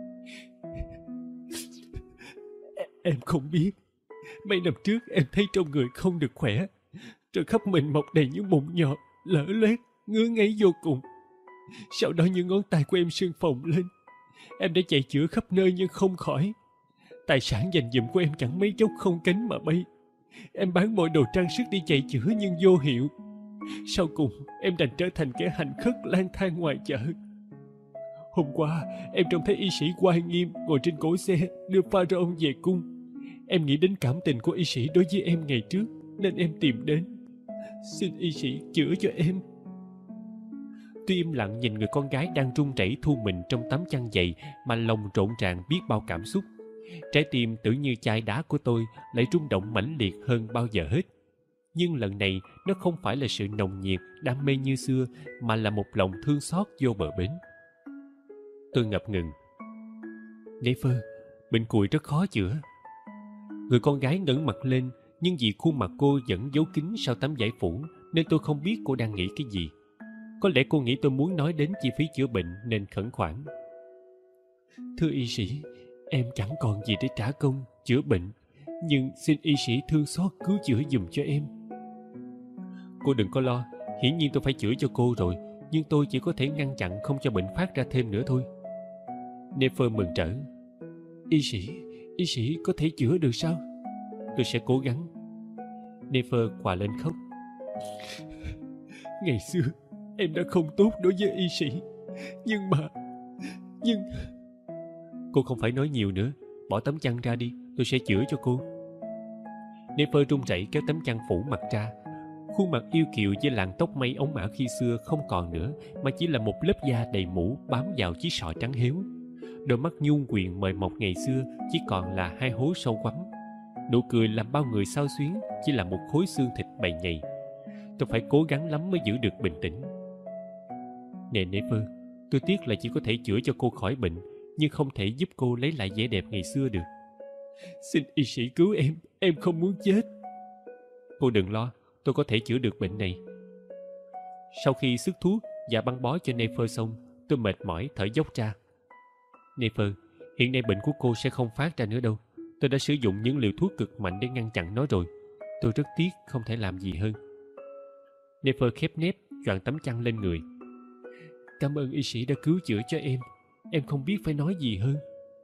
Em không biết. Mấy năm trước em thấy trong người không được khỏe, rồi khắp mình mọc đầy những mụn nhọt, lở loét, ngứa ngáy vô cùng. Sau đó những ngón tay của em sưng phồng lên. Em đã chạy chữa khắp nơi nhưng không khỏi. Tài sản dành dụm của em chẳng mấy chốc không cánh mà bay. Em bán mọi đồ trang sức đi chạy chữa nhưng vô hiệu. Sau cùng em đành trở thành kẻ hành khất lang thang ngoài chợ. Hôm qua em trông thấy y sĩ oai nghiêm ngồi trên cỗ xe đưa Pharaoh về cung. Em nghĩ đến cảm tình của y sĩ đối với em ngày trước nên em tìm đến. Xin y sĩ chữa cho em. Tôi im lặng nhìn người con gái đang run rẩy thu mình trong tấm chăn dày mà lòng rộn ràng biết bao cảm xúc. Trái tim tưởng như chai đá của tôi lại rung động mãnh liệt hơn bao giờ hết. Nhưng lần này nó không phải là sự nồng nhiệt, đam mê như xưa, mà là một lòng thương xót vô bờ bến. Tôi ngập ngừng. Nefer, bệnh cùi rất khó chữa. Người con gái ngẩng mặt lên, nhưng vì khuôn mặt cô vẫn giấu kín sau tấm vải phủ nên tôi không biết cô đang nghĩ cái gì. Có lẽ cô nghĩ tôi muốn nói đến chi phí chữa bệnh nên khẩn khoản. Thưa y sĩ, em chẳng còn gì để trả công chữa bệnh, nhưng xin y sĩ thương xót cứu chữa giùm cho em. Cô đừng có lo, hiển nhiên tôi phải chữa cho cô rồi, nhưng tôi chỉ có thể ngăn chặn không cho bệnh phát ra thêm nữa thôi. Nefer mừng rỡ. Y sĩ có thể chữa được sao? Tôi sẽ cố gắng. Nefer khòa lên khóc. Ngày xưa em đã không tốt đối với y sĩ, nhưng cô không phải nói nhiều nữa. Bỏ tấm chăn ra đi, tôi sẽ chữa cho cô. Nefer run rẩy kéo tấm chăn phủ mặt ra. Khuôn mặt yêu kiều với làn tóc mây ống ả khi xưa không còn nữa, mà chỉ là một lớp da đầy mủ bám vào chiếc sọ trắng héo. Đôi mắt nhung quyện mời mọc ngày xưa chỉ còn là hai hố sâu quắm. Nụ cười làm bao người xao xuyến chỉ là một khối xương thịt bầy nhầy. Tôi phải cố gắng lắm mới giữ được bình tĩnh. Nè Nefer, tôi tiếc là chỉ có thể chữa cho cô khỏi bệnh, nhưng không thể giúp cô lấy lại vẻ đẹp ngày xưa được. Xin y sĩ cứu em không muốn chết. Cô đừng lo, tôi có thể chữa được bệnh này. Sau khi sức thuốc và băng bó cho Nefer xong, tôi mệt mỏi thở dốc ra. Nefer, hiện nay bệnh của cô sẽ không phát ra nữa đâu. Tôi đã sử dụng những liều thuốc cực mạnh để ngăn chặn nó rồi. Tôi rất tiếc không thể làm gì hơn. Nefer khép nép choàng tấm chăn lên người. Cảm ơn y sĩ đã cứu chữa cho em. Em không biết phải nói gì hơn.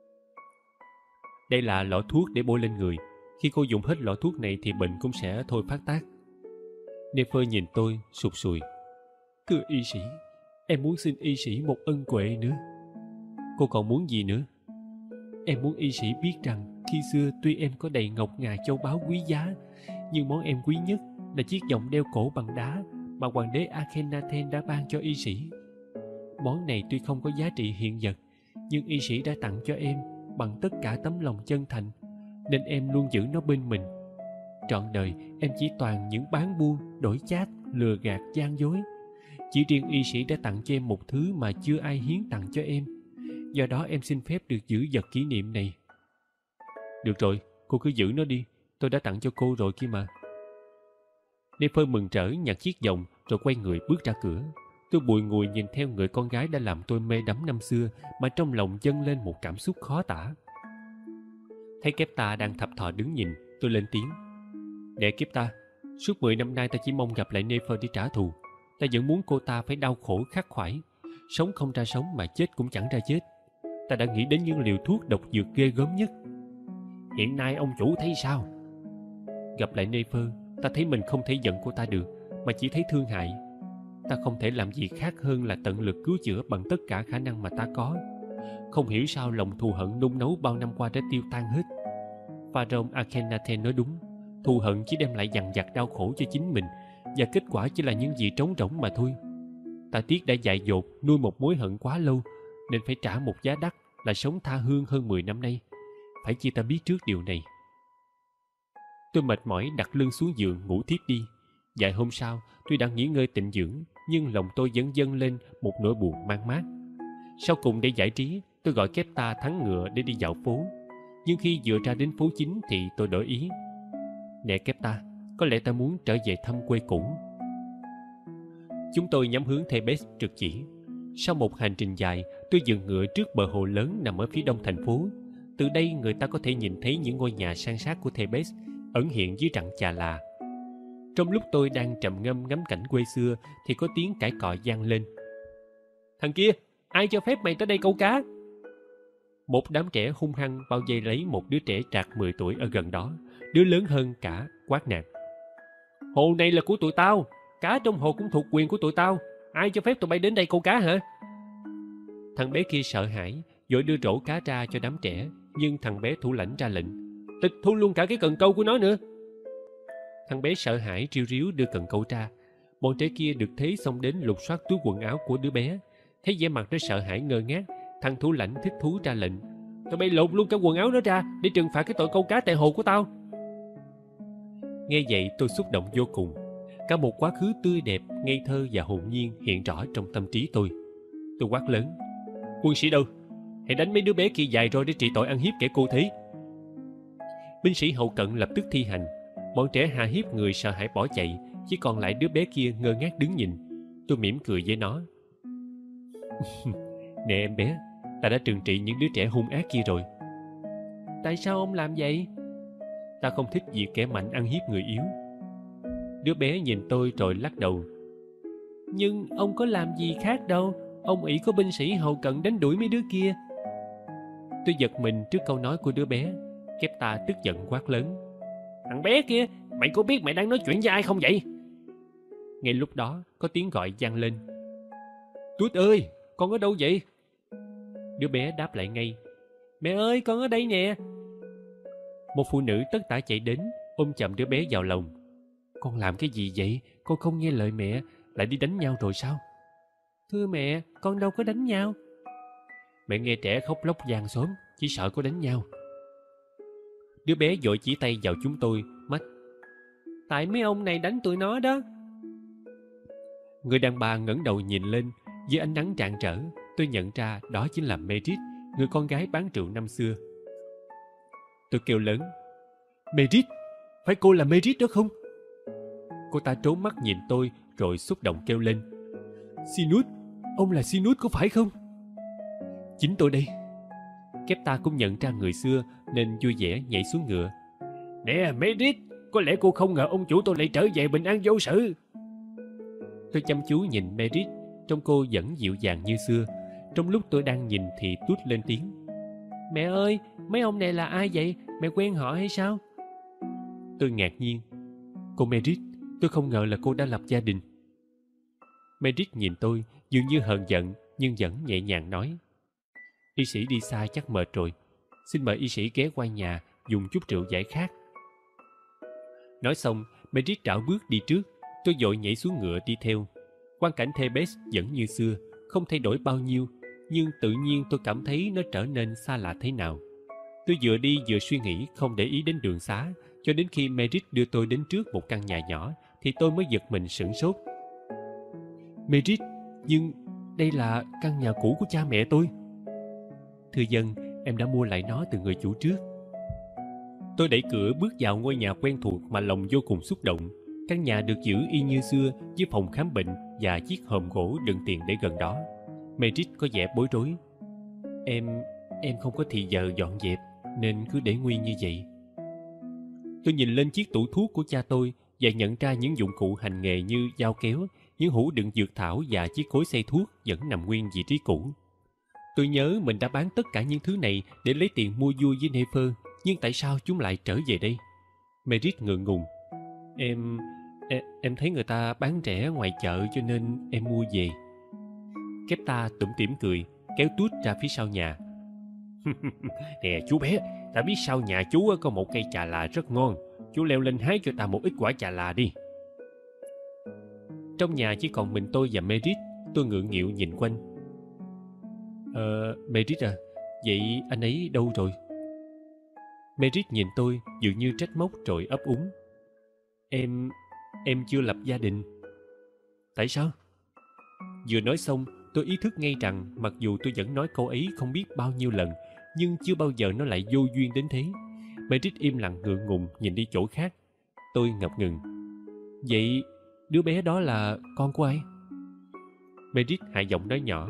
Đây là lọ thuốc để bôi lên người. Khi cô dùng hết lọ thuốc này thì bệnh cũng sẽ thôi phát tác. Nefer nhìn tôi sụt sùi. Thưa y sĩ, em muốn xin y sĩ một ân huệ nữa. Cô còn muốn gì nữa? Em muốn y sĩ biết rằng khi xưa tuy em có đầy ngọc ngà châu báu quý giá, nhưng món em quý nhất là chiếc vòng đeo cổ bằng đá mà hoàng đế Akhenaten đã ban cho y sĩ. Món này tuy không có giá trị hiện vật, nhưng y sĩ đã tặng cho em bằng tất cả tấm lòng chân thành, nên em luôn giữ nó bên mình. Trọn đời em chỉ toàn những bán buôn, đổi chác, lừa gạt, gian dối. Chỉ riêng y sĩ đã tặng cho em một thứ mà chưa ai hiến tặng cho em. Do đó em xin phép được giữ vật kỷ niệm này. Được rồi, cô cứ giữ nó đi. Tôi đã tặng cho cô rồi kia mà. Nefer mừng rỡ nhặt chiếc vòng rồi quay người bước ra cửa. Tôi bùi ngùi nhìn theo người con gái đã làm tôi mê đắm năm xưa, mà trong lòng dâng lên một cảm xúc khó tả. Thấy Kepta đang thập thò đứng nhìn, tôi lên tiếng. Nè Kepta, suốt 10 năm nay ta chỉ mong gặp lại Nefer để trả thù. Ta vẫn muốn cô ta phải đau khổ khắc khoải, sống không ra sống mà chết cũng chẳng ra chết. Ta đã nghĩ đến những liều thuốc độc dược ghê gớm nhất. Hiện nay ông chủ thấy sao? Gặp lại Nefer, ta thấy mình không thể giận cô ta được, mà chỉ thấy thương hại. Ta không thể làm gì khác hơn là tận lực cứu chữa bằng tất cả khả năng mà ta có. Không hiểu sao lòng thù hận nung nấu bao năm qua đã tiêu tan hết. Pharaoh Akhenaten nói đúng, thù hận chỉ đem lại dằn vặt đau khổ cho chính mình, và kết quả chỉ là những gì trống rỗng mà thôi. Ta tiếc đã dại dột nuôi một mối hận quá lâu, nên phải trả một giá đắt là sống tha hương hơn 10 năm nay. Phải chi ta biết trước điều này. Tôi mệt mỏi đặt lưng xuống giường ngủ thiếp đi. Vài hôm sau, tôi đang nghỉ ngơi tịnh dưỡng, nhưng lòng tôi vẫn dâng lên một nỗi buồn man mác. Sau cùng để giải trí, tôi gọi Kepta thắng ngựa để đi dạo phố. Nhưng khi vừa ra đến phố chính thì tôi đổi ý. Nè Kepta, có lẽ ta muốn trở về thăm quê cũ. Chúng tôi nhắm hướng Thebes trực chỉ. Sau một hành trình dài, tôi dừng ngựa trước bờ hồ lớn nằm ở phía đông thành phố. Từ đây người ta có thể nhìn thấy những ngôi nhà san sát của Thebes ẩn hiện dưới rặng chà là. Trong lúc tôi đang trầm ngâm ngắm cảnh quê xưa thì có tiếng cãi cọ vang lên. Thằng kia, ai cho phép mày tới đây câu cá? Một đám trẻ hung hăng bao vây lấy một đứa trẻ trạc 10 tuổi ở gần đó. Đứa lớn hơn cả quát nạt. Hồ này là của tụi tao, cá trong hồ cũng thuộc quyền của tụi tao. Ai cho phép tụi bay đến đây câu cá hả? Thằng bé kia sợ hãi, vội đưa rổ cá ra cho đám trẻ, nhưng thằng bé thủ lãnh ra lệnh. Tịch thu luôn cả cái cần câu của nó nữa. Thằng bé sợ hãi riu ríu đưa cần câu ra. Bọn trẻ kia được thế xông đến lục soát túi quần áo của đứa bé. Thấy vẻ mặt nó sợ hãi ngơ ngác, thằng thủ lãnh thích thú ra lệnh. Tụi bay lột luôn cả quần áo nó ra để trừng phạt cái tội câu cá tại hồ của tao. Nghe vậy tôi xúc động vô cùng. Cả một quá khứ tươi đẹp, ngây thơ và hồn nhiên hiện rõ trong tâm trí tôi. Tôi quát lớn. Quân sĩ đâu? Hãy đánh mấy đứa bé kia dài roi để trị tội ăn hiếp kẻ cô thế. Binh sĩ hậu cận lập tức thi hành. Bọn trẻ hạ hiếp người sợ hãi bỏ chạy, chỉ còn lại đứa bé kia ngơ ngác đứng nhìn. Tôi mỉm cười với nó. Nè em bé, ta đã trừng trị những đứa trẻ hung ác kia rồi. Tại sao ông làm vậy? Ta không thích việc kẻ mạnh ăn hiếp người yếu. Đứa bé nhìn tôi rồi lắc đầu. Nhưng ông có làm gì khác đâu. Ông ỷ có binh sĩ hậu cận đánh đuổi mấy đứa kia. Tôi giật mình trước câu nói của đứa bé. Kepta tức giận quát lớn. Thằng bé kia, mày có biết mày đang nói chuyện với ai không vậy? Ngay lúc đó có tiếng gọi vang lên. Tút ơi, con ở đâu vậy? Đứa bé đáp lại ngay. Mẹ ơi, con ở đây nè. Một phụ nữ tất tả chạy đến, ôm chầm đứa bé vào lòng. Con làm cái gì vậy? Con không nghe lời mẹ, lại đi đánh nhau rồi sao? Thưa mẹ, con đâu có đánh nhau. Mẹ nghe trẻ khóc lóc vang xóm, chỉ sợ có đánh nhau. Đứa bé vội chỉ tay vào chúng tôi, mách. Tại mấy ông này đánh tụi nó đó. Người đàn bà ngẩng đầu nhìn lên, dưới ánh nắng rạng rỡ, tôi nhận ra đó chính là Merit, người con gái bán rượu năm xưa. Tôi kêu lớn. Merit, phải cô là Merit đó không? Cô ta trốn mắt nhìn tôi rồi xúc động kêu lên. Sinus, ông là Sinus có phải không? Chính tôi đây. Kepta cũng nhận ra người xưa nên vui vẻ nhảy xuống ngựa. Nè Merit, có lẽ cô không ngờ ông chủ tôi lại trở về bình an vô sự. Tôi chăm chú nhìn Merit, trông cô vẫn dịu dàng như xưa. Trong lúc tôi đang nhìn thì Tút lên tiếng. Mẹ ơi, mấy ông này là ai vậy? Mẹ quen họ hay sao? Tôi ngạc nhiên. Cô Merit, tôi không ngờ là cô đã lập gia đình. Merit nhìn tôi dường như hờn giận nhưng vẫn nhẹ nhàng nói. Y sĩ đi xa chắc mệt rồi. Xin mời y sĩ ghé qua nhà dùng chút rượu giải khát. Nói xong, Merit rảo bước đi trước. Tôi vội nhảy xuống ngựa đi theo. Quang cảnh Thebes vẫn như xưa, không thay đổi bao nhiêu, nhưng tự nhiên tôi cảm thấy nó trở nên xa lạ thế nào. Tôi vừa đi vừa suy nghĩ không để ý đến đường xá, cho đến khi Merit đưa tôi đến trước một căn nhà nhỏ thì tôi mới giật mình sửng sốt. Merit, nhưng đây là căn nhà cũ của cha mẹ tôi. Thưa dân, em đã mua lại nó từ người chủ trước. Tôi đẩy cửa bước vào ngôi nhà quen thuộc mà lòng vô cùng xúc động. Căn nhà được giữ y như xưa với phòng khám bệnh và chiếc hòm gỗ đựng tiền để gần đó. Merritt có vẻ bối rối. Em không có thì giờ dọn dẹp nên cứ để nguyên như vậy. Tôi nhìn lên chiếc tủ thuốc của cha tôi và nhận ra những dụng cụ hành nghề như dao kéo, những hũ đựng dược thảo và chiếc cối xay thuốc vẫn nằm nguyên vị trí cũ. Tôi nhớ mình đã bán tất cả những thứ này để lấy tiền mua vui với Nefer, nhưng tại sao chúng lại trở về đây? Merritt ngượng ngùng. Em thấy người ta bán rẻ ngoài chợ cho nên em mua về. Kepta tủm tỉm cười, kéo Tuốt ra phía sau nhà. Nè chú bé, ta biết sau nhà chú có một cây chà là rất ngon. Chú leo lên hái cho ta một ít quả chà là đi. Trong nhà chỉ còn mình tôi và Merritt. Tôi ngượng nghịu nhìn quanh. Merritt à, vậy anh ấy đâu rồi? Merritt nhìn tôi dường như trách móc rồi ấp úng. Em chưa lập gia đình. Tại sao? Vừa nói xong, tôi ý thức ngay rằng mặc dù tôi vẫn nói câu ấy không biết bao nhiêu lần, nhưng chưa bao giờ nó lại vô duyên đến thế. Merritt im lặng ngượng ngùng nhìn đi chỗ khác. Tôi ngập ngừng. Vậy đứa bé đó là con của ai? Merritt hạ giọng nói nhỏ.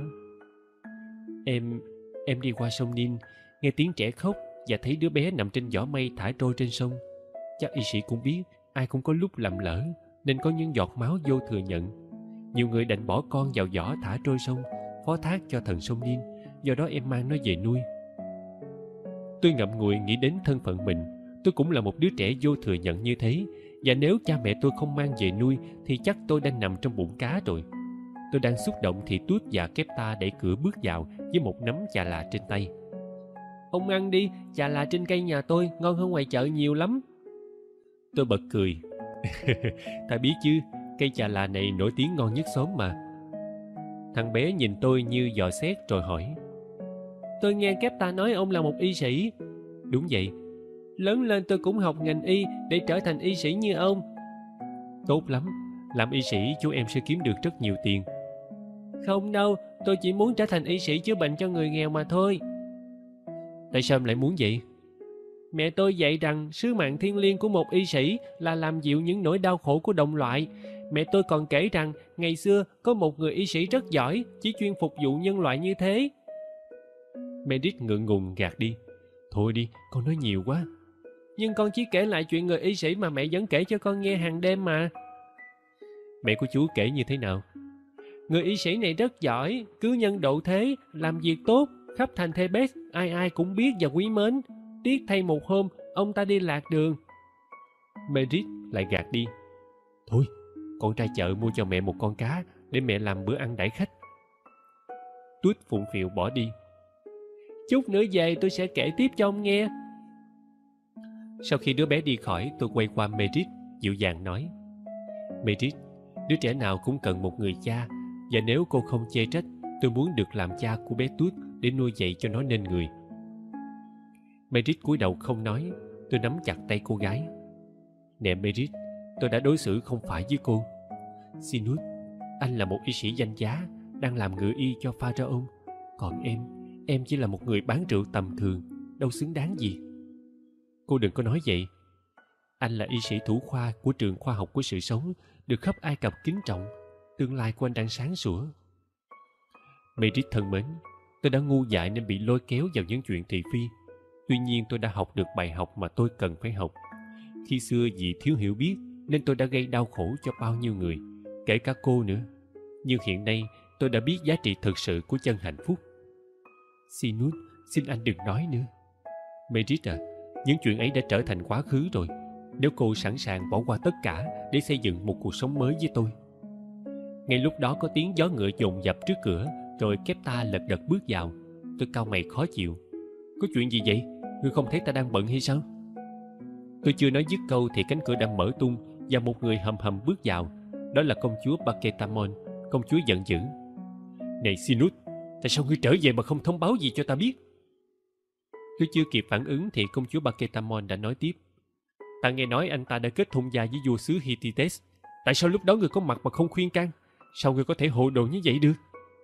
Em đi qua sông Nin, nghe tiếng trẻ khóc và thấy đứa bé nằm trên giỏ mây thả trôi trên sông. Chắc y sĩ cũng biết ai cũng có lúc lầm lỡ, nên có những giọt máu vô thừa nhận. Nhiều người đành bỏ con vào giỏ thả trôi sông, phó thác cho thần sông Nin. Do đó em mang nó về nuôi. Tôi ngậm ngùi nghĩ đến thân phận mình. Tôi cũng là một đứa trẻ vô thừa nhận như thế, và nếu cha mẹ tôi không mang về nuôi thì chắc tôi đang nằm trong bụng cá rồi. Tôi đang xúc động thì Tuốt và Kepta đẩy cửa bước vào với một nắm chà là trên tay. Ông ăn đi, chà là trên cây nhà tôi ngon hơn ngoài chợ nhiều lắm. Tôi bật cười. Ta biết chứ, cây chà là này nổi tiếng ngon nhất xóm mà. Thằng bé nhìn tôi như dò xét rồi hỏi. Tôi nghe Kepta nói ông là một y sĩ. Đúng vậy. Lớn lên tôi cũng học ngành y để trở thành y sĩ như ông. Tốt lắm, làm y sĩ chú em sẽ kiếm được rất nhiều tiền. Không đâu, tôi chỉ muốn trở thành y sĩ chữa bệnh cho người nghèo mà thôi. Tại sao em lại muốn vậy? Mẹ tôi dạy rằng sứ mạng thiêng liêng của một y sĩ là làm dịu những nỗi đau khổ của đồng loại. Mẹ tôi còn kể rằng ngày xưa có một người y sĩ rất giỏi, chỉ chuyên phục vụ nhân loại như thế. Merritt ngượng ngùng gạt đi. Thôi đi, con nói nhiều quá. Nhưng con chỉ kể lại chuyện người y sĩ mà mẹ vẫn kể cho con nghe hàng đêm mà. Mẹ của chú kể như thế nào? Người y sĩ này rất giỏi, cứ nhân độ thế, làm việc tốt, khắp thành Thebes ai ai cũng biết và quý mến. Tiếc thay một hôm ông ta đi lạc đường. Merritt lại gạt đi. Thôi, con ra chợ mua cho mẹ một con cá để mẹ làm bữa ăn đãi khách. Tuốt phụng phịu bỏ đi. Chút nữa về tôi sẽ kể tiếp cho ông nghe. Sau khi đứa bé đi khỏi, tôi quay qua Merritt, dịu dàng nói. Merritt, đứa trẻ nào cũng cần một người cha, và nếu cô không chê trách, tôi muốn được làm cha của bé Tuốt để nuôi dạy cho nó nên người. Merritt cúi đầu không nói. Tôi nắm chặt tay cô gái. Nè Merritt, tôi đã đối xử không phải với cô. Sinus, anh là một y sĩ danh giá, đang làm ngự y cho Pharaoh. Còn em chỉ là một người bán rượu tầm thường, đâu xứng đáng gì. Cô đừng có nói vậy. Anh là y sĩ thủ khoa của trường khoa học của sự sống, được khắp Ai Cập kính trọng. Tương lai của anh đang sáng sủa. Merritt thân mến, tôi đã ngu dại nên bị lôi kéo vào những chuyện thị phi. Tuy nhiên tôi đã học được bài học mà tôi cần phải học. Khi xưa vì thiếu hiểu biết nên tôi đã gây đau khổ cho bao nhiêu người, kể cả cô nữa. Nhưng hiện nay tôi đã biết giá trị thực sự của chân hạnh phúc. Sinus, xin anh đừng nói nữa. Merritt à, những chuyện ấy đã trở thành quá khứ rồi. Nếu cô sẵn sàng bỏ qua tất cả để xây dựng một cuộc sống mới với tôi. Ngay lúc đó có tiếng gió ngựa dồn dập trước cửa, rồi Kepta lật đật bước vào. Tôi cau mày khó chịu. Có chuyện gì vậy? Ngươi không thấy ta đang bận hay sao? Tôi chưa nói dứt câu thì cánh cửa đã mở tung và một người hầm hầm bước vào. Đó là công chúa Paketamon. Công chúa giận dữ. Này Sinus, tại sao ngươi trở về mà không thông báo gì cho ta biết? Tôi chưa kịp phản ứng thì công chúa Paketamon đã nói tiếp. Ta nghe nói anh ta đã kết thông gia với vua xứ Hittites. Tại sao lúc đó ngươi có mặt mà không khuyên can? Sao ngươi có thể hồ đồ như vậy được?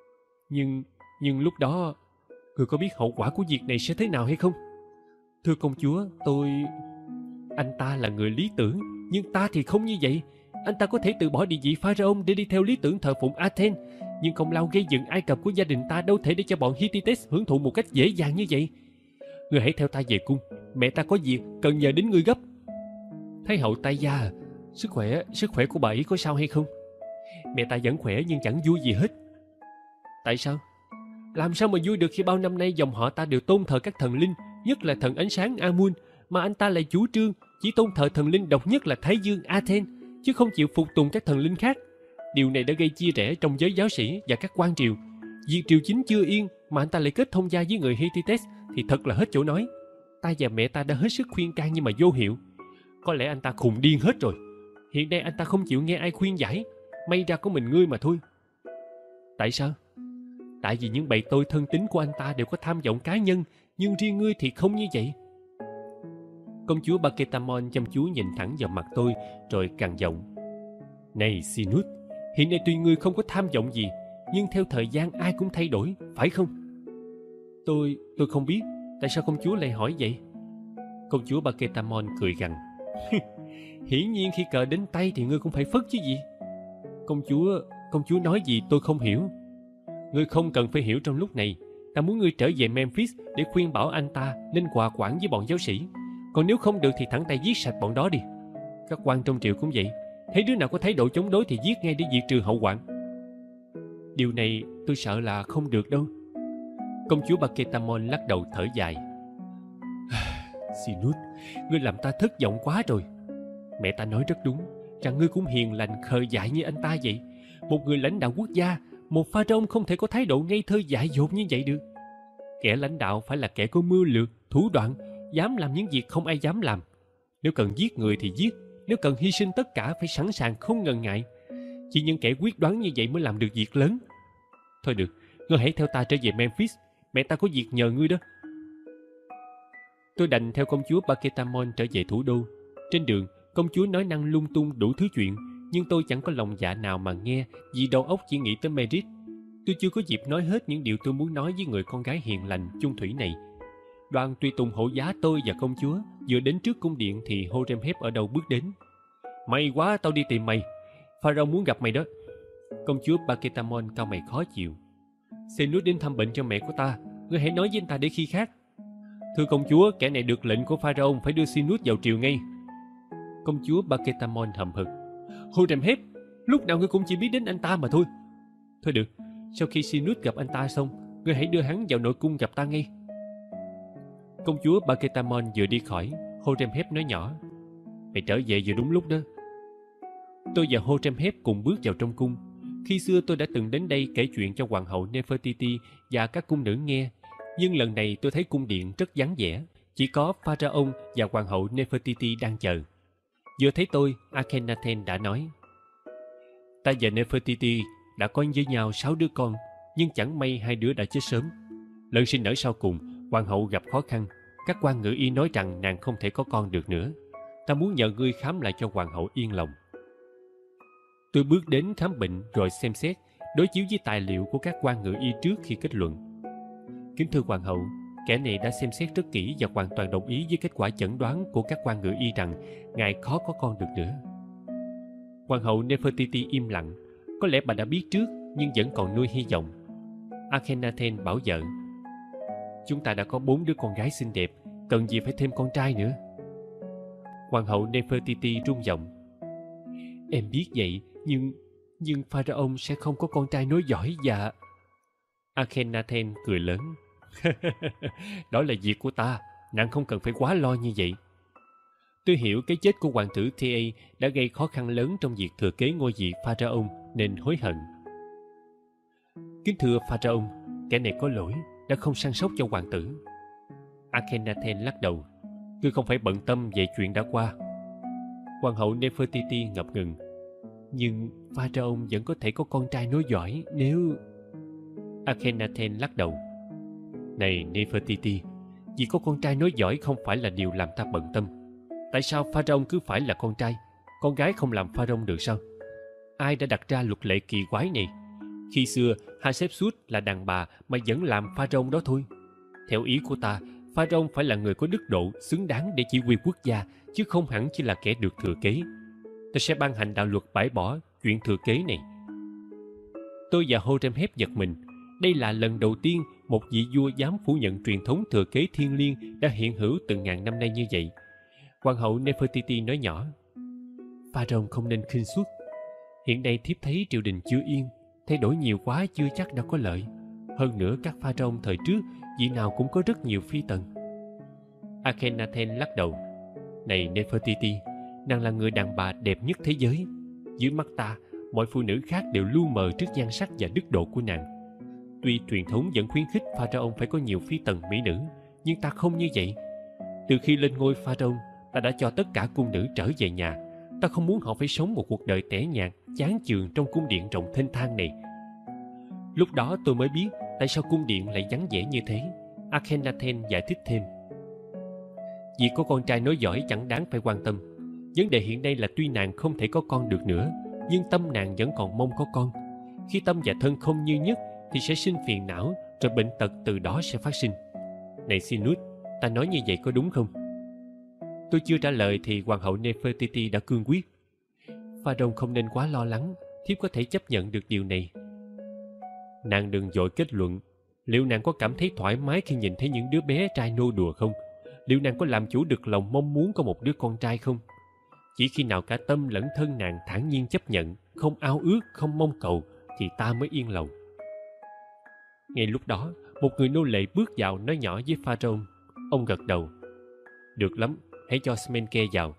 Nhưng lúc đó ngươi có biết hậu quả của việc này sẽ thế nào hay không? Thưa công chúa, anh ta là người lý tưởng, nhưng ta thì không như vậy. Anh ta có thể từ bỏ địa vị pharaoh để đi theo lý tưởng thờ phụng Athens, nhưng công lao gây dựng Ai Cập của gia đình ta đâu thể để cho bọn Hittites hưởng thụ một cách dễ dàng như vậy. Ngươi hãy theo ta về cung, mẹ ta có việc cần nhờ đến ngươi gấp. Thái hậu Tay Gia à, sức khỏe của bà ấy có sao hay không? Mẹ ta vẫn khỏe nhưng chẳng vui gì hết. Tại sao? Làm sao mà vui được khi bao năm nay dòng họ ta đều tôn thờ các thần linh, nhất là thần ánh sáng Amun, mà anh ta lại chủ trương chỉ tôn thờ thần linh độc nhất là Thái Dương Athens, chứ không chịu phục tùng các thần linh khác. Điều này đã gây chia rẽ trong giới giáo sĩ và các quan triều. Việc triều chính chưa yên mà anh ta lại kết thông gia với người Hittites thì thật là hết chỗ nói. Ta và mẹ ta đã hết sức khuyên can nhưng mà vô hiệu. Có lẽ anh ta khùng điên hết rồi. Hiện nay anh ta không chịu nghe ai khuyên giải, may ra có mình ngươi mà thôi. Tại sao? Tại vì những bầy tôi thân tín của anh ta đều có tham vọng cá nhân, nhưng riêng ngươi thì không như vậy. Công chúa Baketamon chăm chú nhìn thẳng vào mặt tôi rồi gằn giọng. Này Sinut, hiện nay tuy ngươi không có tham vọng gì, nhưng theo thời gian ai cũng thay đổi, phải không? Tôi không biết. Tại sao công chúa lại hỏi vậy? Công chúa Baketamon cười gằn. Hiển nhiên khi cờ đến tay thì ngươi cũng phải phất chứ gì. Công chúa nói gì tôi không hiểu. Ngươi không cần phải hiểu trong lúc này. Ta muốn ngươi trở về Memphis để khuyên bảo anh ta nên hòa quản với bọn giáo sĩ. Còn nếu không được thì thẳng tay giết sạch bọn đó đi. Các quan trong triều cũng vậy. Thấy đứa nào có thái độ chống đối thì giết ngay để diệt trừ hậu hoạn. Điều này tôi sợ là không được đâu. Công chúa Baketamon lắc đầu thở dài. Sinut, ngươi làm ta thất vọng quá rồi. Mẹ ta nói rất đúng, rằng ngươi cũng hiền lành khờ dại như anh ta vậy. Một người lãnh đạo quốc gia, một pharaoh không thể có thái độ ngây thơ dại dột như vậy được. Kẻ lãnh đạo phải là kẻ có mưu lược, thủ đoạn, dám làm những việc không ai dám làm. Nếu cần giết người thì giết, nếu cần hy sinh tất cả phải sẵn sàng không ngần ngại. Chỉ những kẻ quyết đoán như vậy mới làm được việc lớn. Thôi được, ngươi hãy theo ta trở về Memphis. Mẹ ta có việc nhờ ngươi đó. Tôi đành theo công chúa Baketamon trở về thủ đô. Trên đường, công chúa nói năng lung tung đủ thứ chuyện, nhưng tôi chẳng có lòng dạ nào mà nghe, vì đầu óc chỉ nghĩ tới Merit. Tôi chưa có dịp nói hết những điều tôi muốn nói với người con gái hiền lành chung thủy này. Đoàn tùy tùng hộ giá tôi và công chúa vừa đến trước cung điện thì Horemheb ở đâu bước đến. May quá, tao đi tìm mày. Pharaoh muốn gặp mày đó. Công chúa Baketamon cau mày khó chịu. Senus đến thăm bệnh cho mẹ của ta. Ngươi hãy nói với anh ta để khi khác. Thưa công chúa, kẻ này được lệnh của Pharaoh phải đưa Sinus vào triều ngay. Công chúa Baketamon hậm hực. Horemheb, lúc nào ngươi cũng chỉ biết đến anh ta mà thôi. Thôi được, sau khi Sinus gặp anh ta xong, ngươi hãy đưa hắn vào nội cung gặp ta ngay. Công chúa Baketamon vừa đi khỏi, Horemheb nói nhỏ. Mày trở về vừa đúng lúc đó. Tôi và Horemheb cùng bước vào trong cung. Khi xưa tôi đã từng đến đây kể chuyện cho hoàng hậu Nefertiti và các cung nữ nghe, nhưng lần này tôi thấy cung điện rất vắng vẻ, chỉ có Pharaoh và hoàng hậu Nefertiti đang chờ. Vừa thấy tôi, Akhenaten đã nói: Ta và Nefertiti đã có với nhau 6 đứa con, nhưng chẳng may 2 đứa đã chết sớm. Lần sinh nở sau cùng, hoàng hậu gặp khó khăn. Các quan ngự y nói rằng nàng không thể có con được nữa. Ta muốn nhờ ngươi khám lại cho hoàng hậu yên lòng. Tôi bước đến khám bệnh rồi xem xét, đối chiếu với tài liệu của các quan ngự y trước khi kết luận. Kính thưa hoàng hậu, kẻ này đã xem xét rất kỹ và hoàn toàn đồng ý với kết quả chẩn đoán của các quan ngự y rằng ngài khó có con được nữa. Hoàng hậu Nefertiti im lặng. Có lẽ bà đã biết trước nhưng vẫn còn nuôi hy vọng. Akhenaten bảo vợ: Chúng ta đã có 4 đứa con gái xinh đẹp, cần gì phải thêm con trai nữa. Hoàng hậu Nefertiti run giọng: Em biết vậy, nhưng Pharaoh sẽ không có con trai nối dõi và... Akhenaten cười lớn. Đó là việc của ta, nàng không cần phải quá lo như vậy. Tôi hiểu cái chết của hoàng tử Thea đã gây khó khăn lớn trong việc thừa kế ngôi vị Pharaoh nên hối hận. Kính thưa Pharaoh, kẻ này có lỗi, đã không săn sóc cho hoàng tử. Akhenaten lắc đầu. Ngươi không phải bận tâm về chuyện đã qua. Hoàng hậu Nefertiti ngập ngừng. Nhưng Pharaoh vẫn có thể có con trai nối dõi nếu... Akhenaten lắc đầu. Này Nefertiti, vì có con trai nối dõi không phải là điều làm ta bận tâm. Tại sao Pharaoh cứ phải là con trai, con gái không làm Pharaoh được sao? Ai đã đặt ra luật lệ kỳ quái này? Khi xưa Hatshepsut là đàn bà mà vẫn làm Pharaoh đó thôi. Theo ý của ta, Pharaoh phải là người có đức độ, xứng đáng để chỉ huy quốc gia, chứ không hẳn chỉ là kẻ được thừa kế. Tôi sẽ ban hành đạo luật bãi bỏ chuyện thừa kế này. Tôi và Horemheb giật mình. Đây là lần đầu tiên một vị vua dám phủ nhận truyền thống thừa kế thiêng liêng đã hiện hữu từ ngàn năm nay như vậy. Hoàng hậu Nefertiti nói nhỏ: Pharaoh không nên khinh suất. Hiện nay thiếp thấy triều đình chưa yên, thay đổi nhiều quá chưa chắc đã có lợi. Hơn nữa các Pharaoh thời trước vị nào cũng có rất nhiều phi tần. Akhenaten lắc đầu: Này Nefertiti, nàng là người đàn bà đẹp nhất thế giới. Dưới mắt ta, mọi phụ nữ khác đều lu mờ trước nhan sắc và đức độ của nàng. Tuy truyền thống vẫn khuyến khích Pharaoh phải có nhiều phi tần mỹ nữ, nhưng ta không như vậy. Từ khi lên ngôi Pharaoh, ta đã cho tất cả cung nữ trở về nhà. Ta không muốn họ phải sống một cuộc đời tẻ nhạt, chán chường trong cung điện rộng thênh thang này. Lúc đó tôi mới biết tại sao cung điện lại vắng vẻ như thế. Akhenaten giải thích thêm: Vì có con trai nói giỏi chẳng đáng phải quan tâm. Vấn đề hiện nay là tuy nàng không thể có con được nữa, nhưng tâm nàng vẫn còn mong có con. Khi tâm và thân không như nhất thì sẽ sinh phiền não, rồi bệnh tật từ đó sẽ phát sinh. Này Sinus, ta nói như vậy có đúng không? Tôi chưa trả lời thì hoàng hậu Nefertiti đã cương quyết: Pharaoh không nên quá lo lắng, thiếp có thể chấp nhận được điều này. Nàng đừng vội kết luận. Liệu nàng có cảm thấy thoải mái khi nhìn thấy những đứa bé trai nô đùa không? Liệu nàng có làm chủ được lòng mong muốn có một đứa con trai không? Chỉ khi nào cả tâm lẫn thân nàng thản nhiên chấp nhận, không ao ước, không mong cầu, thì ta mới yên lòng. Ngay lúc đó, một người nô lệ bước vào nói nhỏ với Pharaoh. Ông gật đầu: Được lắm, hãy cho Smenke vào.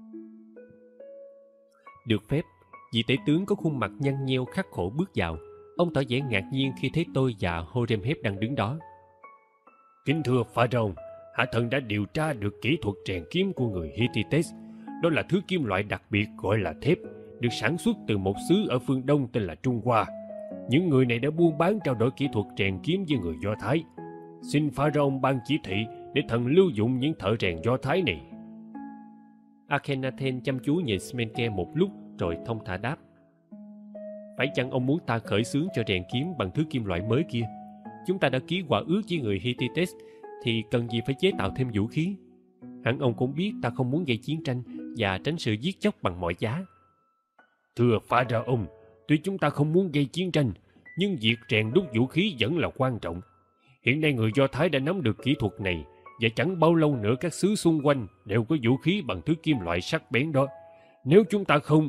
Được phép, vị tể tướng có khuôn mặt nhăn nheo khắc khổ bước vào. Ông tỏ vẻ ngạc nhiên khi thấy tôi và Horemheb đang đứng đó. Kính thưa Pharaoh, hạ thần đã điều tra được kỹ thuật rèn kiếm của người Hittites. Đó là thứ kim loại đặc biệt gọi là thép, được sản xuất từ một xứ ở phương Đông tên là Trung Hoa. Những người này đã buôn bán trao đổi kỹ thuật rèn kiếm với người Do Thái. Xin Pharaoh ban chỉ thị để thần lưu dụng những thợ rèn Do Thái này. Akhenaten chăm chú nhìn Smenke một lúc rồi thông thả đáp: Phải chăng ông muốn ta khởi xướng cho rèn kiếm bằng thứ kim loại mới kia? Chúng ta đã ký hòa ước với người Hittites thì cần gì phải chế tạo thêm vũ khí? Hẳn ông cũng biết ta không muốn gây chiến tranh và tránh sự giết chóc bằng mọi giá. Thưa Pharaoh, tuy chúng ta không muốn gây chiến tranh, nhưng việc rèn đúc vũ khí vẫn là quan trọng. Hiện nay người Do Thái đã nắm được kỹ thuật này, và chẳng bao lâu nữa các xứ xung quanh đều có vũ khí bằng thứ kim loại sắc bén đó. Nếu chúng ta không,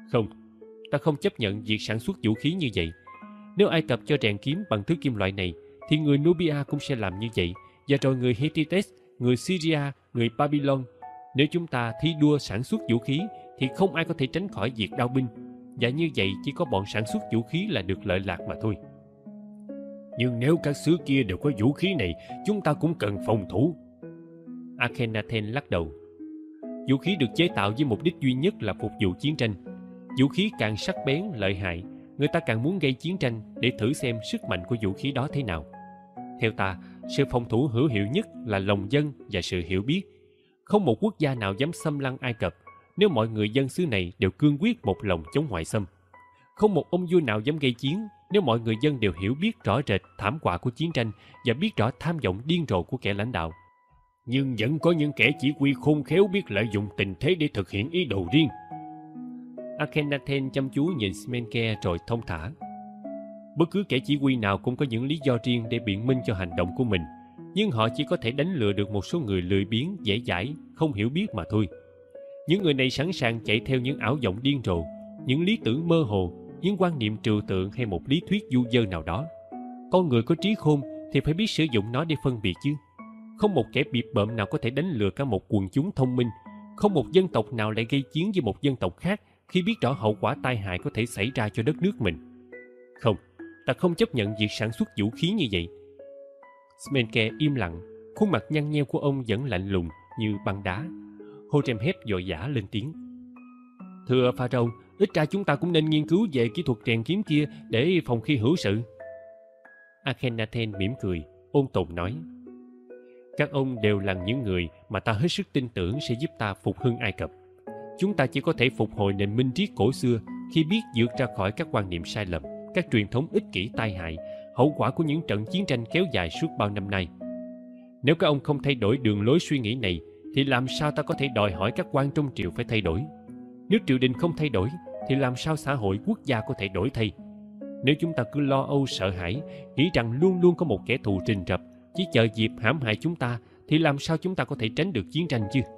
ta không chấp nhận việc sản xuất vũ khí như vậy. Nếu Ai Cập cho rèn kiếm bằng thứ kim loại này, thì người Nubia cũng sẽ làm như vậy, và rồi người Hittites, người Syria, người Babylon. Nếu chúng ta thi đua sản xuất vũ khí, thì không ai có thể tránh khỏi việc đao binh, và như vậy chỉ có bọn sản xuất vũ khí là được lợi lạc mà thôi. Nhưng nếu các xứ kia đều có vũ khí này, chúng ta cũng cần phòng thủ. Akhenaten lắc đầu: Vũ khí được chế tạo với mục đích duy nhất là phục vụ chiến tranh. Vũ khí càng sắc bén, lợi hại, người ta càng muốn gây chiến tranh để thử xem sức mạnh của vũ khí đó thế nào. Theo ta, sự phòng thủ hữu hiệu nhất là lòng dân và sự hiểu biết. Không một quốc gia nào dám xâm lăng Ai Cập nếu mọi người dân xứ này đều cương quyết một lòng chống ngoại xâm. Không một ông vua nào dám gây chiến nếu mọi người dân đều hiểu biết rõ rệt thảm họa của chiến tranh và biết rõ tham vọng điên rồ của kẻ lãnh đạo. Nhưng vẫn có những kẻ chỉ huy khôn khéo biết lợi dụng tình thế để thực hiện ý đồ riêng. Akhenaten chăm chú nhìn Smenke rồi thông thả: Bất cứ kẻ chỉ huy nào cũng có những lý do riêng để biện minh cho hành động của mình, nhưng họ chỉ có thể đánh lừa được một số người lười biếng, dễ dãi, không hiểu biết mà thôi. Những người này sẵn sàng chạy theo những ảo vọng điên rồ, những lý tưởng mơ hồ, những quan niệm trừu tượng hay một lý thuyết du dơ nào đó. Con người có trí khôn thì phải biết sử dụng nó để phân biệt chứ. Không một kẻ bịp bợm nào có thể đánh lừa cả một quần chúng thông minh. Không một dân tộc nào lại gây chiến với một dân tộc khác khi biết rõ hậu quả tai hại có thể xảy ra cho đất nước mình. Không, ta không chấp nhận việc sản xuất vũ khí như vậy. Smenke im lặng, khuôn mặt nhăn nheo của ông vẫn lạnh lùng như băng đá. Horemheb vội vã lên tiếng: Thưa Pharaoh, ít ra chúng ta cũng nên nghiên cứu về kỹ thuật rèn kiếm kia để phòng khi hữu sự. Akhenaten mỉm cười, ôn tồn nói: Các ông đều là những người mà ta hết sức tin tưởng sẽ giúp ta phục hưng Ai Cập. Chúng ta chỉ có thể phục hồi nền minh triết cổ xưa khi biết vượt ra khỏi các quan niệm sai lầm, các truyền thống ích kỷ tai hại, hậu quả của những trận chiến tranh kéo dài suốt bao năm nay. Nếu các ông không thay đổi đường lối suy nghĩ này, thì làm sao ta có thể đòi hỏi các quan trong triều phải thay đổi? Nếu triều đình không thay đổi, thì làm sao xã hội quốc gia có thể đổi thay? Nếu chúng ta cứ lo âu sợ hãi, nghĩ rằng luôn luôn có một kẻ thù rình rập, chỉ chờ dịp hãm hại chúng ta, thì làm sao chúng ta có thể tránh được chiến tranh chứ?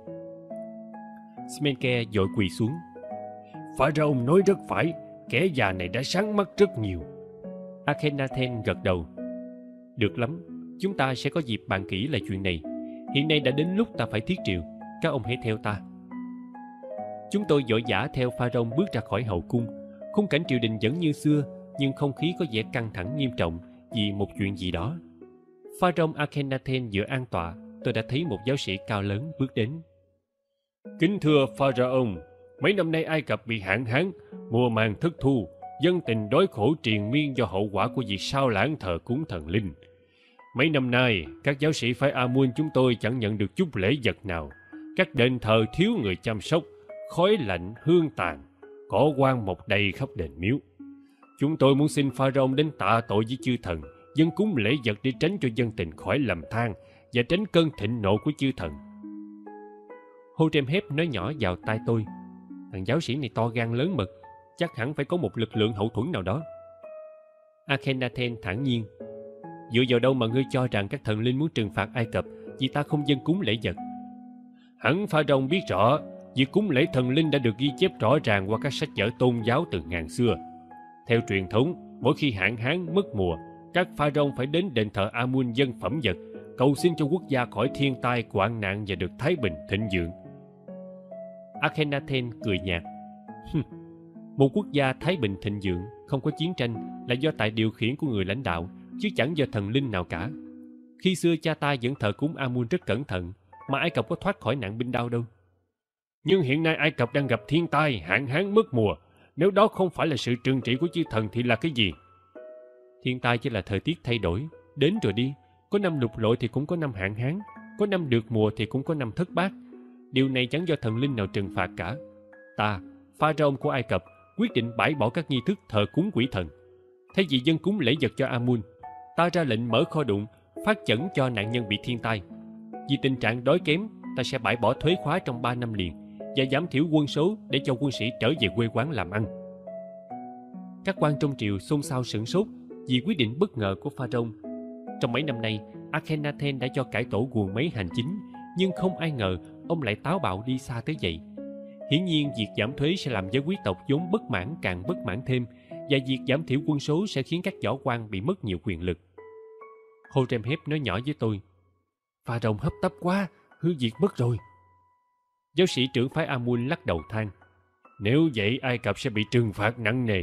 Smenke vội quỳ xuống. Pharaoh nói rất phải, kẻ già này đã sáng mắt rất nhiều. Akhenaten gật đầu. Được lắm, chúng ta sẽ có dịp bàn kỹ lại chuyện này. Hiện nay đã đến lúc ta phải thiết triều, các ông hãy theo ta. Chúng tôi vội vã theo Pharaoh bước ra khỏi hậu cung. Khung cảnh triều đình vẫn như xưa, nhưng không khí có vẻ căng thẳng nghiêm trọng vì một chuyện gì đó. Pharaoh Akhenaten vừa an tọa, tôi đã thấy một giáo sĩ cao lớn bước đến. Kính thưa Pharaoh, mấy năm nay Ai Cập bị hạn hán, mùa màng thất thu, dân tình đói khổ triền miên do hậu quả của việc sao lãng thờ cúng thần linh. Mấy năm nay, các giáo sĩ phái Amun chúng tôi chẳng nhận được chút lễ vật nào. Các đền thờ thiếu người chăm sóc, khói lạnh, hương tàn, cỏ quan mọc đầy khắp đền miếu. Chúng tôi muốn xin Pharaoh đến tạ tội với chư thần, dâng cúng lễ vật để tránh cho dân tình khỏi lầm than và tránh cơn thịnh nộ của chư thần. Horemheb nói nhỏ vào tai tôi. Thằng giáo sĩ này to gan lớn mật, chắc hẳn phải có một lực lượng hậu thuẫn nào đó. Akhenaten thản nhiên. Dựa vào đâu mà ngươi cho rằng các thần linh muốn trừng phạt Ai Cập vì ta không dâng cúng lễ vật? Hẳn Pharaoh biết rõ, việc cúng lễ thần linh đã được ghi chép rõ ràng qua các sách vở tôn giáo từ ngàn xưa. Theo truyền thống, mỗi khi hạn hán mất mùa, các Pharaoh phải đến đền thờ Amun dâng phẩm vật, cầu xin cho quốc gia khỏi thiên tai, hoạn nạn và được thái bình thịnh vượng. Akhenaten cười nhạt. Một quốc gia thái bình thịnh vượng, không có chiến tranh là do tại điều khiển của người lãnh đạo, chứ chẳng do thần linh nào cả. Khi xưa cha ta vẫn thờ cúng Amun rất cẩn thận, mà Ai Cập có thoát khỏi nạn binh đao đâu. Nhưng hiện nay Ai Cập đang gặp thiên tai, hạn hán mất mùa. Nếu đó không phải là sự trừng trị của chư thần thì là cái gì? Thiên tai chỉ là thời tiết thay đổi, đến rồi đi. Có năm lụt lội thì cũng có năm hạn hán, có năm được mùa thì cũng có năm thất bát. Điều này chẳng do thần linh nào trừng phạt cả. Ta, Pharaoh của Ai Cập, quyết định bãi bỏ các nghi thức thờ cúng quỷ thần. Thay vì dâng cúng lễ vật cho Amun, ta ra lệnh mở kho đụng, phát chẩn cho nạn nhân bị thiên tai. Vì tình trạng đói kém, ta sẽ bãi bỏ thuế khóa trong 3 năm liền và giảm thiểu quân số để cho quân sĩ trở về quê quán làm ăn. Các quan trong triều xôn xao sửng sốt vì quyết định bất ngờ của Pharaoh. Trong mấy năm nay, Akhenaten đã cho cải tổ guồng máy hành chính, nhưng không ai ngờ ông lại táo bạo đi xa tới vậy. Hiển nhiên, việc giảm thuế sẽ làm giới quý tộc vốn bất mãn càng bất mãn thêm, và việc giảm thiểu quân số sẽ khiến các võ quan bị mất nhiều quyền lực. Horemheb nói nhỏ với tôi. Pharaoh hấp tấp quá, hư việc mất rồi. Giáo sĩ trưởng phái Amun lắc đầu than. Nếu vậy, Ai Cập sẽ bị trừng phạt nặng nề.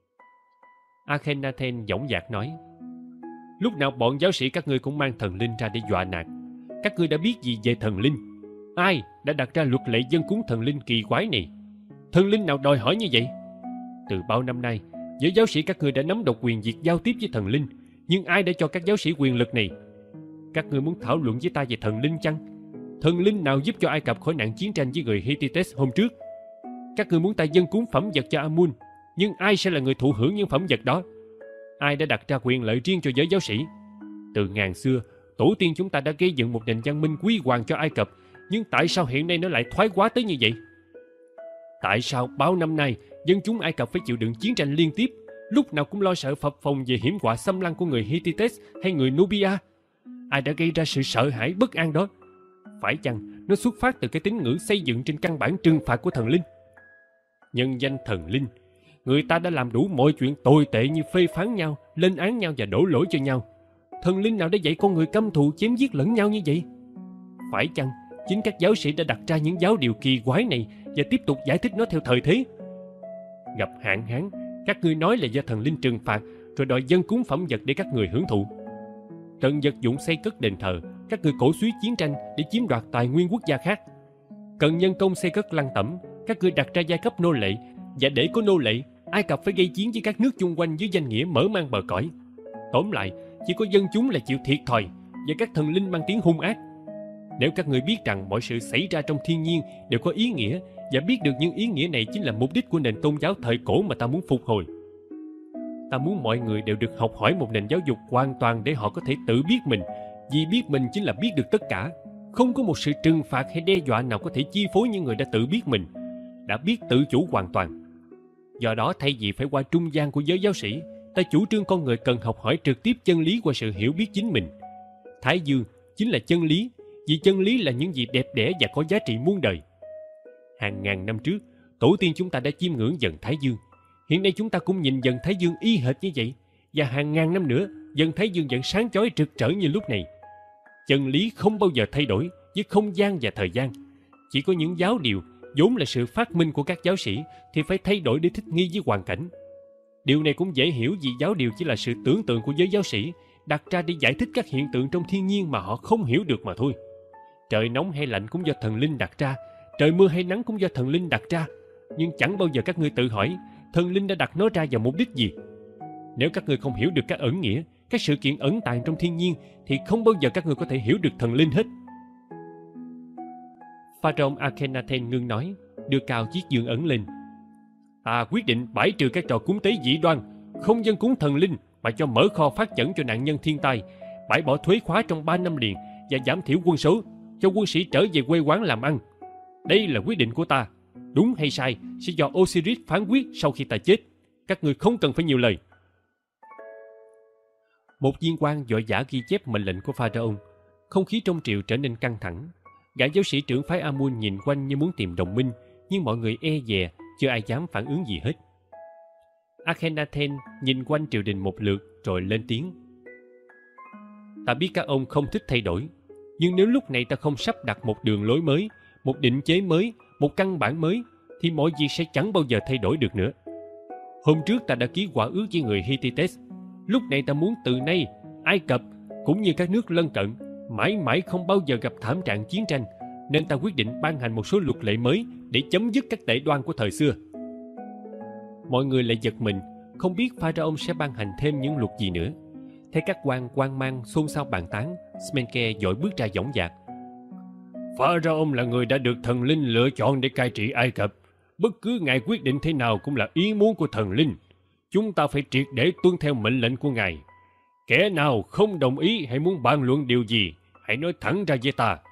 Akhenaten dõng dạc nói. Lúc nào bọn giáo sĩ các ngươi cũng mang thần linh ra để dọa nạt. Các ngươi đã biết gì về thần linh? Ai đã đặt ra luật lệ dâng cúng thần linh kỳ quái này? Thần linh nào đòi hỏi như vậy? Từ bao năm nay, giới giáo sĩ các ngươi đã nắm độc quyền việc giao tiếp với thần linh, nhưng ai đã cho các giáo sĩ quyền lực này? Các ngươi muốn thảo luận với ta về thần linh chăng? Thần linh nào giúp cho Ai Cập khỏi nạn chiến tranh với người Hittites hôm trước? Các ngươi muốn ta dâng cúng phẩm vật cho Amun, nhưng ai sẽ là người thụ hưởng những phẩm vật đó? Ai đã đặt ra quyền lợi riêng cho giới giáo sĩ? Từ ngàn xưa, tổ tiên chúng ta đã gây dựng một nền văn minh quý hoàng cho Ai Cập, nhưng tại sao hiện nay nó lại thoái hóa tới như vậy? Tại sao bao năm nay dân chúng Ai Cập phải chịu đựng chiến tranh liên tiếp, lúc nào cũng lo sợ phập phồng về hiểm họa xâm lăng của người Hittites hay người Nubia? Ai đã gây ra sự sợ hãi bất an đó? Phải chăng nó xuất phát từ cái tín ngưỡng xây dựng trên căn bản trừng phạt của thần linh? Nhân danh thần linh, người ta đã làm đủ mọi chuyện tồi tệ như phê phán nhau, lên án nhau và đổ lỗi cho nhau. Thần linh nào đã dạy con người căm thù chém giết lẫn nhau như vậy? Phải chăng chính các giáo sĩ đã đặt ra những giáo điều kỳ quái này và tiếp tục giải thích nó theo thời thế? Gặp hạn hán, các ngươi nói là do thần linh trừng phạt, rồi đòi dâng cúng phẩm vật để các người hưởng thụ. Cần vật dụng xây cất đền thờ, các ngươi cổ suý chiến tranh để chiếm đoạt tài nguyên quốc gia khác. Cần nhân công xây cất lăng tẩm, các ngươi đặt ra giai cấp nô lệ, và để có nô lệ, Ai Cập phải gây chiến với các nước chung quanh dưới danh nghĩa mở mang bờ cõi. Tóm lại, chỉ có dân chúng là chịu thiệt thòi, và các thần linh mang tiếng hung ác. Nếu các ngươi biết rằng mọi sự xảy ra trong thiên nhiên đều có ý nghĩa, và biết được những ý nghĩa này chính là mục đích của nền tôn giáo thời cổ mà ta muốn phục hồi. Ta muốn mọi người đều được học hỏi một nền giáo dục hoàn toàn để họ có thể tự biết mình, vì biết mình chính là biết được tất cả. Không có một sự trừng phạt hay đe dọa nào có thể chi phối những người đã tự biết mình. đã biết tự chủ hoàn toàn. Do đó thay vì phải qua trung gian của giới giáo sĩ, ta chủ trương con người cần học hỏi trực tiếp chân lý qua sự hiểu biết chính mình. Thái dương chính là chân lý, vì chân lý là những gì đẹp đẽ và có giá trị muôn đời. Hàng ngàn năm trước, tổ tiên chúng ta đã chiêm ngưỡng dần Thái dương. Hiện nay chúng ta cũng nhìn dần Thái dương y hệt như vậy, và hàng ngàn năm nữa, dần Thái dương vẫn sáng chói rực rỡ như lúc này. Chân lý không bao giờ thay đổi với không gian và thời gian. Chỉ có những giáo điều vốn là sự phát minh của các giáo sĩ thì phải thay đổi để thích nghi với hoàn cảnh. Điều này cũng dễ hiểu vì giáo điều chỉ là sự tưởng tượng của giới giáo sĩ đặt ra để giải thích các hiện tượng trong thiên nhiên mà họ không hiểu được mà thôi. Trời nóng hay lạnh cũng do thần linh đặt ra, trời mưa hay nắng cũng do thần linh đặt ra. Nhưng chẳng bao giờ các ngươi tự hỏi thần linh đã đặt nó ra vào mục đích gì. Nếu các ngươi không hiểu được các ẩn nghĩa, các sự kiện ẩn tàng trong thiên nhiên thì không bao giờ các ngươi có thể hiểu được thần linh hết. Pharaoh Akhenaten ngưng nói, đưa cao chiếc dương ấn lên. Ta quyết định bãi trừ các trò cúng tế dị đoan, không dân cúng thần linh mà cho mở kho phát chẩn cho nạn nhân thiên tai, bãi bỏ thuế khóa trong 3 năm liền và giảm thiểu quân số, cho quân sĩ trở về quê quán làm ăn. Đây là quyết định của ta. Đúng hay sai sẽ do Osiris phán quyết sau khi ta chết. Các ngươi không cần phải nhiều lời. Một viên quan vội vã ghi chép mệnh lệnh của Pharaoh. Không khí trong triều trở nên căng thẳng. Gã giáo sĩ trưởng phái Amun nhìn quanh như muốn tìm đồng minh, nhưng mọi người e dè, chưa ai dám phản ứng gì hết. Akhenaten nhìn quanh triều đình một lượt rồi lên tiếng. Ta biết các ông không thích thay đổi, nhưng nếu lúc này ta không sắp đặt một đường lối mới, một định chế mới, một căn bản mới, thì mọi việc sẽ chẳng bao giờ thay đổi được nữa. Hôm trước ta đã ký hòa ước với người Hittites. Lúc này ta muốn từ nay, Ai Cập cũng như các nước lân cận mãi mãi không bao giờ gặp thảm trạng chiến tranh, nên ta quyết định ban hành một số luật lệ mới để chấm dứt các tệ đoan của thời xưa. Mọi người lại giật mình, không biết Pharaoh sẽ ban hành thêm những luật gì nữa. Thấy các quan hoang mang xôn xao bàn tán, Smenke vội bước ra dõng dạc. Pharaoh là người đã được thần linh lựa chọn để cai trị Ai Cập. Bất cứ ngài quyết định thế nào cũng là ý muốn của thần linh. Chúng ta phải triệt để tuân theo mệnh lệnh của ngài. Kẻ nào không đồng ý hay muốn bàn luận điều gì, hãy nói thẳng ra với ta.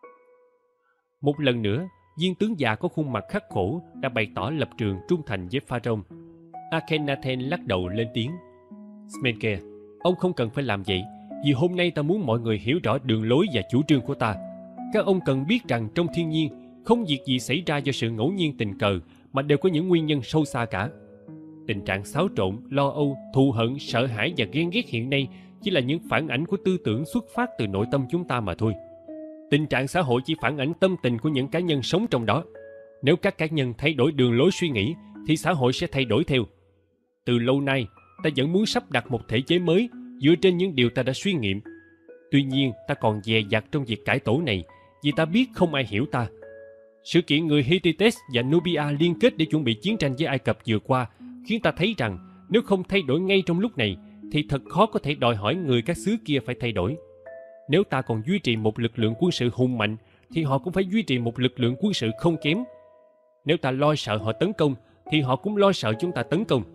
Một lần nữa, viên tướng già có khuôn mặt khắc khổ đã bày tỏ lập trường trung thành với Pharaoh. Akhenaten lắc đầu lên tiếng. Smenke, ông không cần phải làm vậy, vì hôm nay ta muốn mọi người hiểu rõ đường lối và chủ trương của ta. Các ông cần biết rằng trong thiên nhiên, không việc gì xảy ra do sự ngẫu nhiên tình cờ, mà đều có những nguyên nhân sâu xa cả. Tình trạng xáo trộn, lo âu, thù hận, sợ hãi và ghen ghét hiện nay chỉ là những phản ảnh của tư tưởng xuất phát từ nội tâm chúng ta mà thôi. Tình trạng xã hội chỉ phản ảnh tâm tình của những cá nhân sống trong đó. Nếu các cá nhân thay đổi đường lối suy nghĩ, thì xã hội sẽ thay đổi theo. Từ lâu nay, ta vẫn muốn sắp đặt một thể chế mới dựa trên những điều ta đã suy nghiệm. Tuy nhiên, ta còn dè dặt trong việc cải tổ này, vì ta biết không ai hiểu ta. Sự kiện người Hittites và Nubia liên kết để chuẩn bị chiến tranh với Ai Cập vừa qua khiến ta thấy rằng nếu không thay đổi ngay trong lúc này thì thật khó có thể đòi hỏi người các xứ kia phải thay đổi. Nếu ta còn duy trì một lực lượng quân sự hùng mạnh thì họ cũng phải duy trì một lực lượng quân sự không kém. Nếu ta lo sợ họ tấn công thì họ cũng lo sợ chúng ta tấn công.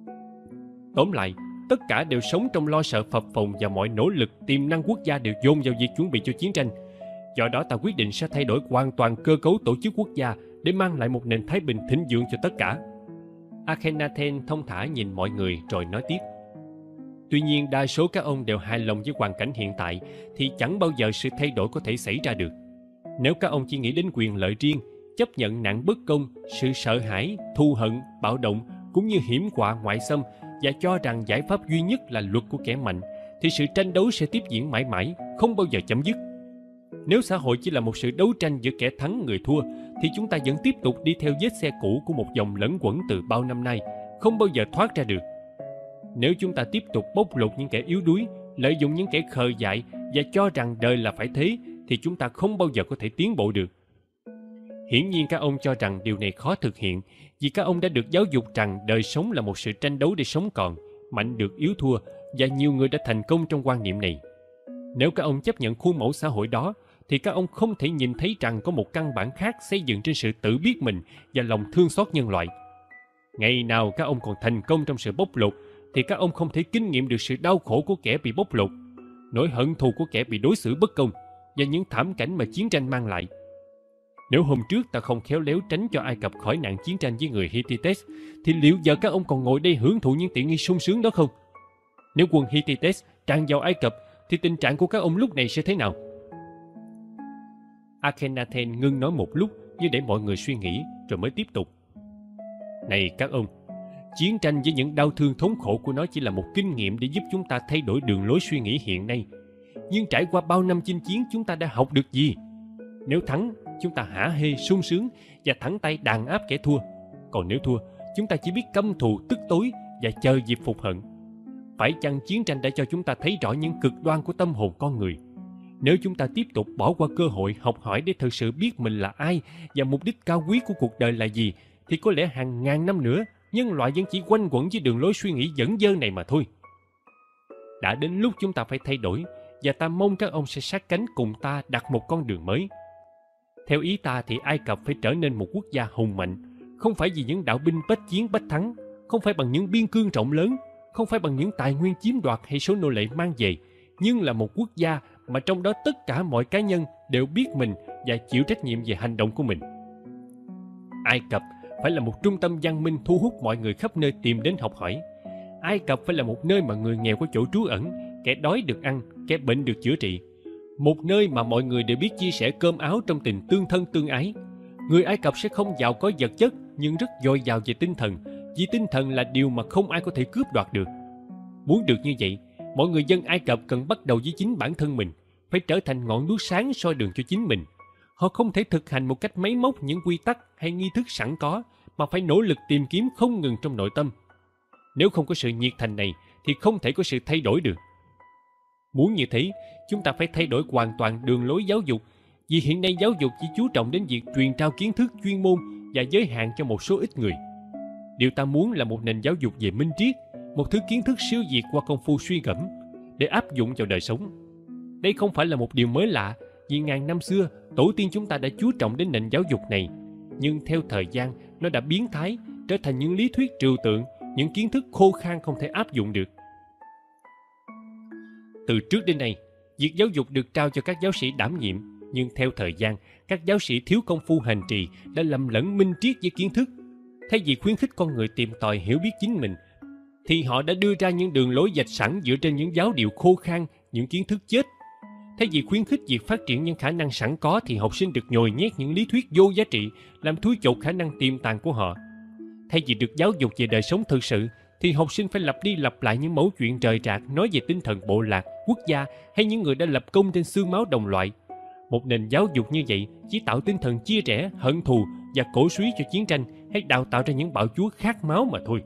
Tóm lại, tất cả đều sống trong lo sợ phập phồng và mọi nỗ lực tiềm năng quốc gia đều dồn vào việc chuẩn bị cho chiến tranh. Do đó ta quyết định sẽ thay đổi hoàn toàn cơ cấu tổ chức quốc gia để mang lại một nền thái bình thịnh vượng cho tất cả. Akhenaten thông thả nhìn mọi người rồi nói tiếp. Tuy nhiên đa số các ông đều hài lòng với hoàn cảnh hiện tại thì chẳng bao giờ sự thay đổi có thể xảy ra được. Nếu các ông chỉ nghĩ đến quyền lợi riêng, chấp nhận nạn bất công, sự sợ hãi, thù hận, bạo động cũng như hiểm họa ngoại xâm và cho rằng giải pháp duy nhất là luật của kẻ mạnh, thì sự tranh đấu sẽ tiếp diễn mãi mãi, không bao giờ chấm dứt. Nếu xã hội chỉ là một sự đấu tranh giữa kẻ thắng người thua, thì chúng ta vẫn tiếp tục đi theo vết xe cũ của một dòng lẫn quẩn từ bao năm nay, không bao giờ thoát ra được. Nếu chúng ta tiếp tục bóc lột những kẻ yếu đuối, lợi dụng những kẻ khờ dại và cho rằng đời là phải thế, thì chúng ta không bao giờ có thể tiến bộ được. Hiển nhiên các ông cho rằng điều này khó thực hiện, vì các ông đã được giáo dục rằng đời sống là một sự tranh đấu để sống còn, mạnh được yếu thua, và nhiều người đã thành công trong quan niệm này. Nếu các ông chấp nhận khuôn mẫu xã hội đó, thì các ông không thể nhìn thấy rằng có một căn bản khác xây dựng trên sự tự biết mình và lòng thương xót nhân loại. Ngày nào các ông còn thành công trong sự bóc lột, thì các ông không thể kinh nghiệm được sự đau khổ của kẻ bị bóc lột, nỗi hận thù của kẻ bị đối xử bất công và những thảm cảnh mà chiến tranh mang lại. Nếu hôm trước ta không khéo léo tránh cho Ai Cập khỏi nạn chiến tranh với người Hittites, thì liệu giờ các ông còn ngồi đây hưởng thụ những tiện nghi sung sướng đó không? Nếu quân Hittites tràn vào Ai Cập, thì tình trạng của các ông lúc này sẽ thế nào? Akhenaten ngưng nói một lúc như để mọi người suy nghĩ, rồi mới tiếp tục. Này các ông, chiến tranh với những đau thương thống khổ của nó chỉ là một kinh nghiệm để giúp chúng ta thay đổi đường lối suy nghĩ hiện nay. Nhưng trải qua bao năm chinh chiến, chúng ta đã học được gì? Nếu thắng, chúng ta hả hê sung sướng và thẳng tay đàn áp kẻ thua. Còn nếu thua, chúng ta chỉ biết căm thù tức tối và chờ dịp phục hận. Phải chăng chiến tranh đã cho chúng ta thấy rõ những cực đoan của tâm hồn con người? Nếu chúng ta tiếp tục bỏ qua cơ hội học hỏi để thực sự biết mình là ai và mục đích cao quý của cuộc đời là gì, thì có lẽ hàng ngàn năm nữa, nhân loại vẫn chỉ quanh quẩn với đường lối suy nghĩ dẫn dơ này mà thôi. Đã đến lúc chúng ta phải thay đổi, và ta mong các ông sẽ sát cánh cùng ta đặt một con đường mới. Theo ý ta thì Ai Cập phải trở nên một quốc gia hùng mạnh, không phải vì những đạo binh bách chiến bách thắng, không phải bằng những biên cương rộng lớn, không phải bằng những tài nguyên chiếm đoạt hay số nô lệ mang về, nhưng là một quốc gia mà trong đó tất cả mọi cá nhân đều biết mình và chịu trách nhiệm về hành động của mình. Ai Cập phải là một trung tâm văn minh thu hút mọi người khắp nơi tìm đến học hỏi. Ai Cập phải là một nơi mà người nghèo có chỗ trú ẩn, kẻ đói được ăn, kẻ bệnh được chữa trị. Một nơi mà mọi người đều biết chia sẻ cơm áo trong tình tương thân tương ái. Người Ai Cập sẽ không giàu có vật chất, nhưng rất dồi dào về tinh thần, vì tinh thần là điều mà không ai có thể cướp đoạt được. Muốn được như vậy, mọi người dân Ai Cập cần bắt đầu với chính bản thân mình, phải trở thành ngọn đuốc sáng soi đường cho chính mình. Họ không thể thực hành một cách máy móc những quy tắc hay nghi thức sẵn có, mà phải nỗ lực tìm kiếm không ngừng trong nội tâm. Nếu không có sự nhiệt thành này, thì không thể có sự thay đổi được. Muốn như thế, chúng ta phải thay đổi hoàn toàn đường lối giáo dục, vì hiện nay giáo dục chỉ chú trọng đến việc truyền trao kiến thức chuyên môn và giới hạn cho một số ít người. Điều ta muốn là một nền giáo dục về minh triết, một thứ kiến thức siêu việt qua công phu suy gẫm, để áp dụng vào đời sống. Đây không phải là một điều mới lạ, vì ngàn năm xưa, tổ tiên chúng ta đã chú trọng đến nền giáo dục này. Nhưng theo thời gian, nó đã biến thái, trở thành những lý thuyết trừu tượng, những kiến thức khô khan không thể áp dụng được. Từ trước đến nay, việc giáo dục được trao cho các giáo sĩ đảm nhiệm, nhưng theo thời gian, các giáo sĩ thiếu công phu hành trì đã lầm lẫn minh triết với kiến thức. Thay vì khuyến khích con người tìm tòi hiểu biết chính mình, thì họ đã đưa ra những đường lối vạch sẵn dựa trên những giáo điệu khô khan, những kiến thức chết. Thay vì khuyến khích việc phát triển những khả năng sẵn có, thì học sinh được nhồi nhét những lý thuyết vô giá trị, làm thui chột khả năng tiềm tàng của họ. Thay vì được giáo dục về đời sống thực sự, thì học sinh phải lặp đi lặp lại những mẩu chuyện rời rạc nói về tinh thần bộ lạc, quốc gia hay những người đã lập công trên xương máu đồng loại. Một nền giáo dục như vậy chỉ tạo tinh thần chia rẽ, hận thù và cổ suý cho chiến tranh, hay đào tạo ra những bạo chúa khát máu mà thôi.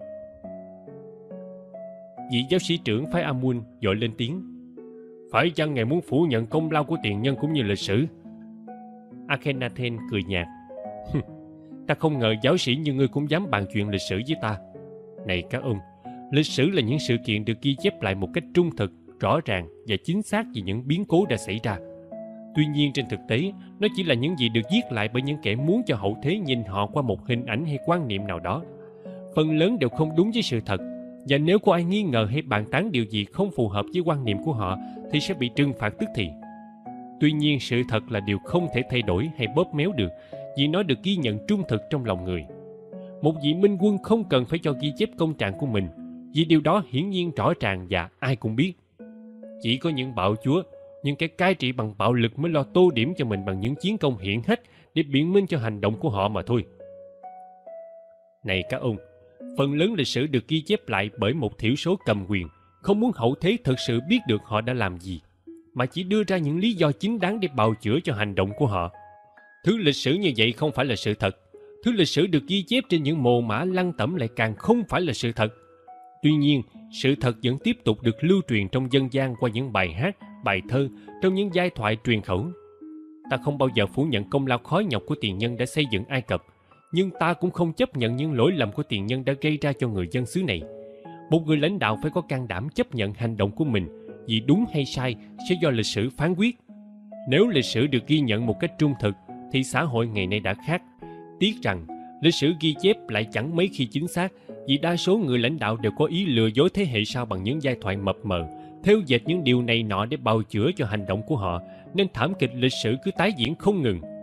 Vị giáo sĩ trưởng phái Amun vội lên tiếng. Phải chăng ngài muốn phủ nhận công lao của tiền nhân cũng như lịch sử? Akhenaten cười nhạt. Ta không ngờ giáo sĩ như ngươi cũng dám bàn chuyện lịch sử với ta. Này các ông, lịch sử là những sự kiện được ghi chép lại một cách trung thực, rõ ràng và chính xác về những biến cố đã xảy ra. Tuy nhiên trên thực tế, nó chỉ là những gì được viết lại bởi những kẻ muốn cho hậu thế nhìn họ qua một hình ảnh hay quan niệm nào đó. Phần lớn đều không đúng với sự thật, và nếu có ai nghi ngờ hay bàn tán điều gì không phù hợp với quan niệm của họ thì sẽ bị trừng phạt tức thì. Tuy nhiên sự thật là điều không thể thay đổi hay bóp méo được, vì nó được ghi nhận trung thực trong lòng người. Một vị minh quân không cần phải cho ghi chép công trạng của mình, vì điều đó hiển nhiên rõ ràng và ai cũng biết. Chỉ có những bạo chúa, những kẻ cai trị bằng bạo lực mới lo tô điểm cho mình bằng những chiến công hiển hách để biện minh cho hành động của họ mà thôi. Này các ông, phần lớn lịch sử được ghi chép lại bởi một thiểu số cầm quyền, không muốn hậu thế thực sự biết được họ đã làm gì, mà chỉ đưa ra những lý do chính đáng để bào chữa cho hành động của họ. Thứ lịch sử như vậy không phải là sự thật. Thứ lịch sử được ghi chép trên những mồ mả lăng tẩm lại càng không phải là sự thật. Tuy nhiên, sự thật vẫn tiếp tục được lưu truyền trong dân gian qua những bài hát, bài thơ, trong những giai thoại truyền khẩu. Ta không bao giờ phủ nhận công lao khó nhọc của tiền nhân đã xây dựng Ai Cập, nhưng ta cũng không chấp nhận những lỗi lầm của tiền nhân đã gây ra cho người dân xứ này. Một người lãnh đạo phải có can đảm chấp nhận hành động của mình, vì đúng hay sai sẽ do lịch sử phán quyết. Nếu lịch sử được ghi nhận một cách trung thực, thì xã hội ngày nay đã khác. Tiếc rằng, lịch sử ghi chép lại chẳng mấy khi chính xác, vì đa số người lãnh đạo đều có ý lừa dối thế hệ sau bằng những giai thoại mập mờ, thêu dệt những điều này nọ để bào chữa cho hành động của họ, nên thảm kịch lịch sử cứ tái diễn không ngừng.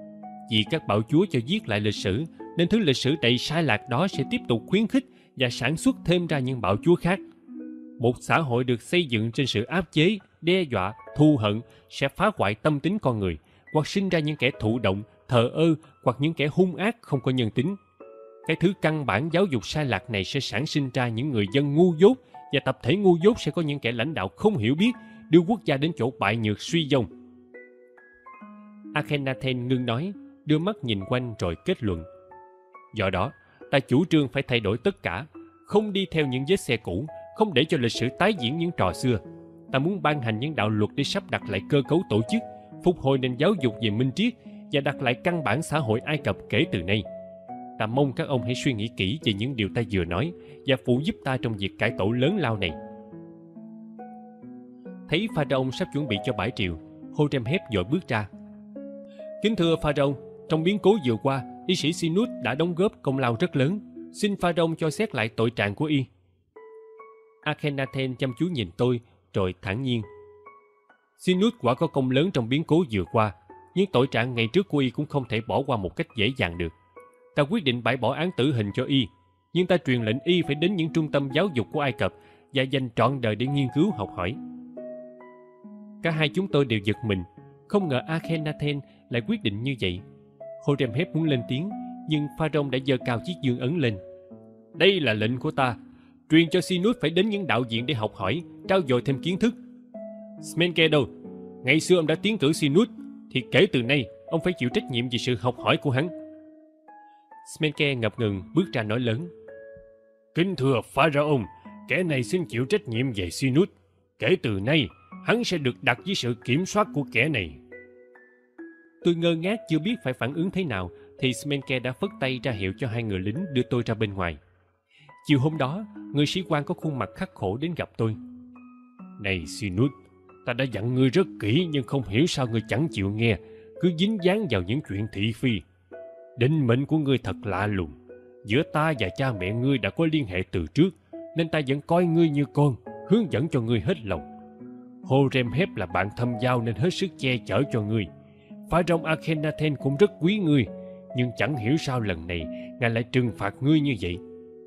gì các bạo chúa cho viết lại lịch sử, nên thứ lịch sử đầy sai lạc đó sẽ tiếp tục khuyến khích và sản xuất thêm ra những bạo chúa khác. Một xã hội được xây dựng trên sự áp chế, đe dọa, thù hận sẽ phá hoại tâm tính con người, hoặc sinh ra những kẻ thụ động, thờ ơ, hoặc những kẻ hung ác không có nhân tính. Cái thứ căn bản giáo dục sai lạc này sẽ sản sinh ra những người dân ngu dốt, và tập thể ngu dốt sẽ có những kẻ lãnh đạo không hiểu biết, đưa quốc gia đến chỗ bại nhược suy vong. Akhenaten ngưng nói, đưa mắt nhìn quanh rồi kết luận. Do đó, ta chủ trương phải thay đổi tất cả, không đi theo những vết xe cũ, không để cho lịch sử tái diễn những trò xưa. Ta muốn ban hành những đạo luật để sắp đặt lại cơ cấu tổ chức, phục hồi nền giáo dục về minh triết và đặt lại căn bản xã hội Ai Cập kể từ nay. Ta mong các ông hãy suy nghĩ kỹ về những điều ta vừa nói và phụ giúp ta trong việc cải tổ lớn lao này. Thấy Pharaoh sắp chuẩn bị cho bãi triều, Horemheb vội bước ra. Kính thưa Pharaoh, trong biến cố vừa qua, y sĩ Sinus đã đóng góp công lao rất lớn. Xin Pharaoh cho xét lại tội trạng của y. Akhenaten chăm chú nhìn tôi, rồi thản nhiên. Sinus quả có công lớn trong biến cố vừa qua, nhưng tội trạng ngày trước của y cũng không thể bỏ qua một cách dễ dàng được. Ta quyết định bãi bỏ án tử hình cho y, nhưng ta truyền lệnh y phải đến những trung tâm giáo dục của Ai Cập và dành trọn đời để nghiên cứu học hỏi. Cả hai chúng tôi đều giật mình, không ngờ Akhenaten lại quyết định như vậy. Horemheb muốn lên tiếng, nhưng Pharaoh đã giơ cao chiếc dương ấn lên. Đây là lệnh của ta, truyền cho Sinus phải đến những đạo viện để học hỏi, trao dồi thêm kiến thức. Smenke đâu? Ngày xưa ông đã tiến cử Sinus, thì kể từ nay ông phải chịu trách nhiệm về sự học hỏi của hắn. Smenke ngập ngừng bước ra nói lớn. Kính thưa Pharaoh, kẻ này xin chịu trách nhiệm về Sinus. Kể từ nay, hắn sẽ được đặt dưới sự kiểm soát của kẻ này. Tôi ngơ ngác chưa biết phải phản ứng thế nào, thì Smenke đã phất tay ra hiệu cho hai người lính đưa tôi ra bên ngoài. Chiều hôm đó, người sĩ quan có khuôn mặt khắc khổ đến gặp tôi. Này Sinus, ta đã dặn ngươi rất kỹ, nhưng không hiểu sao ngươi chẳng chịu nghe, cứ dính dáng vào những chuyện thị phi. Định mệnh của ngươi thật lạ lùng. Giữa ta và cha mẹ ngươi đã có liên hệ từ trước, nên ta vẫn coi ngươi như con, hướng dẫn cho ngươi hết lòng. Horemheb là bạn thâm giao nên hết sức che chở cho ngươi. Pharaoh Akhenaten cũng rất quý ngươi, nhưng chẳng hiểu sao lần này ngài lại trừng phạt ngươi như vậy.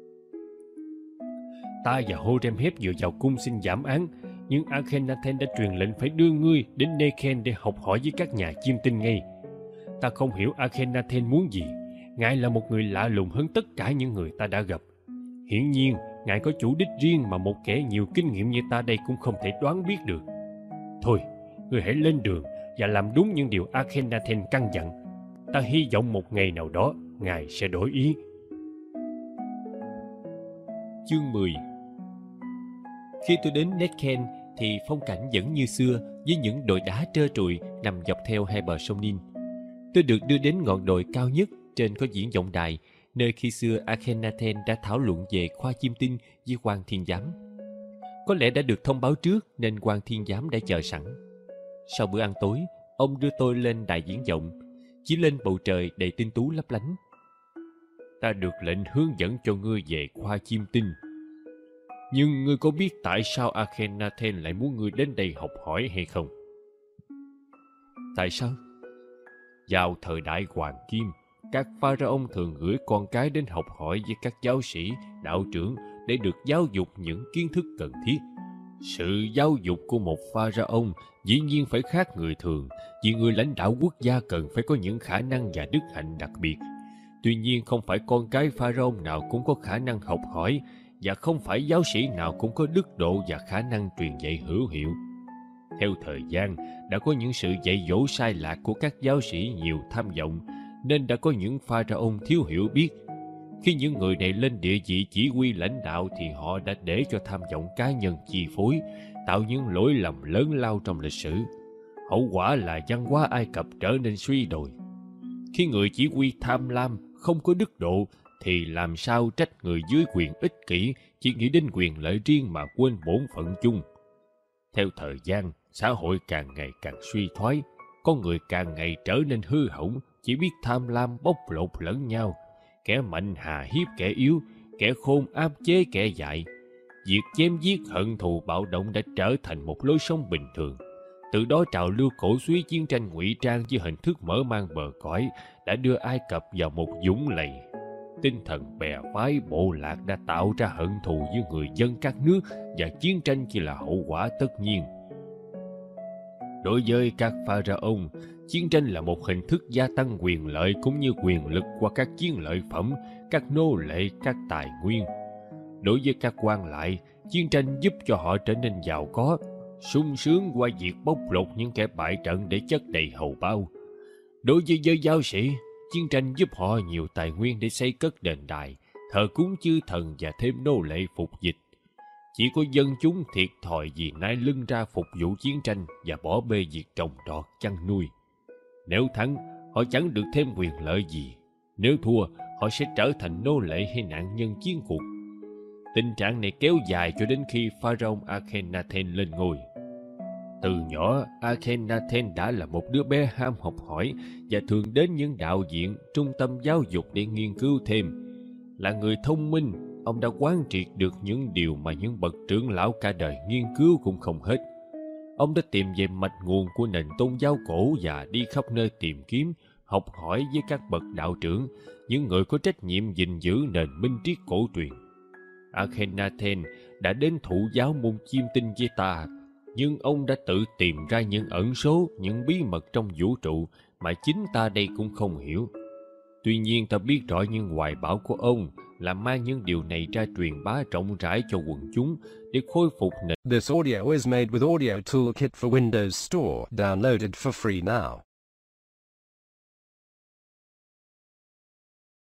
Ta và Horemheb vừa vào cung xin giảm án, nhưng Akhenaten đã truyền lệnh phải đưa ngươi đến Nekhen để học hỏi với các nhà chiêm tinh ngay. Ta không hiểu Akhenaten muốn gì. Ngài là một người lạ lùng hơn tất cả những người ta đã gặp. Hiển nhiên, ngài có chủ đích riêng mà một kẻ nhiều kinh nghiệm như ta đây cũng không thể đoán biết được. Thôi, ngươi hãy lên đường và làm đúng những điều Akhenaten căn dặn. Ta hy vọng một ngày nào đó ngài sẽ đổi ý. Chương 10. Khi tôi đến Nekhen thì phong cảnh vẫn như xưa, với những đồi đá trơ trụi nằm dọc theo hai bờ sông Nin. Tôi được đưa đến ngọn đồi cao nhất, trên có diễn vọng đài, nơi khi xưa Akhenaten đã thảo luận về khoa chiêm tinh với quan thiên giám. Có lẽ đã được thông báo trước nên quan thiên giám đã chờ sẵn. Sau bữa ăn tối, ông đưa tôi lên đài diễn vọng, chỉ lên bầu trời đầy tinh tú lấp lánh. Ta được lệnh hướng dẫn cho ngươi về khoa chiêm tinh. Nhưng ngươi có biết tại sao Akhenaten lại muốn ngươi đến đây học hỏi hay không? Tại sao? Vào thời đại Hoàng Kim, các pharaoh thường gửi con cái đến học hỏi với các giáo sĩ, đạo trưởng để được giáo dục những kiến thức cần thiết. Sự giáo dục của một pharaoh dĩ nhiên phải khác người thường, vì người lãnh đạo quốc gia cần phải có những khả năng và đức hạnh đặc biệt. Tuy nhiên, không phải con cái pharaoh nào cũng có khả năng học hỏi, và không phải giáo sĩ nào cũng có đức độ và khả năng truyền dạy hữu hiệu. Theo thời gian, đã có những sự dạy dỗ sai lạc của các giáo sĩ nhiều tham vọng, nên đã có những pharaoh thiếu hiểu biết. Khi những người này lên địa vị chỉ huy lãnh đạo thì họ đã để cho tham vọng cá nhân chi phối, tạo những lỗi lầm lớn lao trong lịch sử. Hậu quả là văn hóa Ai Cập trở nên suy đồi. Khi người chỉ huy tham lam, không có đức độ, thì làm sao trách người dưới quyền ích kỷ, chỉ nghĩ đến quyền lợi riêng mà quên bổn phận chung. Theo thời gian, xã hội càng ngày càng suy thoái, con người càng ngày trở nên hư hỏng, chỉ biết tham lam bóc lột lẫn nhau. Kẻ mạnh hà hiếp kẻ yếu, kẻ khôn áp chế kẻ dại. Việc chém giết hận thù bạo động đã trở thành một lối sống bình thường. Từ đó trào lưu cổ suý chiến tranh ngụy trang với hình thức mở mang bờ cõi đã đưa Ai Cập vào một vũng lầy. Tinh thần bè phái bộ lạc đã tạo ra hận thù với người dân các nước và chiến tranh chỉ là hậu quả tất nhiên. Đối với các pharaoh, chiến tranh là một hình thức gia tăng quyền lợi cũng như quyền lực qua các chiến lợi phẩm, các nô lệ, các tài nguyên. Đối với các quan lại, chiến tranh giúp cho họ trở nên giàu có, sung sướng qua việc bóc lột những kẻ bại trận để chất đầy hầu bao. Đối với giới giáo sĩ, chiến tranh giúp họ nhiều tài nguyên để xây cất đền đài, thờ cúng chư thần và thêm nô lệ phục dịch. Chỉ có dân chúng thiệt thòi vì nai lưng ra phục vụ chiến tranh và bỏ bê việc trồng trọt chăn nuôi. Nếu thắng, họ chẳng được thêm quyền lợi gì. Nếu thua, họ sẽ trở thành nô lệ hay nạn nhân chiến cuộc. Tình trạng này kéo dài cho đến khi pharaoh Akhenaten lên ngôi. Từ nhỏ, Akhenaten đã là một đứa bé ham học hỏi và thường đến những đạo viện, trung tâm giáo dục để nghiên cứu thêm. Là người thông minh, ông đã quán triệt được những điều mà những bậc trưởng lão cả đời nghiên cứu cũng không hết. Ông đã tìm về mạch nguồn của nền tôn giáo cổ và đi khắp nơi tìm kiếm, học hỏi với các bậc đạo trưởng, những người có trách nhiệm gìn giữ nền minh triết cổ truyền. Akhenaten đã đến thụ giáo môn chiêm tinh với ta, nhưng ông đã tự tìm ra những ẩn số, những bí mật trong vũ trụ mà chính ta đây cũng không hiểu. Tuy nhiên ta biết rõ những hoài bão của ông là mang những điều này ra truyền bá rộng rãi cho quần chúng để khôi phục nền. This audio is made with Audio Toolkit for Windows Store, downloaded for free now.